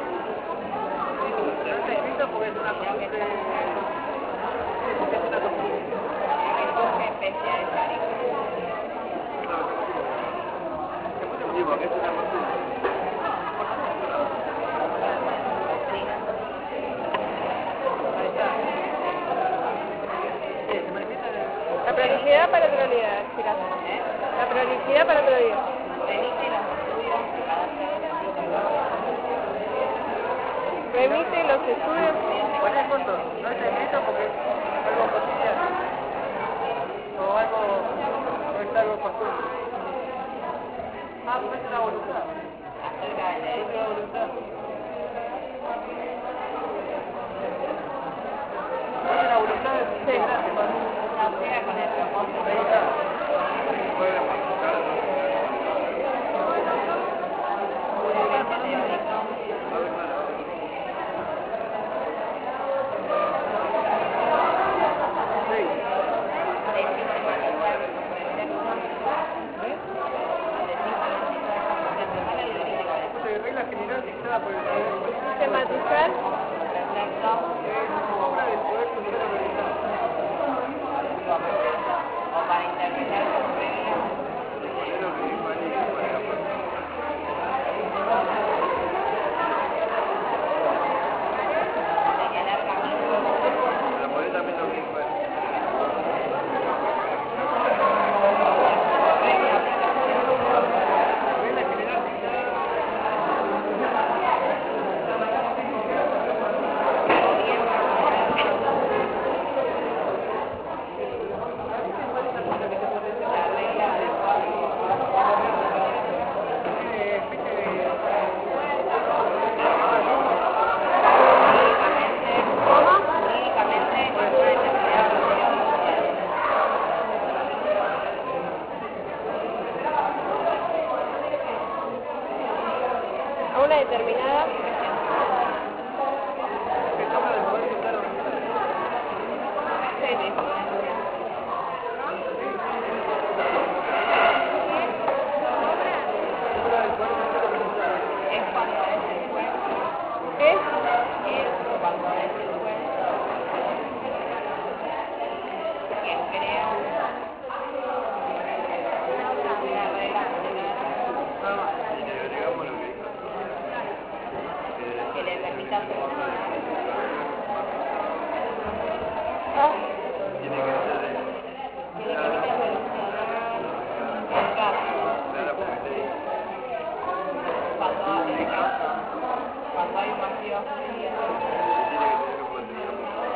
que surge especie de tarifa. La proliquidad para otro día, chicas. La proliquidad para otro día. Remite los estudios de cada Remite los estudios. ¿Cuál es el costo? No está escrito porque es algo cotidiano. O algo, no es algo costumbre. Ah, pues es una voluntad. acerca del Es derecho. una voluntad. Es una voluntad integrante, ¿no? No llega con el propósito de Regla general dictada por el poder Sistematizar. reflejo es obra del poder supremo realizado. o para interpretar sus reglas señalar caminos A una determinada. que toma del poder total necesitas Tiene que ser de... tiene que meter velocidad, entrar. Claro, porque te digo. Cuando hay un vacío sería Tiene que tener un potencial.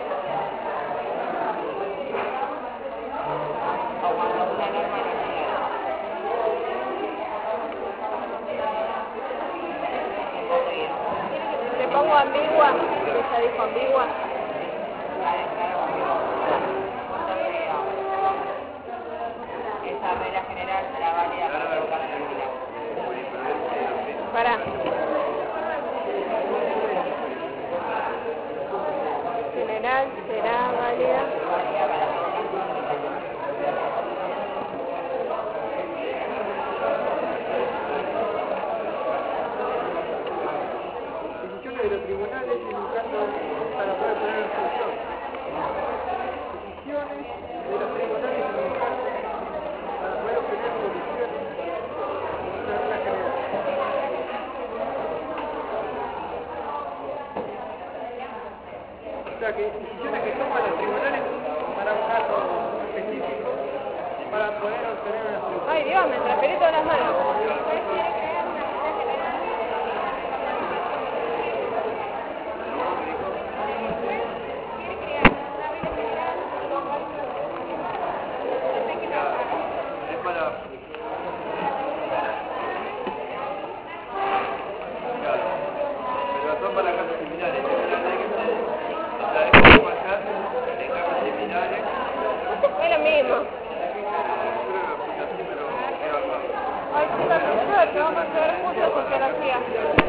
o cuando una norma no es clara. Le pongo ambigua, que ya dijo ambigua. Esa regla general será válida para todo caso similar. Pará. General será válida. Válida para todo caso Decisiones de los tribunales en un caso para poder poner en función. Decisiones de los tribunales en un caso para poder obtener soluciones de una regla general. O sea que decisiones que toman los tribunales para un caso específico para poder obtener una solución. Ay Dios, me transferí todas las manos. Es para... Claro, pero son para casos similares. Otra vez que pasar en casos similares. Es lo mismo. Yo creo que lo puse así, pero queda bajado. Ay, sí, la profesora, te vamos a hacer muchas fotografías.